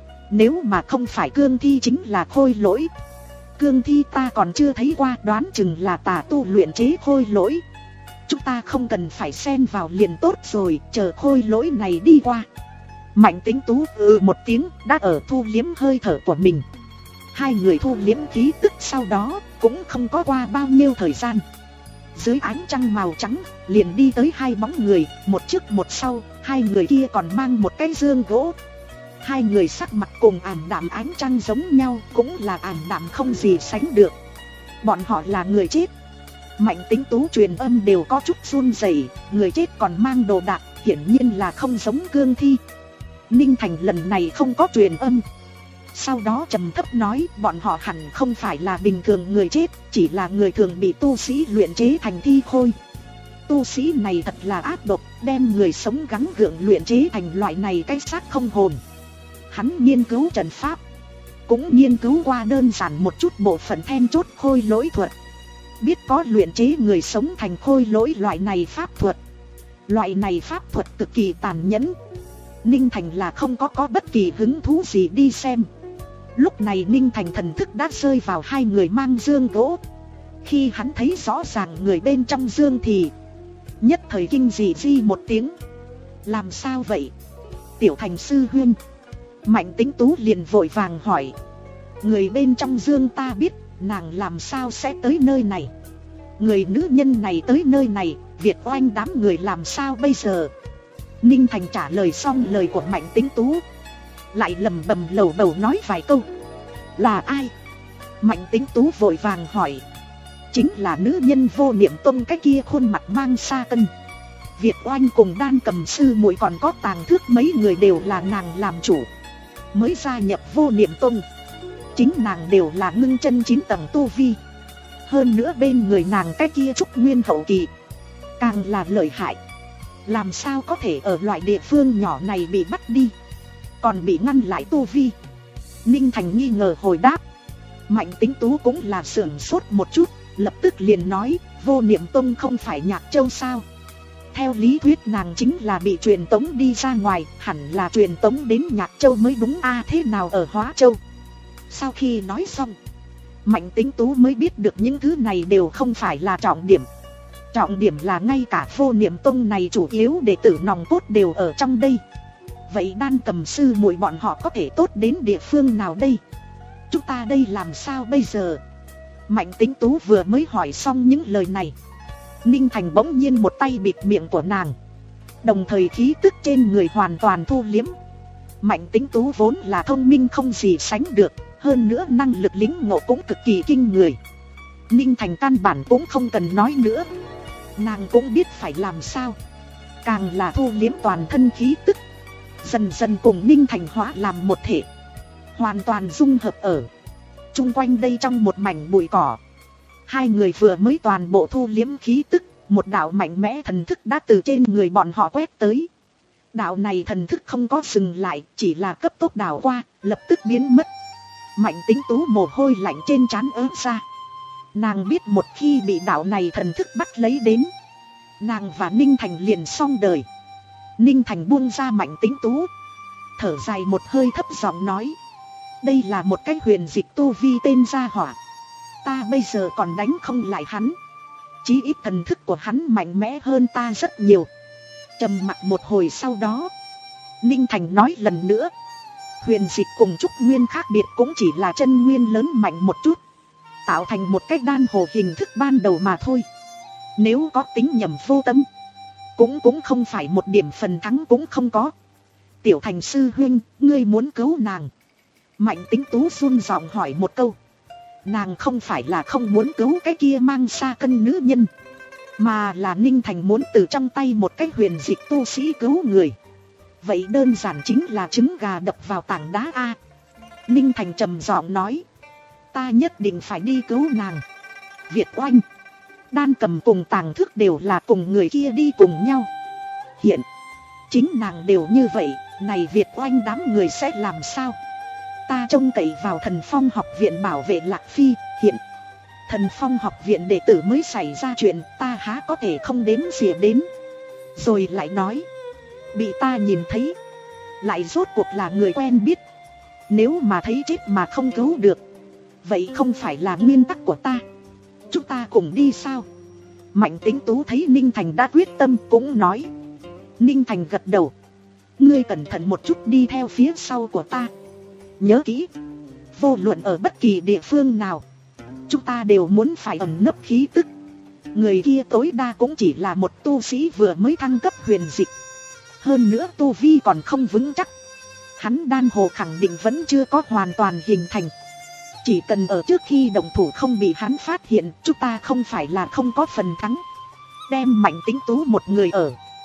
Nếu mà không phải cương thi chính là khôi lỗi. Cương thi ta còn chưa thấy qua, đoán chừng là tà tu luyện chế khôi lỗi. Chúng ta không cần phải xen vào liền tốt rồi, chờ khôi lỗi này đi qua. Mạnh Tính Tú ừ một tiếng, đã ở thu liếm hơi thở của mình. Hai người thu liếm khí tức sau đó, cũng không có qua bao nhiêu thời gian. Dưới ánh trăng màu trắng, liền đi tới hai bóng người, một trước một sau, hai người kia còn mang một cái dương gỗ. Hai người sắc mặt cùng ảm đạm ánh trăng giống nhau, cũng là ảm đạm không gì sánh được. Bọn họ là người chết. Mạnh Tính Tú truyền âm đều có chút run rẩy, người chết còn mang đồ đạc, hiển nhiên là không giống cương thi. Ninh Thành lần này không có truyền âm. Sau đó trầm thấp nói bọn họ hẳn không phải là bình thường người chết, chỉ là người thường bị tu sĩ luyện chế thành thi khôi. Tu sĩ này thật là ác độc, đem người sống gắng gượng luyện chế thành loại này cái xác không hồn. Hắn nghiên cứu trận pháp, cũng nghiên cứu qua đơn giản một chút bộ phận then chốt khôi lỗi thuật. Biết có luyện chế người sống thành khôi lỗi loại này pháp thuật. Loại này pháp thuật cực kỳ tàn nhẫn. Ninh Thành là không có có bất kỳ hứng thú gì đi xem. Lúc này Ninh Thành thần thức đã rơi vào hai người mang dương gỗ. Khi hắn thấy rõ ràng người bên trong dương thì nhất thời kinh dị di một tiếng. Làm sao vậy? Tiểu Thành sư huynh. Mạnh Tính Tú liền vội vàng hỏi. Người bên trong dương ta biết, nàng làm sao sẽ tới nơi này? Người nữ nhân này tới nơi này, Việt Oanh đám người làm sao bây giờ? Ninh Thành trả lời xong lời của Mạnh Tính Tú, lại lầm bầm lầu bầu nói vài câu. Là ai? Mạnh Tính Tú vội vàng hỏi. Chính là nữ nhân Vô Niệm Tông cái kia khuôn mặt mang sa cân. Việt Oanh cùng Đan Cầm sư muội còn có Tàng Thước mấy người đều là nàng làm chủ. Mới gia nhập Vô Niệm Tông. Chính nàng đều là ngưng chân chín tầng tu vi. Hơn nữa bên người nàng cái kia trúc nguyên hậu kỳ, càng là lợi hại. Làm sao có thể ở loại địa phương nhỏ này bị bắt đi, còn bị ngăn lại tu vi? Ninh Thành nghi ngờ hồi đáp. Mạnh Tính Tú cũng là sửng sốt một chút, lập tức liền nói, Vô Niệm Tông không phải Nhạc Châu sao? Theo lý thuyết nàng chính là bị truyền tống đi ra ngoài, hẳn là truyền tống đến Nhạc Châu mới đúng a. À, thế nào ở Hóa Châu? Sau khi nói xong, Mạnh Tính Tú mới biết được những thứ này đều không phải là trọng điểm. Trọng điểm là ngay cả Vô Niệm Tông này chủ yếu đệ tử nòng cốt đều ở trong đây. Vậy Đan Cầm sư muội bọn họ có thể tốt đến địa phương nào đây? Chúng ta đây làm sao bây giờ? Mạnh Tính Tú vừa mới hỏi xong những lời này, Ninh Thành bỗng nhiên một tay bịt miệng của nàng, đồng thời khí tức trên người hoàn toàn thu liếm. Mạnh Tính Tú vốn là thông minh không gì sánh được, hơn nữa năng lực lĩnh ngộ cũng cực kỳ kinh người. Ninh Thành căn bản cũng không cần nói nữa, nàng cũng biết phải làm sao. Càng là thu liếm toàn thân khí tức, dần dần cùng Ninh Thành hóa làm một thể, hoàn toàn dung hợp ở chung quanh đây trong một mảnh bụi cỏ. Hai người vừa mới toàn bộ thu liếm khí tức, một đạo mạnh mẽ thần thức đã từ trên người bọn họ quét tới. Đạo này thần thức không có dừng lại, chỉ là cấp tốc đảo qua, lập tức biến mất. Mạnh Tính Tú mồ hôi lạnh trên trán ớt ra. Nàng biết một khi bị đạo này thần thức bắt lấy đến, nàng và Ninh Thành liền xong đời. Ninh Thành buông ra Mạnh Tính Tú, thở dài một hơi thấp giọng nói. Đây là một cái huyền dịch tu vi tên Gia Hỏa. Ta bây giờ còn đánh không lại hắn, chí ít thần thức của hắn mạnh mẽ hơn ta rất nhiều. Trầm mặc một hồi sau đó, Ninh Thành nói lần nữa. Huyền dịch cùng trúc nguyên khác biệt cũng chỉ là chân nguyên lớn mạnh một chút, tạo thành một cái đan hồ hình thức ban đầu mà thôi. Nếu có tính nhầm vô tâm, cũng cũng không phải một điểm phần thắng cũng không có. Tiểu Thành sư huynh, ngươi muốn cứu nàng? Mạnh Tính Tú run giọng hỏi một câu. Nàng không phải là không muốn cứu cái kia mang sa cân nữ nhân, mà là Ninh Thành muốn từ trong tay một cái huyền dịch tu sĩ cứu người. Vậy đơn giản chính là trứng gà đập vào tảng đá a. Ninh Thành trầm giọng nói. Ta nhất định phải đi cứu nàng. Việt Oanh, Đan Cầm cùng Tàng Thước đều là cùng người kia đi cùng nhau. Hiện chính nàng đều như vậy, này Việt Oanh đám người sẽ làm sao? Ta trông cậy vào Thần Phong học viện bảo vệ Lạc Phi. Hiện Thần Phong học viện đệ tử mới xảy ra chuyện, ta há có thể không đếm xỉa đến. Rồi lại nói, bị ta nhìn thấy, lại rốt cuộc là người quen biết. Nếu mà thấy chết mà không cứu được, vậy không phải là nguyên tắc của ta. Chúng ta cùng đi sao? Mạnh Tính Tú thấy Ninh Thành đã quyết tâm cũng nói. Ninh Thành gật đầu. Ngươi cẩn thận một chút đi theo phía sau của ta. Nhớ kỹ, vô luận ở bất kỳ địa phương nào, chúng ta đều muốn phải ẩn nấp khí tức. Người kia tối đa cũng chỉ là một tu sĩ vừa mới thăng cấp huyền dịch, hơn nữa tu vi còn không vững chắc. Hắn đan hồ khẳng định vẫn chưa có hoàn toàn hình thành. Chỉ cần ở trước khi động thủ không bị hắn phát hiện, chúng ta không phải là không có phần thắng. Đem Mạnh Tính Tú một người ở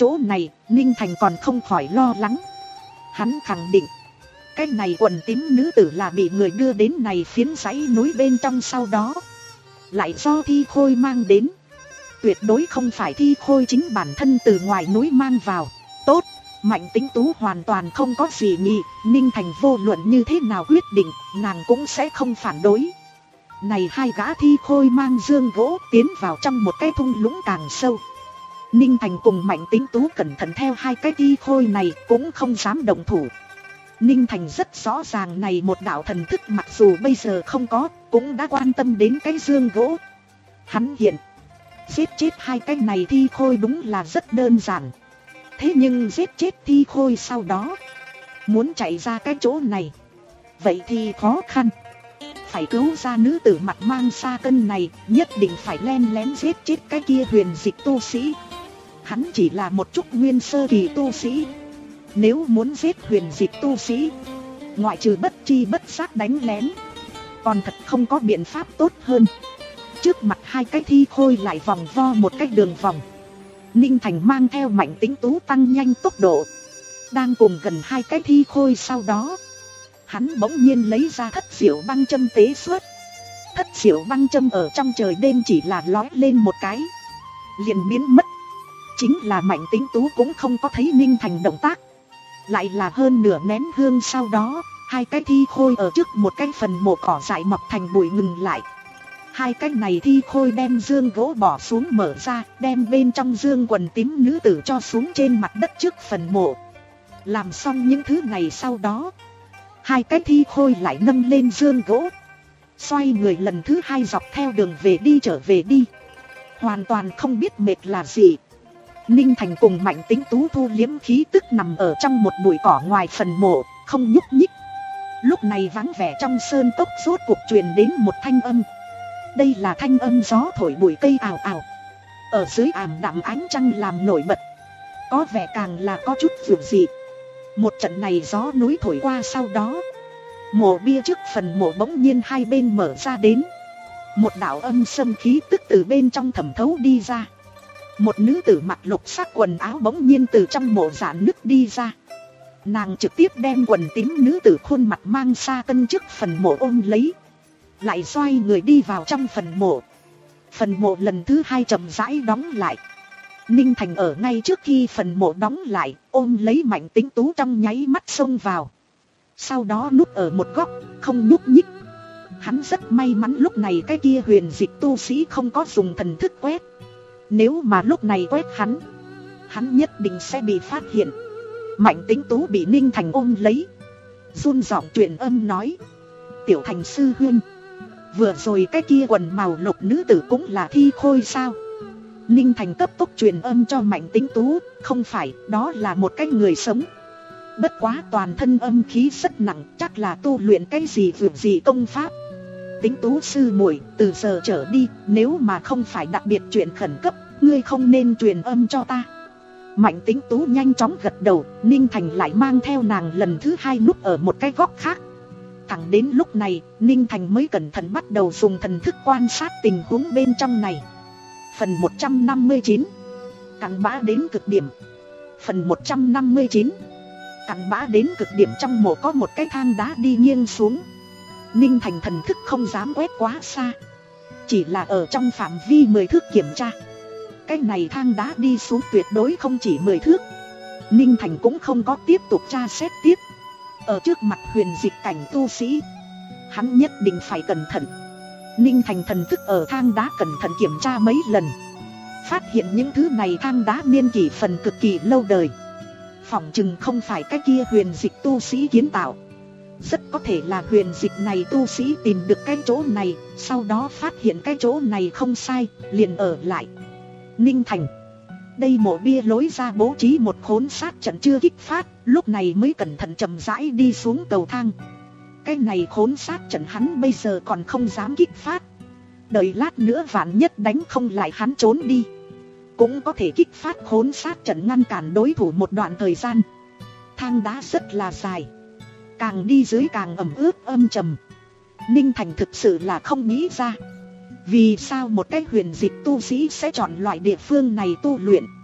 chỗ này, Ninh Thành còn không khỏi lo lắng. Hắn khẳng định, cái này quần tím nữ tử là bị người đưa đến này phiến dãy núi bên trong, sau đó lại do Thi Khôi mang đến. Tuyệt đối không phải Thi Khôi chính bản thân từ ngoài núi mang vào. Tốt, Mạnh Tĩnh Tú hoàn toàn không có gì nhị. Ninh Thành vô luận như thế nào quyết định, nàng cũng sẽ không phản đối. Này hai gã Thi Khôi mang dương gỗ tiến vào trong một cái thung lũng càng sâu. Ninh Thành cùng Mạnh Tĩnh Tú cẩn thận theo hai cái Thi Khôi này, cũng không dám động thủ. Ninh Thành rất rõ ràng này một đạo thần thức mặc dù bây giờ không có, cũng đã quan tâm đến cái dương gỗ. Hắn hiện giết chết hai cái này Thi Khôi đúng là rất đơn giản. Thế nhưng giết chết Thi Khôi sau đó, muốn chạy ra cái chỗ này, vậy thì khó khăn. Phải cứu ra nữ tử mặt mang sa cân này, nhất định phải len lén giết chết cái kia huyền dịch tu sĩ. Hắn chỉ là một chút nguyên sơ kỳ tu sĩ. Nếu muốn giết huyền dịch tu sĩ, ngoại trừ bất chi bất giác đánh lén, còn thật không có biện pháp tốt hơn. Trước mặt hai cái Thi Khôi lại vòng vo một cái đường vòng. Ninh Thành mang theo Mạnh Tĩnh Tú tăng nhanh tốc độ, đang cùng gần hai cái Thi Khôi sau đó, hắn bỗng nhiên lấy ra thất diệu băng châm tế xuất. Thất diệu băng châm ở trong trời đêm chỉ là lói lên một cái, liền biến mất. Chính là Mạnh Tĩnh Tú cũng không có thấy Ninh Thành động tác. Lại là hơn nửa nén hương sau đó, hai cái Thi Khôi ở trước một cái phần mộ cỏ dại mọc thành bụi ngừng lại. Hai cái này Thi Khôi đem dương gỗ bỏ xuống mở ra, đem bên trong dương quần tím nữ tử cho xuống trên mặt đất trước phần mộ. Làm xong những thứ này sau đó, hai cái Thi Khôi lại nâng lên dương gỗ, xoay người lần thứ hai dọc theo đường về đi trở về đi. Hoàn toàn không biết mệt là gì. Ninh Thành cùng Mạnh Tĩnh Tú thu liếm khí tức nằm ở trong một bụi cỏ ngoài phần mộ, không nhúc nhích. Lúc này vắng vẻ trong sơn cốc rốt cuộc truyền đến một thanh âm. Đây là thanh âm gió thổi bụi cây ào ào. Ở dưới ảm đạm ánh trăng làm nổi bật, có vẻ càng là có chút dịu dị. Một trận này gió núi thổi qua sau đó, mộ bia trước phần mộ bỗng nhiên hai bên mở ra đến. Một đạo âm xâm khí tức từ bên trong thẩm thấu đi ra. Một nữ tử mặc lục sắc quần áo bỗng nhiên từ trong mộ rạn nứt đi ra. Nàng trực tiếp đem quần tím nữ tử khuôn mặt mang sa cân trước phần mộ ôm lấy, lại xoay người đi vào trong phần mộ. Phần mộ lần thứ hai chậm rãi đóng lại. Ninh Thành ở ngay trước khi phần mộ đóng lại, ôm lấy Mạnh Tĩnh Tú trong nháy mắt xông vào. Sau đó núp ở một góc, không nhúc nhích. Hắn rất may mắn lúc này cái kia huyền dịch tu sĩ không có dùng thần thức quét. Nếu mà lúc này quét hắn, hắn nhất định sẽ bị phát hiện. Mạnh Tĩnh Tú bị Ninh Thành ôm lấy, run giọng truyền âm nói: Tiểu Thành sư huynh, vừa rồi cái kia quần màu lục nữ tử cũng là Thi Khôi sao? Ninh Thành cấp tốc truyền âm cho Mạnh Tĩnh Tú: không phải, đó là một cái người sống. Bất quá toàn thân âm khí rất nặng, chắc là tu luyện cái gì vượt gì công pháp. Tĩnh Tú sư muội, từ giờ trở đi, nếu mà không phải đặc biệt chuyện khẩn cấp, ngươi không nên truyền âm cho ta. Mạnh Tĩnh Tú nhanh chóng gật đầu. Ninh Thành lại mang theo nàng lần thứ hai núp ở một cái góc khác. Thẳng đến lúc này, Ninh Thành mới cẩn thận bắt đầu dùng thần thức quan sát tình huống bên trong này. Phần một trăm năm mươi chín, cặn bã đến cực điểm. Phần một trăm năm mươi chín, cặn bã đến cực điểm. Trong mộ có một cái thang đá đi nghiêng xuống. Ninh Thành thần thức không dám quét quá xa, chỉ là ở trong phạm vi mười thước kiểm tra. Cái này thang đá đi xuống tuyệt đối không chỉ mười thước. Ninh Thành cũng không có tiếp tục tra xét tiếp. Ở trước mặt huyền dịch cảnh tu sĩ, hắn nhất định phải cẩn thận. Ninh Thành thần thức ở thang đá cẩn thận kiểm tra mấy lần, phát hiện những thứ này thang đá niên kỷ phần cực kỳ lâu đời. Phỏng chừng không phải cái kia huyền dịch tu sĩ kiến tạo. Rất có thể là huyền dịch này tu sĩ tìm được cái chỗ này, sau đó phát hiện cái chỗ này không sai, liền ở lại. Ninh Thành, đây mộ bia lối ra bố trí một khốn sát trận chưa kích phát, lúc này mới cẩn thận chậm rãi đi xuống cầu thang. Cái này khốn sát trận hắn bây giờ còn không dám kích phát. Đợi lát nữa vạn nhất đánh không lại hắn trốn đi, cũng có thể kích phát khốn sát trận ngăn cản đối thủ một đoạn thời gian. Thang đá rất là dài, càng đi dưới càng ẩm ướt âm trầm. Ninh Thành thực sự là không nghĩ ra, vì sao một cái huyền dịch tu sĩ sẽ chọn loại địa phương này tu luyện.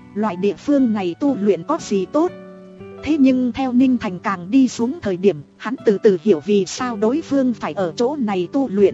loại địa phương này tu luyện có gì tốt. Thế nhưng theo Ninh Thành càng đi xuống thời điểm, hắn từ từ hiểu vì sao đối phương phải ở chỗ này tu luyện.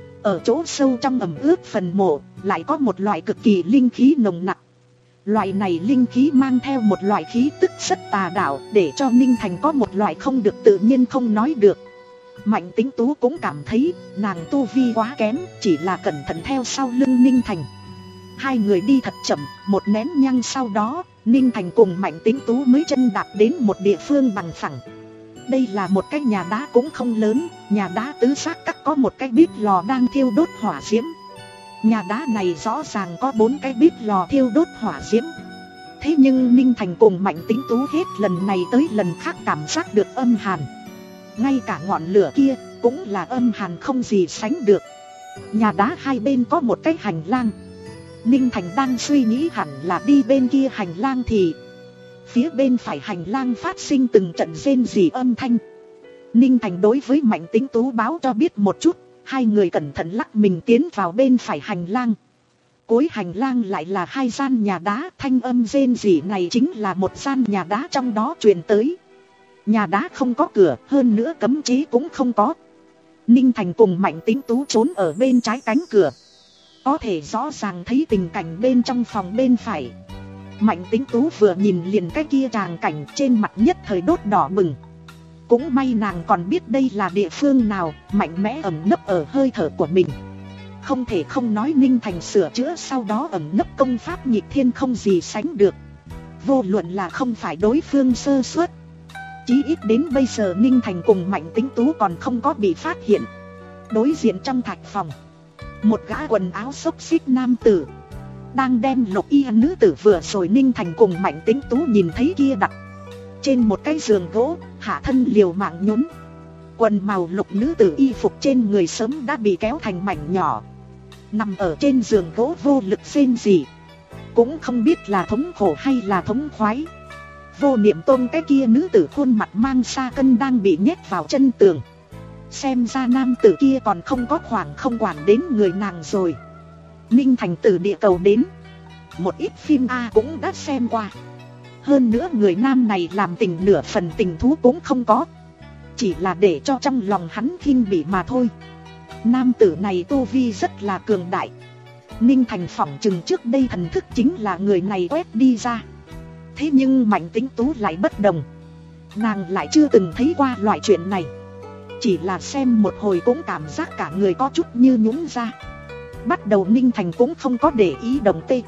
Ở chỗ sâu trong ẩm ướt phần mộ, lại có một loại cực kỳ linh khí nồng nặc. Loại này linh khí mang theo một loại khí tức rất tà đạo, để cho Ninh Thành có một loại không được tự nhiên không nói được. Mạnh Tĩnh Tú cũng cảm thấy nàng tu vi quá kém, chỉ là cẩn thận theo sau lưng Ninh Thành. Hai người đi thật chậm, một nén nhang sau đó, Ninh Thành cùng Mạnh Tĩnh Tú mới chân đạp đến một địa phương bằng phẳng. Đây là một cái nhà đá cũng không lớn, nhà đá tứ giác cắt có một cái bếp lò đang thiêu đốt hỏa diễm. Nhà đá này rõ ràng có bốn cái bếp lò thiêu đốt hỏa diễm. Thế nhưng Ninh Thành cùng Mạnh Tĩnh Tú hết lần này tới lần khác cảm giác được âm hàn. Ngay cả ngọn lửa kia cũng là âm hàn không gì sánh được. Nhà đá hai bên có một cái hành lang. Ninh Thành đang suy nghĩ hẳn là đi bên kia hành lang thì phía bên phải hành lang phát sinh từng trận rên rỉ âm thanh. Ninh Thành đối với Mạnh Tĩnh Tú báo cho biết một chút. Hai người cẩn thận lắc mình tiến vào bên phải hành lang. Cuối hành lang lại là hai gian nhà đá. Thanh âm rên rỉ này chính là một gian nhà đá trong đó truyền tới. Nhà đá không có cửa, hơn nữa cấm chế cũng không có. Ninh Thành cùng Mạnh Tĩnh Tú trốn ở bên trái cánh cửa. Có thể rõ ràng thấy tình cảnh bên trong phòng bên phải. Mạnh Tĩnh Tú vừa nhìn liền cái kia tràng cảnh, trên mặt nhất thời đốt đỏ bừng. Cũng may nàng còn biết đây là địa phương nào, mạnh mẽ ẩn nấp ở hơi thở của mình. Không thể không nói Ninh Thành sửa chữa sau đó ẩn nấp công pháp nhịp thiên không gì sánh được. Vô luận là không phải đối phương sơ suất, chí ít đến bây giờ Ninh Thành cùng Mạnh Tĩnh Tú còn không có bị phát hiện. Đối diện trong thạch phòng, một gã quần áo xốc xích nam tử đang đem lục y nữ tử vừa rồi Ninh Thành cùng Mạnh Tĩnh Tú nhìn thấy kia đặt trên một cái giường gỗ, hạ thân liều mạng nhún. Quần màu lục nữ tử y phục trên người sớm đã bị kéo thành mảnh nhỏ, nằm ở trên giường gỗ vô lực rên rỉ, cũng không biết là thống khổ hay là thống khoái. Vô Niệm Tôn cái kia nữ tử khuôn mặt mang sa cân đang bị nhét vào chân tường. Xem ra nam tử kia còn không có khoảng không quản đến người nàng rồi. Ninh Thành từ địa cầu đến, một ít phim A cũng đã xem qua. Hơn nữa người nam này làm tình nửa phần tình thú cũng không có, chỉ là để cho trong lòng hắn khinh bỉ mà thôi. Nam tử này tu vi rất là cường đại. Ninh Thành phỏng chừng trước đây thần thức chính là người này quét đi ra. Thế nhưng Mạnh Tĩnh Tú lại bất đồng. Nàng lại chưa từng thấy qua loại chuyện này. Chỉ là xem một hồi cũng cảm giác cả người có chút như nhũn ra. Bắt đầu Ninh Thành cũng không có để ý đồng tê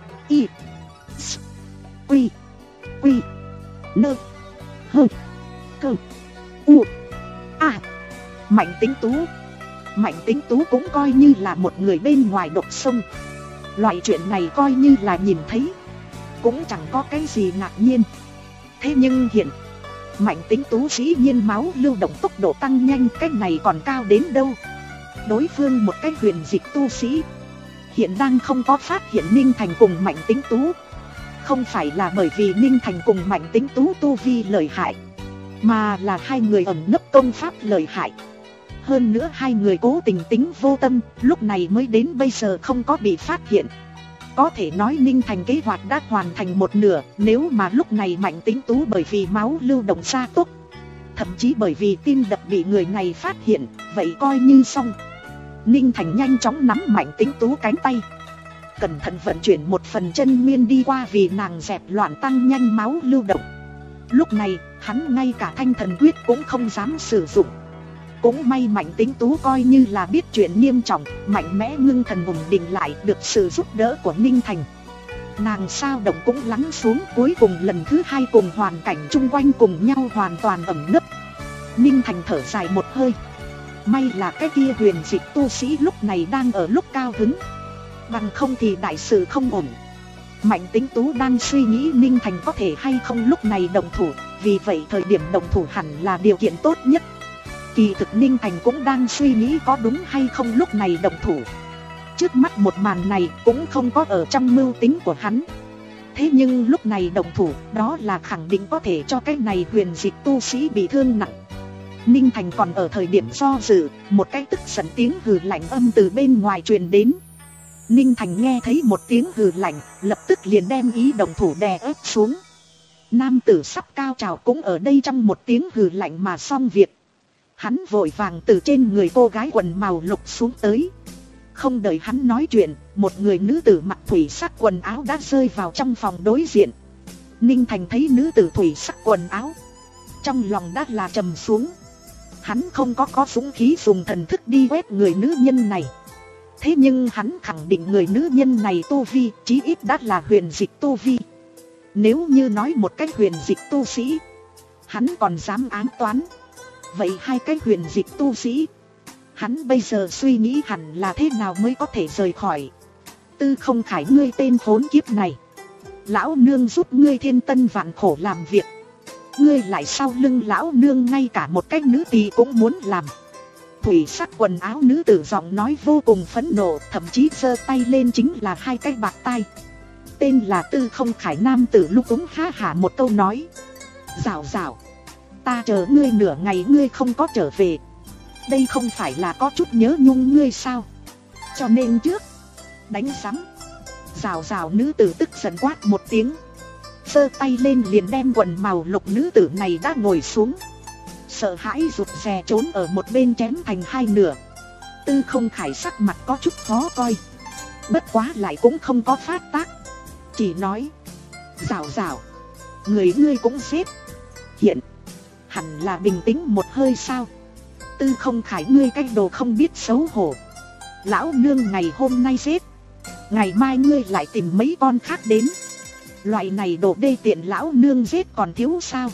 Y S Quy Quy Nơ Hơ Cơ U A. Mạnh Tĩnh Tú Mạnh Tĩnh Tú cũng coi như là một người bên ngoài độc sông. Loại chuyện này coi như là nhìn thấy, cũng chẳng có cái gì ngạc nhiên. Thế nhưng hiện Mạnh Tĩnh Tú dĩ nhiên máu lưu động tốc độ tăng nhanh, cái này còn cao đến đâu. Đối phương một cái huyền dịch tu sĩ hiện đang không có phát hiện Ninh Thành cùng Mạnh Tĩnh Tú. Không phải là bởi vì Ninh Thành cùng Mạnh Tĩnh Tú tu vi lợi hại, mà là hai người ẩn nấp công pháp lợi hại. Hơn nữa hai người cố tình tính vô tâm, lúc này mới đến bây giờ không có bị phát hiện. Có thể nói Ninh Thành kế hoạch đã hoàn thành một nửa. Nếu mà lúc này Mạnh Tĩnh Tú bởi vì máu lưu động gia tốc, thậm chí bởi vì tim đập bị người này phát hiện, vậy coi như xong. Ninh Thành nhanh chóng nắm Mạnh Tĩnh Tú cánh tay, cẩn thận vận chuyển một phần chân nguyên đi qua vì nàng dẹp loạn tăng nhanh máu lưu động. Lúc này hắn ngay cả thanh thần quyết cũng không dám sử dụng. Cũng may Mạnh Tĩnh Tú coi như là biết chuyện nghiêm trọng, mạnh mẽ ngưng thần ổn định lại được sự giúp đỡ của Ninh Thành. Nàng sao động cũng lắng xuống, cuối cùng lần thứ hai cùng hoàn cảnh chung quanh cùng nhau hoàn toàn ẩn nấp. Ninh Thành thở dài một hơi. May là cái kia huyền dịch tu sĩ lúc này đang ở lúc cao hứng, bằng không thì đại sự không ổn. Mạnh Tĩnh Tú đang suy nghĩ Ninh Thành có thể hay không lúc này động thủ, vì vậy thời điểm động thủ hẳn là điều kiện tốt nhất. Kỳ thực Ninh Thành cũng đang suy nghĩ có đúng hay không lúc này động thủ. Trước mắt một màn này cũng không có ở trong mưu tính của hắn. Thế nhưng lúc này động thủ, đó là khẳng định có thể cho cái này huyền dịch tu sĩ bị thương nặng. Ninh Thành còn ở thời điểm do dự, một cái tức giận tiếng hừ lạnh âm từ bên ngoài truyền đến. Ninh Thành nghe thấy một tiếng hừ lạnh, lập tức liền đem ý động thủ đè ép xuống. Nam tử sắp cao trào cũng ở đây trong một tiếng hừ lạnh mà xong việc. Hắn vội vàng từ trên người cô gái quần màu lục xuống tới. Không đợi hắn nói chuyện, một người nữ tử mặc thủy sắc quần áo đã rơi vào trong phòng đối diện. Ninh Thành thấy nữ tử thủy sắc quần áo, trong lòng đã là trầm xuống. Hắn không có có dũng khí dùng thần thức đi quét người nữ nhân này. Thế nhưng hắn khẳng định người nữ nhân này tu vi chí ít đã là huyền dịch tu vi. Nếu như nói một cái huyền dịch tu sĩ, hắn còn dám ám toán. Vậy hai cái huyền dịch tu sĩ, hắn bây giờ suy nghĩ hẳn là thế nào mới có thể rời khỏi. Tư Không Khải, ngươi tên khốn kiếp này, lão nương giúp ngươi thiên tân vạn khổ làm việc, ngươi lại sau lưng lão nương ngay cả một cái nữ tỳ cũng muốn làm. Thủy sắc quần áo nữ tử giọng nói vô cùng phẫn nộ, thậm chí giơ tay lên chính là hai cái bạt tai. Tên là Tư Không Khải nam tử lúc úng ha hả một câu nói: Rào rào, ta chờ ngươi nửa ngày ngươi không có trở về, đây không phải là có chút nhớ nhung ngươi sao? Cho nên trước đánh sắm. Rào rào nữ tử tức giận quát một tiếng, giơ tay lên liền đem quần màu lục nữ tử này đã ngồi xuống. Sợ hãi rụt rè trốn ở một bên chém thành hai nửa. Tư Không Khải sắc mặt có chút khó coi, bất quá lại cũng không có phát tác, chỉ nói: Rào rào, người ngươi cũng xếp. Hiện hẳn là bình tĩnh một hơi sao? Tư Không Khải, ngươi cái đồ không biết xấu hổ, lão nương ngày hôm nay xếp, ngày mai ngươi lại tìm mấy con khác đến. Loại này đồ đê tiện lão nương giết còn thiếu sao?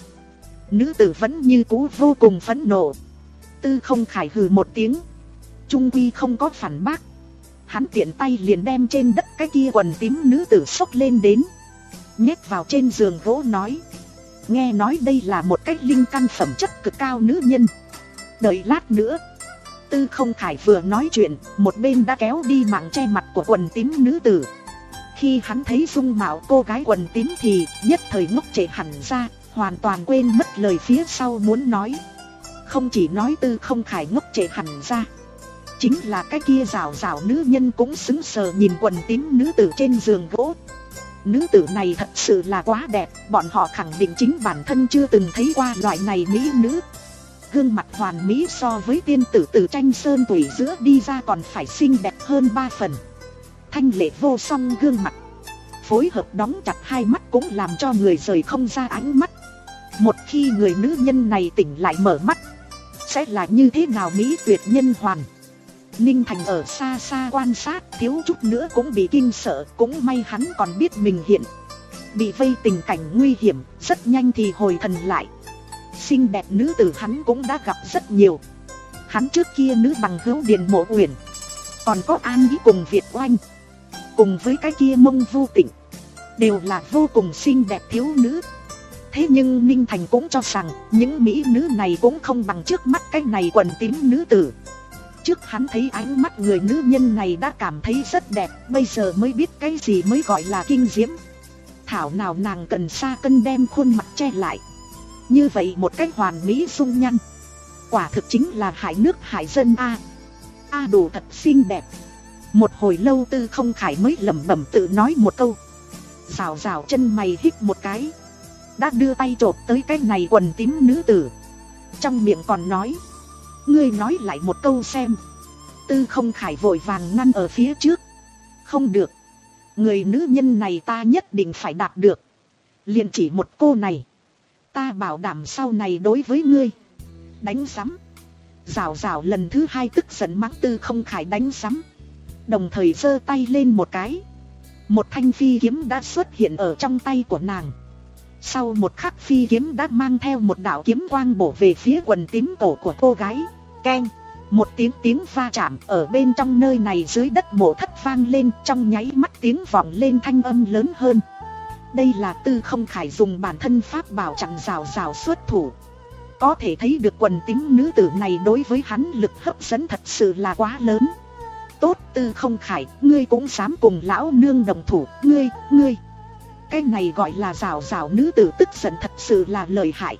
Nữ tử vẫn như cũ vô cùng phẫn nộ. Tư Không Khải hừ một tiếng, trung quy không có phản bác. Hắn tiện tay liền đem trên đất cái kia quần tím nữ tử xốc lên đến, nhét vào trên giường gỗ, nói: Nghe nói đây là một cái linh căn phẩm chất cực cao nữ nhân, đợi lát nữa. Tư Không Khải vừa nói chuyện, một bên đã kéo đi mạng che mặt của quần tím nữ tử. Khi hắn thấy dung mạo cô gái quần tím thì nhất thời ngốc trệ hẳn ra, hoàn toàn quên mất lời phía sau muốn nói. Không chỉ nói Tư Không Khải ngốc trệ hẳn ra, chính là cái kia rào rào nữ nhân cũng sững sờ nhìn quần tím nữ tử trên giường gỗ. Nữ tử này thật sự là quá đẹp, bọn họ khẳng định chính bản thân chưa từng thấy qua loại này mỹ nữ. Gương mặt hoàn mỹ so với tiên tử từ tranh sơn tủy giữa đi ra còn phải xinh đẹp hơn ba phần. Thanh lệ vô song gương mặt, phối hợp đóng chặt hai mắt cũng làm cho người rời không ra ánh mắt. Một khi người nữ nhân này tỉnh lại mở mắt, sẽ là như thế nào mỹ tuyệt nhân hoàn. Ninh Thành ở xa xa quan sát, thiếu chút nữa cũng bị kinh sợ. Cũng may hắn còn biết mình hiện bị vây tình cảnh nguy hiểm, rất nhanh thì hồi thần lại. Xinh đẹp nữ tử hắn cũng đã gặp rất nhiều. Hắn trước kia nữ bằng hữu Điền Mộ Uyển, còn có An Ý cùng Việt Oanh, cùng với cái kia Mông Vu Tịnh, đều là vô cùng xinh đẹp thiếu nữ. Thế nhưng Ninh Thành cũng cho rằng những mỹ nữ này cũng không bằng trước mắt cái này quần tím nữ tử. Trước hắn thấy ánh mắt người nữ nhân này đã cảm thấy rất đẹp, bây giờ mới biết cái gì mới gọi là kinh diễm. Thảo nào nàng cần sa cân đem khuôn mặt che lại. Như vậy một cách hoàn mỹ dung nhan, quả thực chính là hại nước hại dân a. A à, đồ thật xinh đẹp. Một hồi lâu Tư Không Khải mới lẩm bẩm tự nói một câu. Rào rào chân mày hít một cái, đã đưa tay chộp tới cái này quần tím nữ tử, trong miệng còn nói: Ngươi nói lại một câu xem. Tư Không Khải vội vàng ngăn ở phía trước: Không được, người nữ nhân này ta nhất định phải đạt được. Liền chỉ một cô này, ta bảo đảm sau này đối với ngươi đánh sắm. Rào rào lần thứ hai tức giận mắng Tư Không Khải đánh sắm, đồng thời giơ tay lên một cái, một thanh phi kiếm đã xuất hiện ở trong tay của nàng. Sau một khắc phi kiếm đã mang theo một đạo kiếm quang bổ về phía quần tím cổ của cô gái. Keng, một tiếng tiếng va chạm ở bên trong nơi này dưới đất mộ thất vang lên, trong nháy mắt tiếng vọng lên thanh âm lớn hơn. Đây là Tư Không Khải dùng bản thân pháp bảo chặn rào rào xuất thủ. Có thể thấy được quần tím nữ tử này đối với hắn lực hấp dẫn thật sự là quá lớn. Tốt Tư Không Khải, ngươi cũng dám cùng lão nương đồng thủ, ngươi, ngươi. Cái này gọi là rào rào nữ tử tức giận thật sự là lợi hại.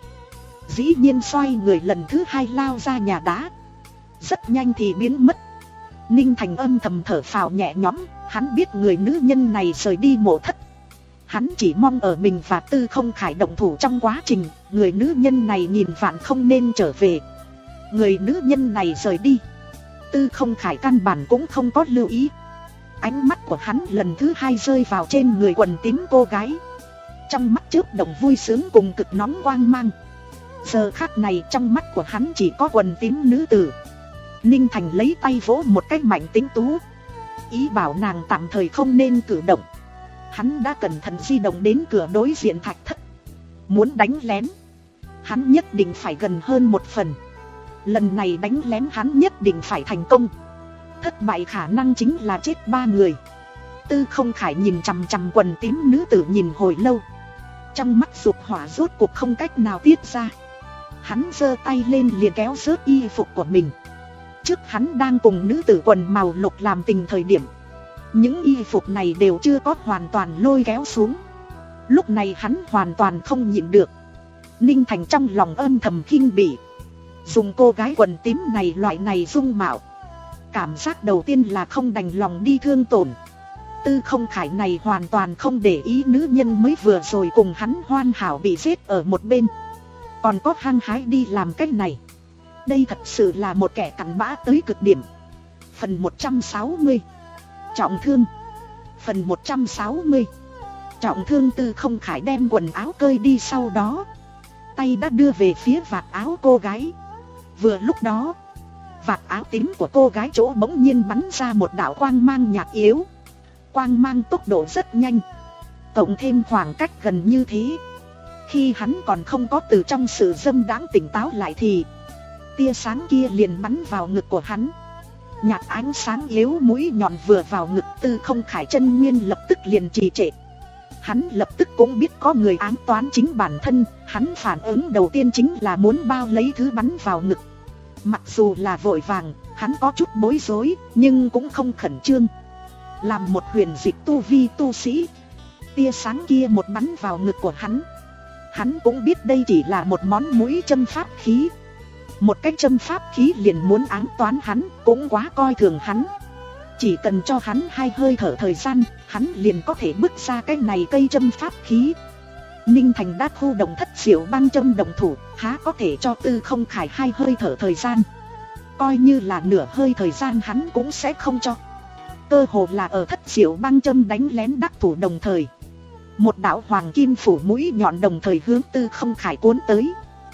Dĩ nhiên xoay người lần thứ hai lao ra nhà đá, rất nhanh thì biến mất. Ninh Thành âm thầm thở phào nhẹ nhõm, hắn biết người nữ nhân này rời đi mộ thất. Hắn chỉ mong ở mình và Tư Không Khải động thủ trong quá trình, người nữ nhân này nghìn vạn không nên trở về. Người nữ nhân này rời đi, Tư Không Khải căn bản cũng không có lưu ý. Ánh mắt của hắn lần thứ hai rơi vào trên người quần tím cô gái. Trong mắt chớp động vui sướng cùng cực nóng quang mang. Giờ khắc này trong mắt của hắn chỉ có quần tím nữ tử. Ninh Thành lấy tay vỗ một cái mạnh Tĩnh Tú, ý bảo nàng tạm thời không nên cử động. Hắn đã cẩn thận di động đến cửa đối diện thạch thất. Muốn đánh lén, hắn nhất định phải gần hơn một phần. Lần này đánh lén hắn nhất định phải thành công. Thất bại khả năng chính là chết ba người. Tư Không Khải nhìn chằm chằm quần tím nữ tử nhìn hồi lâu. Trong mắt dục hỏa rốt cuộc không cách nào tiết ra. Hắn giơ tay lên liền kéo rớt y phục của mình. Trước hắn đang cùng nữ tử quần màu lục làm tình thời điểm, những y phục này đều chưa có hoàn toàn lôi kéo xuống. Lúc này hắn hoàn toàn không nhịn được. Ninh Thành trong lòng âm thầm khinh bỉ. Dùng cô gái quần tím này loại này dung mạo, cảm giác đầu tiên là không đành lòng đi thương tổn. Tư Không Khải này hoàn toàn không để ý nữ nhân mới vừa rồi cùng hắn hoàn hảo bị giết ở một bên, còn có hăng hái đi làm cái này. Đây thật sự là một kẻ cặn bã tới cực điểm. Phần một trăm sáu mươi Trọng thương. Phần một trăm sáu mươi Trọng thương. Tư Không Khải đem quần áo cơi đi, sau đó tay đã đưa về phía vạt áo cô gái. Vừa lúc đó, vạt áo tím của cô gái chỗ bỗng nhiên bắn ra một đạo quang mang nhạt yếu. Quang mang tốc độ rất nhanh, cộng thêm khoảng cách gần như thế, khi hắn còn không có từ trong sự dâm đãng tỉnh táo lại thì tia sáng kia liền bắn vào ngực của hắn. Nhạt ánh sáng yếu mũi nhọn vừa vào ngực, Tư Không Khải chân nguyên lập tức liền trì trệ. Hắn lập tức cũng biết có người ám toán chính bản thân. Hắn phản ứng đầu tiên chính là muốn bao lấy thứ bắn vào ngực. Mặc dù là vội vàng, hắn có chút bối rối, nhưng cũng không khẩn trương. Làm một huyền dịch tu vi tu sĩ, tia sáng kia một bắn vào ngực của hắn, hắn cũng biết đây chỉ là một món mũi châm pháp khí. Một cái châm pháp khí liền muốn ám toán hắn, cũng quá coi thường hắn. Chỉ cần cho hắn hai hơi thở thời gian, hắn liền có thể bước ra cái này cây châm pháp khí. Ninh Thành đã thu động thất diệu băng châm đồng thủ, há có thể cho Tư Không Khải hai hơi thở thời gian. Coi như là nửa hơi thời gian hắn cũng sẽ không cho. Cơ hồ là ở thất diệu băng châm đánh lén đắc thủ đồng thời, một đạo hoàng kim phủ mũi nhọn đồng thời hướng Tư Không Khải cuốn tới.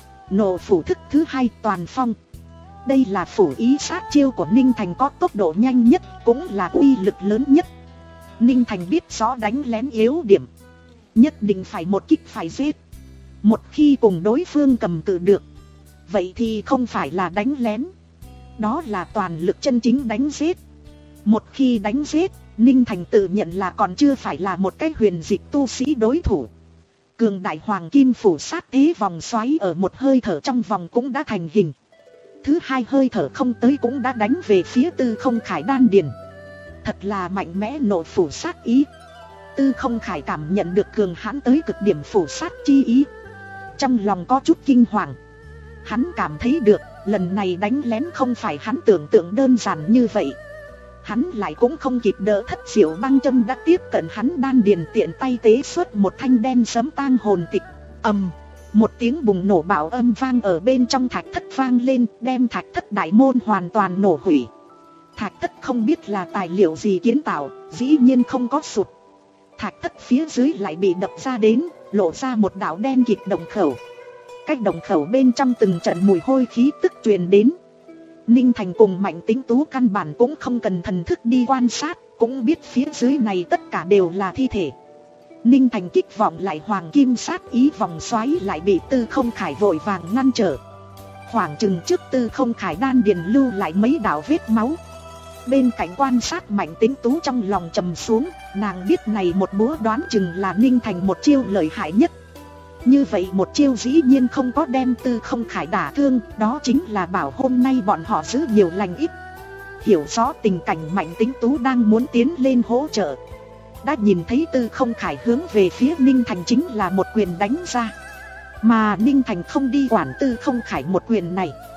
Nộ phủ thức thứ hai toàn phong. Đây là phủ ý sát chiêu của Ninh Thành, có tốc độ nhanh nhất, cũng là uy lực lớn nhất. Ninh Thành biết rõ đánh lén yếu điểm, nhất định phải một kích phải giết. Một khi cùng đối phương cầm cự được, vậy thì không phải là đánh lén, đó là toàn lực chân chính đánh giết. Một khi đánh giết, Ninh Thành tự nhận là còn chưa phải là một cái huyền dịch tu sĩ đối thủ. Cường đại hoàng kim phủ sát thế vòng xoáy ở một hơi thở trong vòng cũng đã thành hình. Thứ hai hơi thở không tới cũng đã đánh về phía Tư Không Khải đan điền. Thật là mạnh mẽ nộ phủ sát ý. Tư Không Khải cảm nhận được cường hãn tới cực điểm phủ sát chi ý, trong lòng có chút kinh hoàng. Hắn cảm thấy được lần này đánh lén không phải hắn tưởng tượng đơn giản như vậy. Hắn lại cũng không kịp đỡ thất diệu băng châm đã tiếp cận hắn đan điền, tiện tay tế xuất một thanh đen sấm tang hồn tịch. Ầm, một tiếng bùng nổ bạo âm vang ở bên trong thạch thất vang lên, đem thạch thất đại môn hoàn toàn nổ hủy. Thạch thất không biết là tài liệu gì kiến tạo, dĩ nhiên không có sụt. Thạch thất phía dưới lại bị đập ra đến, lộ ra một đạo đen kịt động khẩu. Cách động khẩu bên trong từng trận mùi hôi khí tức truyền đến. Ninh Thành cùng Mạnh Tĩnh Tú căn bản cũng không cần thần thức đi quan sát, cũng biết phía dưới này tất cả đều là thi thể. Ninh Thành kích vọng lại hoàng kim sát ý vòng xoáy lại bị Tư Không Khải vội vàng ngăn trở. Khoảng chừng trước Tư Không Khải đan điền lưu lại mấy đạo vết máu. Bên cạnh quan sát Mạnh Tĩnh Tú trong lòng trầm xuống, nàng biết này một búa đoán chừng là Ninh Thành một chiêu lợi hại nhất. Như vậy một chiêu dĩ nhiên không có đem Tư Không Khải đả thương, đó chính là bảo hôm nay bọn họ giữ nhiều lành ít. Hiểu rõ tình cảnh, Mạnh Tĩnh Tú đang muốn tiến lên hỗ trợ, đã nhìn thấy Tư Không Khải hướng về phía Ninh Thành chính là một quyền đánh ra. Mà Ninh Thành không đi quản Tư Không Khải một quyền này,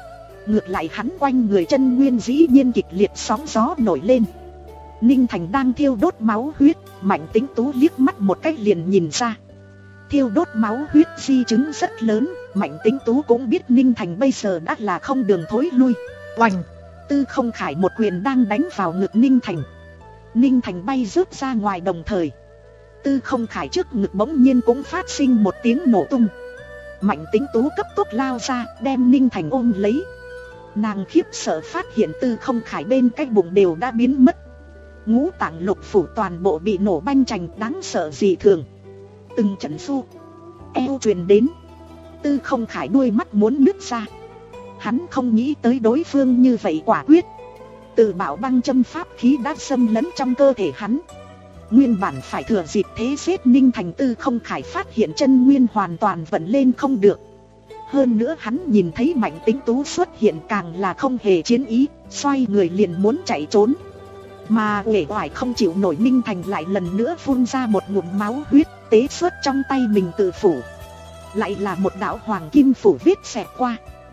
Ngược lại hắn quanh người chân nguyên dĩ nhiên kịch liệt sóng gió nổi lên. Ninh Thành đang thiêu đốt máu huyết, Mạnh Tĩnh Tú liếc mắt một cách liền nhìn ra. Thiêu đốt máu huyết di chứng rất lớn, Mạnh Tĩnh Tú cũng biết Ninh Thành bây giờ đã là không đường thối lui. Oành! Tư Không Khải một quyền đang đánh vào ngực Ninh Thành. Ninh Thành bay rớt ra ngoài, đồng thời Tư Không Khải trước ngực bỗng nhiên cũng phát sinh một tiếng nổ tung. Mạnh Tĩnh Tú cấp tốc lao ra, đem Ninh Thành ôm lấy. Nàng khiếp sợ phát hiện Tư Không Khải bên cái bụng đều đã biến mất. Ngũ tạng lục phủ toàn bộ bị nổ banh chành, đáng sợ dị thường. Từng trận xu eo truyền đến, Tư Không Khải đuôi mắt muốn nứt ra. Hắn không nghĩ tới đối phương như vậy quả quyết. Từ bảo băng châm pháp khí đã xâm lấn trong cơ thể hắn. Nguyên bản phải thừa dịp thế giết Ninh Thành, Tư Không Khải phát hiện chân nguyên hoàn toàn vận lên không được. Hơn nữa hắn nhìn thấy Mạnh Tĩnh Tú xuất hiện càng là không hề chiến ý, xoay người liền muốn chạy trốn. Mà uể oải không chịu nổi Ninh Thành lại lần nữa phun ra một ngụm máu huyết, tế xuất trong tay mình tự phủ. Lại là một đạo hoàng kim phủ vết xẹt qua.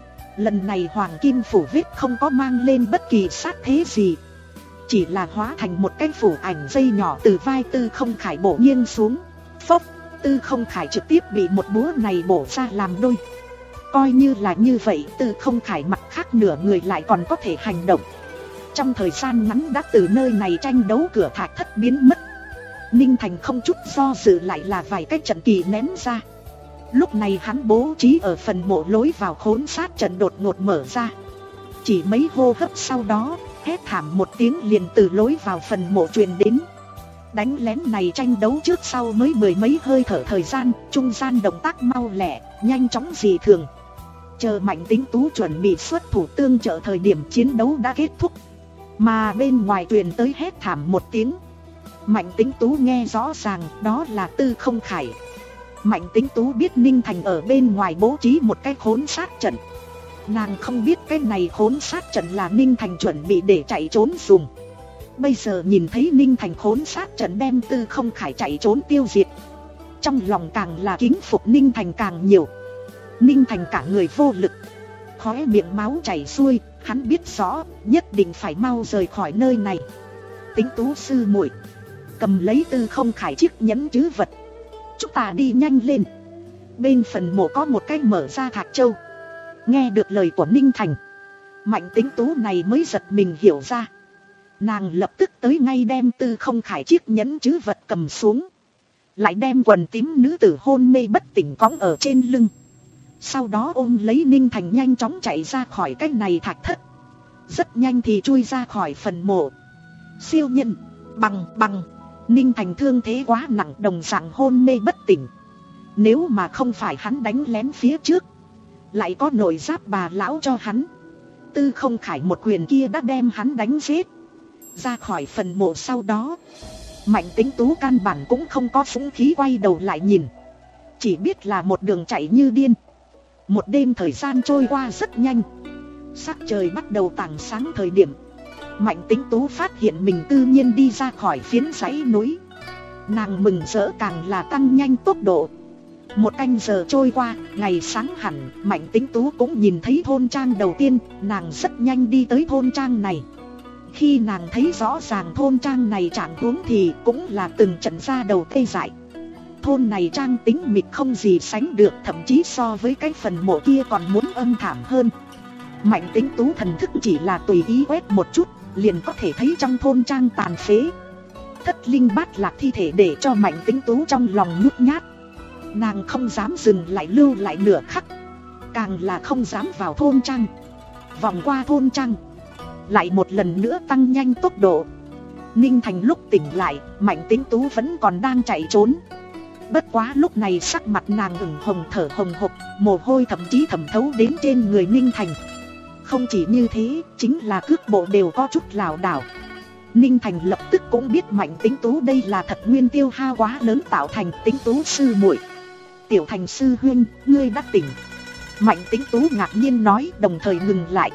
Lần này hoàng kim phủ vết không có mang lên bất kỳ sát thế gì, chỉ là hóa thành một cái phủ ảnh dây nhỏ từ vai Tư Không Khải bổ nghiêng xuống. Phốc! Tư Không Khải trực tiếp bị một búa này bổ ra làm đôi. Coi như là như vậy, Tư Không Khải mặt khác nửa người lại còn có thể hành động. Trong thời gian ngắn đã từ nơi này tranh đấu cửa thạch thất biến mất. Ninh Thành không chút do dự lại là vài cái trận kỳ ném ra. Lúc này hắn bố trí ở phần mộ lối vào khốn sát trận đột ngột mở ra. Chỉ mấy hô hấp sau đó, hét thảm một tiếng liền từ lối vào phần mộ truyền đến. Đánh lén này tranh đấu trước sau mới mười mấy hơi thở thời gian, trung gian động tác mau lẹ, nhanh chóng dị thường. Chờ Mạnh Tĩnh Tú chuẩn bị xuất thủ tương trợ thời điểm chiến đấu đã kết thúc. Mà bên ngoài truyền tới hét thảm một tiếng. Mạnh Tĩnh Tú nghe rõ ràng đó là Tư Không Khải. Mạnh Tĩnh Tú biết Ninh Thành ở bên ngoài bố trí một cái khốn sát trận. Nàng không biết cái này khốn sát trận là Ninh Thành chuẩn bị để chạy trốn dùng. Bây giờ nhìn thấy Ninh Thành khốn sát trận đem Tư Không Khải chạy trốn tiêu diệt, trong lòng càng là kính phục Ninh Thành càng nhiều. Ninh Thành cả người vô lực, khóe miệng máu chảy xuôi. Hắn biết rõ nhất định phải mau rời khỏi nơi này. Tĩnh Tú sư muội, cầm lấy Tư Không Khải chiếc nhẫn trữ vật, chúng ta đi nhanh lên. Bên phần mộ có một cái mở ra thạch châu. Nghe được lời của Ninh Thành, Mạnh Tĩnh Tú này mới giật mình hiểu ra. Nàng lập tức tới ngay đem Tư Không Khải chiếc nhẫn trữ vật cầm xuống, lại đem quần tím nữ tử hôn mê bất tỉnh cõng ở trên lưng. Sau đó ôm lấy Ninh Thành nhanh chóng chạy ra khỏi cái này thạch thất. Rất nhanh thì chui ra khỏi phần mộ. Siêu nhân, bằng bằng. Ninh Thành thương thế quá nặng, đồng dạng hôn mê bất tỉnh. Nếu mà không phải hắn đánh lén phía trước, lại có nội giáp bà lão cho hắn, Tư Không Khải một quyền kia đã đem hắn đánh giết. Ra khỏi phần mộ sau đó, Mạnh Tĩnh Tú căn bản cũng không có dũng khí quay đầu lại nhìn, chỉ biết là một đường chạy như điên. Một đêm thời gian trôi qua rất nhanh. Sắc trời bắt đầu tảng sáng thời điểm, Mạnh Tĩnh Tú phát hiện mình tự nhiên đi ra khỏi phiến dãy núi. Nàng mừng rỡ càng là tăng nhanh tốc độ. Một canh giờ trôi qua, ngày sáng hẳn. Mạnh Tĩnh Tú cũng nhìn thấy thôn trang đầu tiên. Nàng rất nhanh đi tới thôn trang này. Khi nàng thấy rõ ràng thôn trang này trạng huống thì cũng là từng trận ra đầu tê dại. Thôn này trang tính mịt không gì sánh được, thậm chí so với cái phần mộ kia còn muốn âm thảm hơn. Mạnh Tĩnh Tú thần thức chỉ là tùy ý quét một chút, liền có thể thấy trong thôn trang tàn phế, thất linh bát lạc thi thể, để cho Mạnh Tĩnh Tú trong lòng nhút nhát. Nàng không dám dừng lại lưu lại nửa khắc, càng là không dám vào thôn trang. Vòng qua thôn trang, lại một lần nữa tăng nhanh tốc độ. Ninh Thành lúc tỉnh lại, Mạnh Tĩnh Tú vẫn còn đang chạy trốn. Bất quá lúc này sắc mặt nàng ửng hồng, thở hồng hộc, mồ hôi thậm chí thẩm thấu đến trên người Ninh Thành. Không chỉ như thế, chính là cước bộ đều có chút lảo đảo. Ninh Thành lập tức cũng biết Mạnh Tĩnh Tú đây là thật nguyên tiêu hao quá lớn tạo thành. Tĩnh Tú sư muội, Tiểu Thành sư huynh, ngươi đã tỉnh. Mạnh Tĩnh Tú ngạc nhiên nói, đồng thời ngừng lại.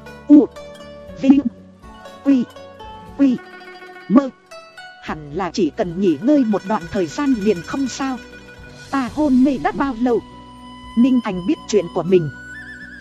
U Vinh Quy Quy Mơ, hẳn là chỉ cần nghỉ ngơi một đoạn thời gian liền không sao. Ta hôn mê đã bao lâu? Ninh Thành biết chuyện của mình,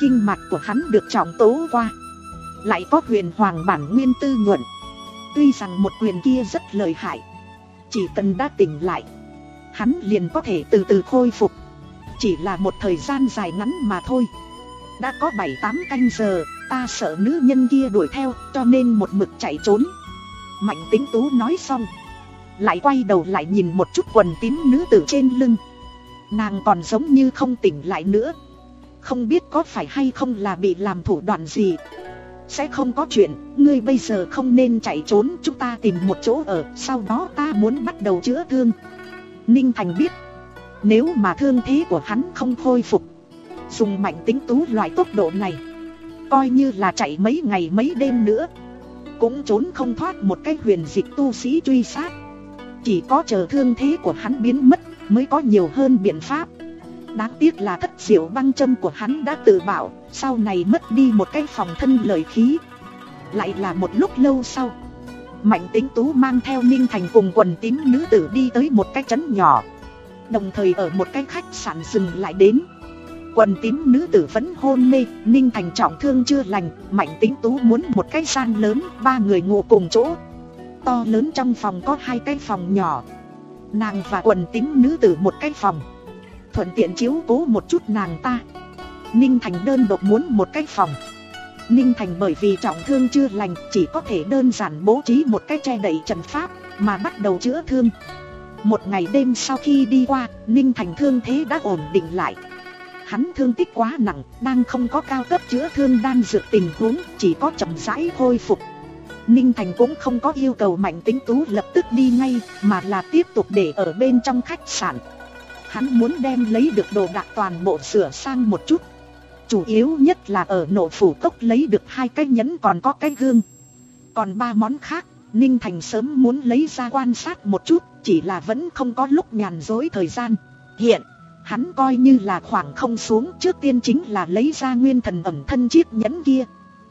kinh mạch của hắn được trọng tố qua. Lại có huyền hoàng bản nguyên tư nhuận. Tuy rằng một quyền kia rất lợi hại, chỉ cần đã tỉnh lại, hắn liền có thể từ từ khôi phục. Chỉ là một thời gian dài ngắn mà thôi. Đã có bảy tám canh giờ, ta sợ nữ nhân kia đuổi theo, cho nên một mực chạy trốn. Mạnh Tĩnh Tú nói xong, lại quay đầu lại nhìn một chút quần tím nữ tử trên lưng. Nàng còn giống như không tỉnh lại nữa. Không biết có phải hay không là bị làm thủ đoạn gì. Sẽ không có chuyện, ngươi bây giờ không nên chạy trốn, chúng ta tìm một chỗ ở, sau đó ta muốn bắt đầu chữa thương. Ninh Thành biết, nếu mà thương thế của hắn không khôi phục, dùng Mạnh Tĩnh Tú loại tốc độ này, coi như là chạy mấy ngày mấy đêm nữa, cũng trốn không thoát một cái huyền dịch tu sĩ truy sát. Chỉ có chờ thương thế của hắn biến mất mới có nhiều hơn biện pháp. Đáng tiếc là thất diệu băng châm của hắn đã tự bảo, sau này mất đi một cái phòng thân lợi khí. Lại là một lúc lâu sau, Mạnh Tĩnh Tú mang theo Ninh Thành cùng quần tím nữ tử đi tới một cái trấn nhỏ. Đồng thời ở một cái khách sạn dừng lại đến. Quần tím nữ tử vẫn hôn mê, Ninh Thành trọng thương chưa lành. Mạnh Tĩnh Tú muốn một cái gian lớn, ba người ngủ cùng chỗ. To lớn trong phòng có hai cái phòng nhỏ, nàng và quần tím nữ tử một cái phòng, thuận tiện chiếu cố một chút nàng ta. Ninh Thành đơn độc muốn một cái phòng. Ninh Thành bởi vì trọng thương chưa lành, chỉ có thể đơn giản bố trí một cái che đậy trận pháp mà bắt đầu chữa thương. Một ngày đêm sau khi đi qua, Ninh Thành thương thế đã ổn định lại. Hắn thương tích quá nặng, đang không có cao cấp chữa thương đan dược tình huống, chỉ có chậm rãi khôi phục. Ninh Thành cũng không có yêu cầu Mạnh Tĩnh Tú lập tức đi ngay, mà là tiếp tục để ở bên trong khách sạn. Hắn muốn đem lấy được đồ đạc toàn bộ sửa sang một chút. Chủ yếu nhất là ở Nộ Phủ Cốc lấy được hai cái nhẫn còn có cái gương. Còn ba món khác, Ninh Thành sớm muốn lấy ra quan sát một chút, chỉ là vẫn không có lúc nhàn rỗi thời gian. Hiện, hắn coi như là khoảng không xuống, trước tiên chính là lấy ra nguyên thần ẩm thân chiếc nhẫn kia.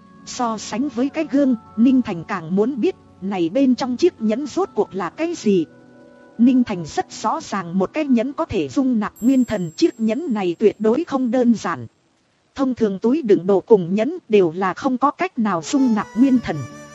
So sánh với cái gương, Ninh Thành càng muốn biết, này bên trong chiếc nhẫn rốt cuộc là cái gì. Ninh Thành rất rõ ràng một cái nhẫn có thể dung nạp nguyên thần, chiếc nhẫn này tuyệt đối không đơn giản. Thông thường túi đựng đồ cùng nhẫn đều là không có cách nào dung nạp nguyên thần.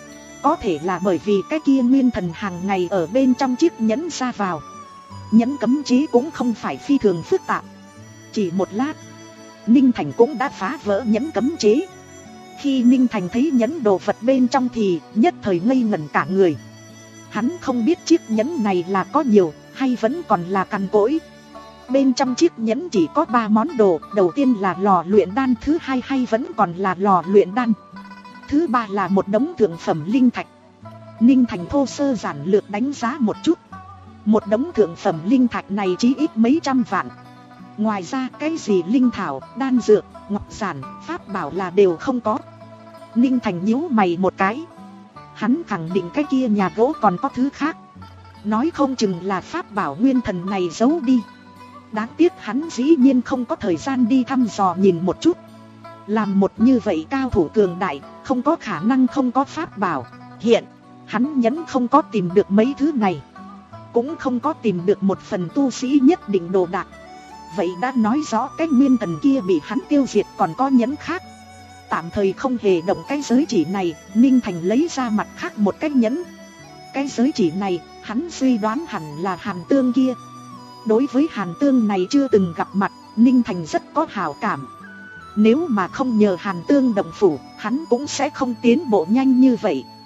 Có thể là bởi vì cái kia nguyên thần hàng ngày ở bên trong chiếc nhẫn ra vào. Nhẫn cấm chế cũng không phải phi thường phức tạp. Chỉ một lát, Ninh Thành cũng đã phá vỡ nhẫn cấm chế. Khi Ninh Thành thấy nhẫn đồ vật bên trong thì nhất thời ngây ngẩn cả người. Hắn không biết chiếc nhẫn này là có nhiều hay vẫn còn là cằn cỗi. Bên trong chiếc nhẫn chỉ có ba món đồ. Đầu tiên là lò luyện đan, thứ hai hay vẫn còn là lò luyện đan, thứ ba là một đống thượng phẩm linh thạch. Ninh Thành thô sơ giản lược đánh giá một chút. Một đống thượng phẩm linh thạch này chỉ ít mấy trăm vạn. Ngoài ra cái gì linh thảo, đan dược, ngọc giản, pháp bảo là đều không có. Ninh Thành nhíu mày một cái. Hắn khẳng định cái kia nhà gỗ còn có thứ khác. Nói không chừng là pháp bảo nguyên thần này giấu đi. Đáng tiếc hắn dĩ nhiên không có thời gian đi thăm dò nhìn một chút. Làm một như vậy cao thủ cường đại, không có khả năng không có pháp bảo. Hiện, hắn nhẫn không có tìm được mấy thứ này, cũng không có tìm được một phần tu sĩ nhất định đồ đạc. Vậy đã nói rõ cái nguyên thần kia bị hắn tiêu diệt, còn có nhẫn khác. Tạm thời không hề động cái giới chỉ này. Ninh Thành lấy ra mặt khác một cái nhẫn. Cái giới chỉ này, hắn suy đoán hẳn là Hàn Tương kia. Đối với Hàn Tương này chưa từng gặp mặt, Ninh Thành rất có hảo cảm. Nếu mà không nhờ Hàn Tương động phủ, hắn cũng sẽ không tiến bộ nhanh như vậy.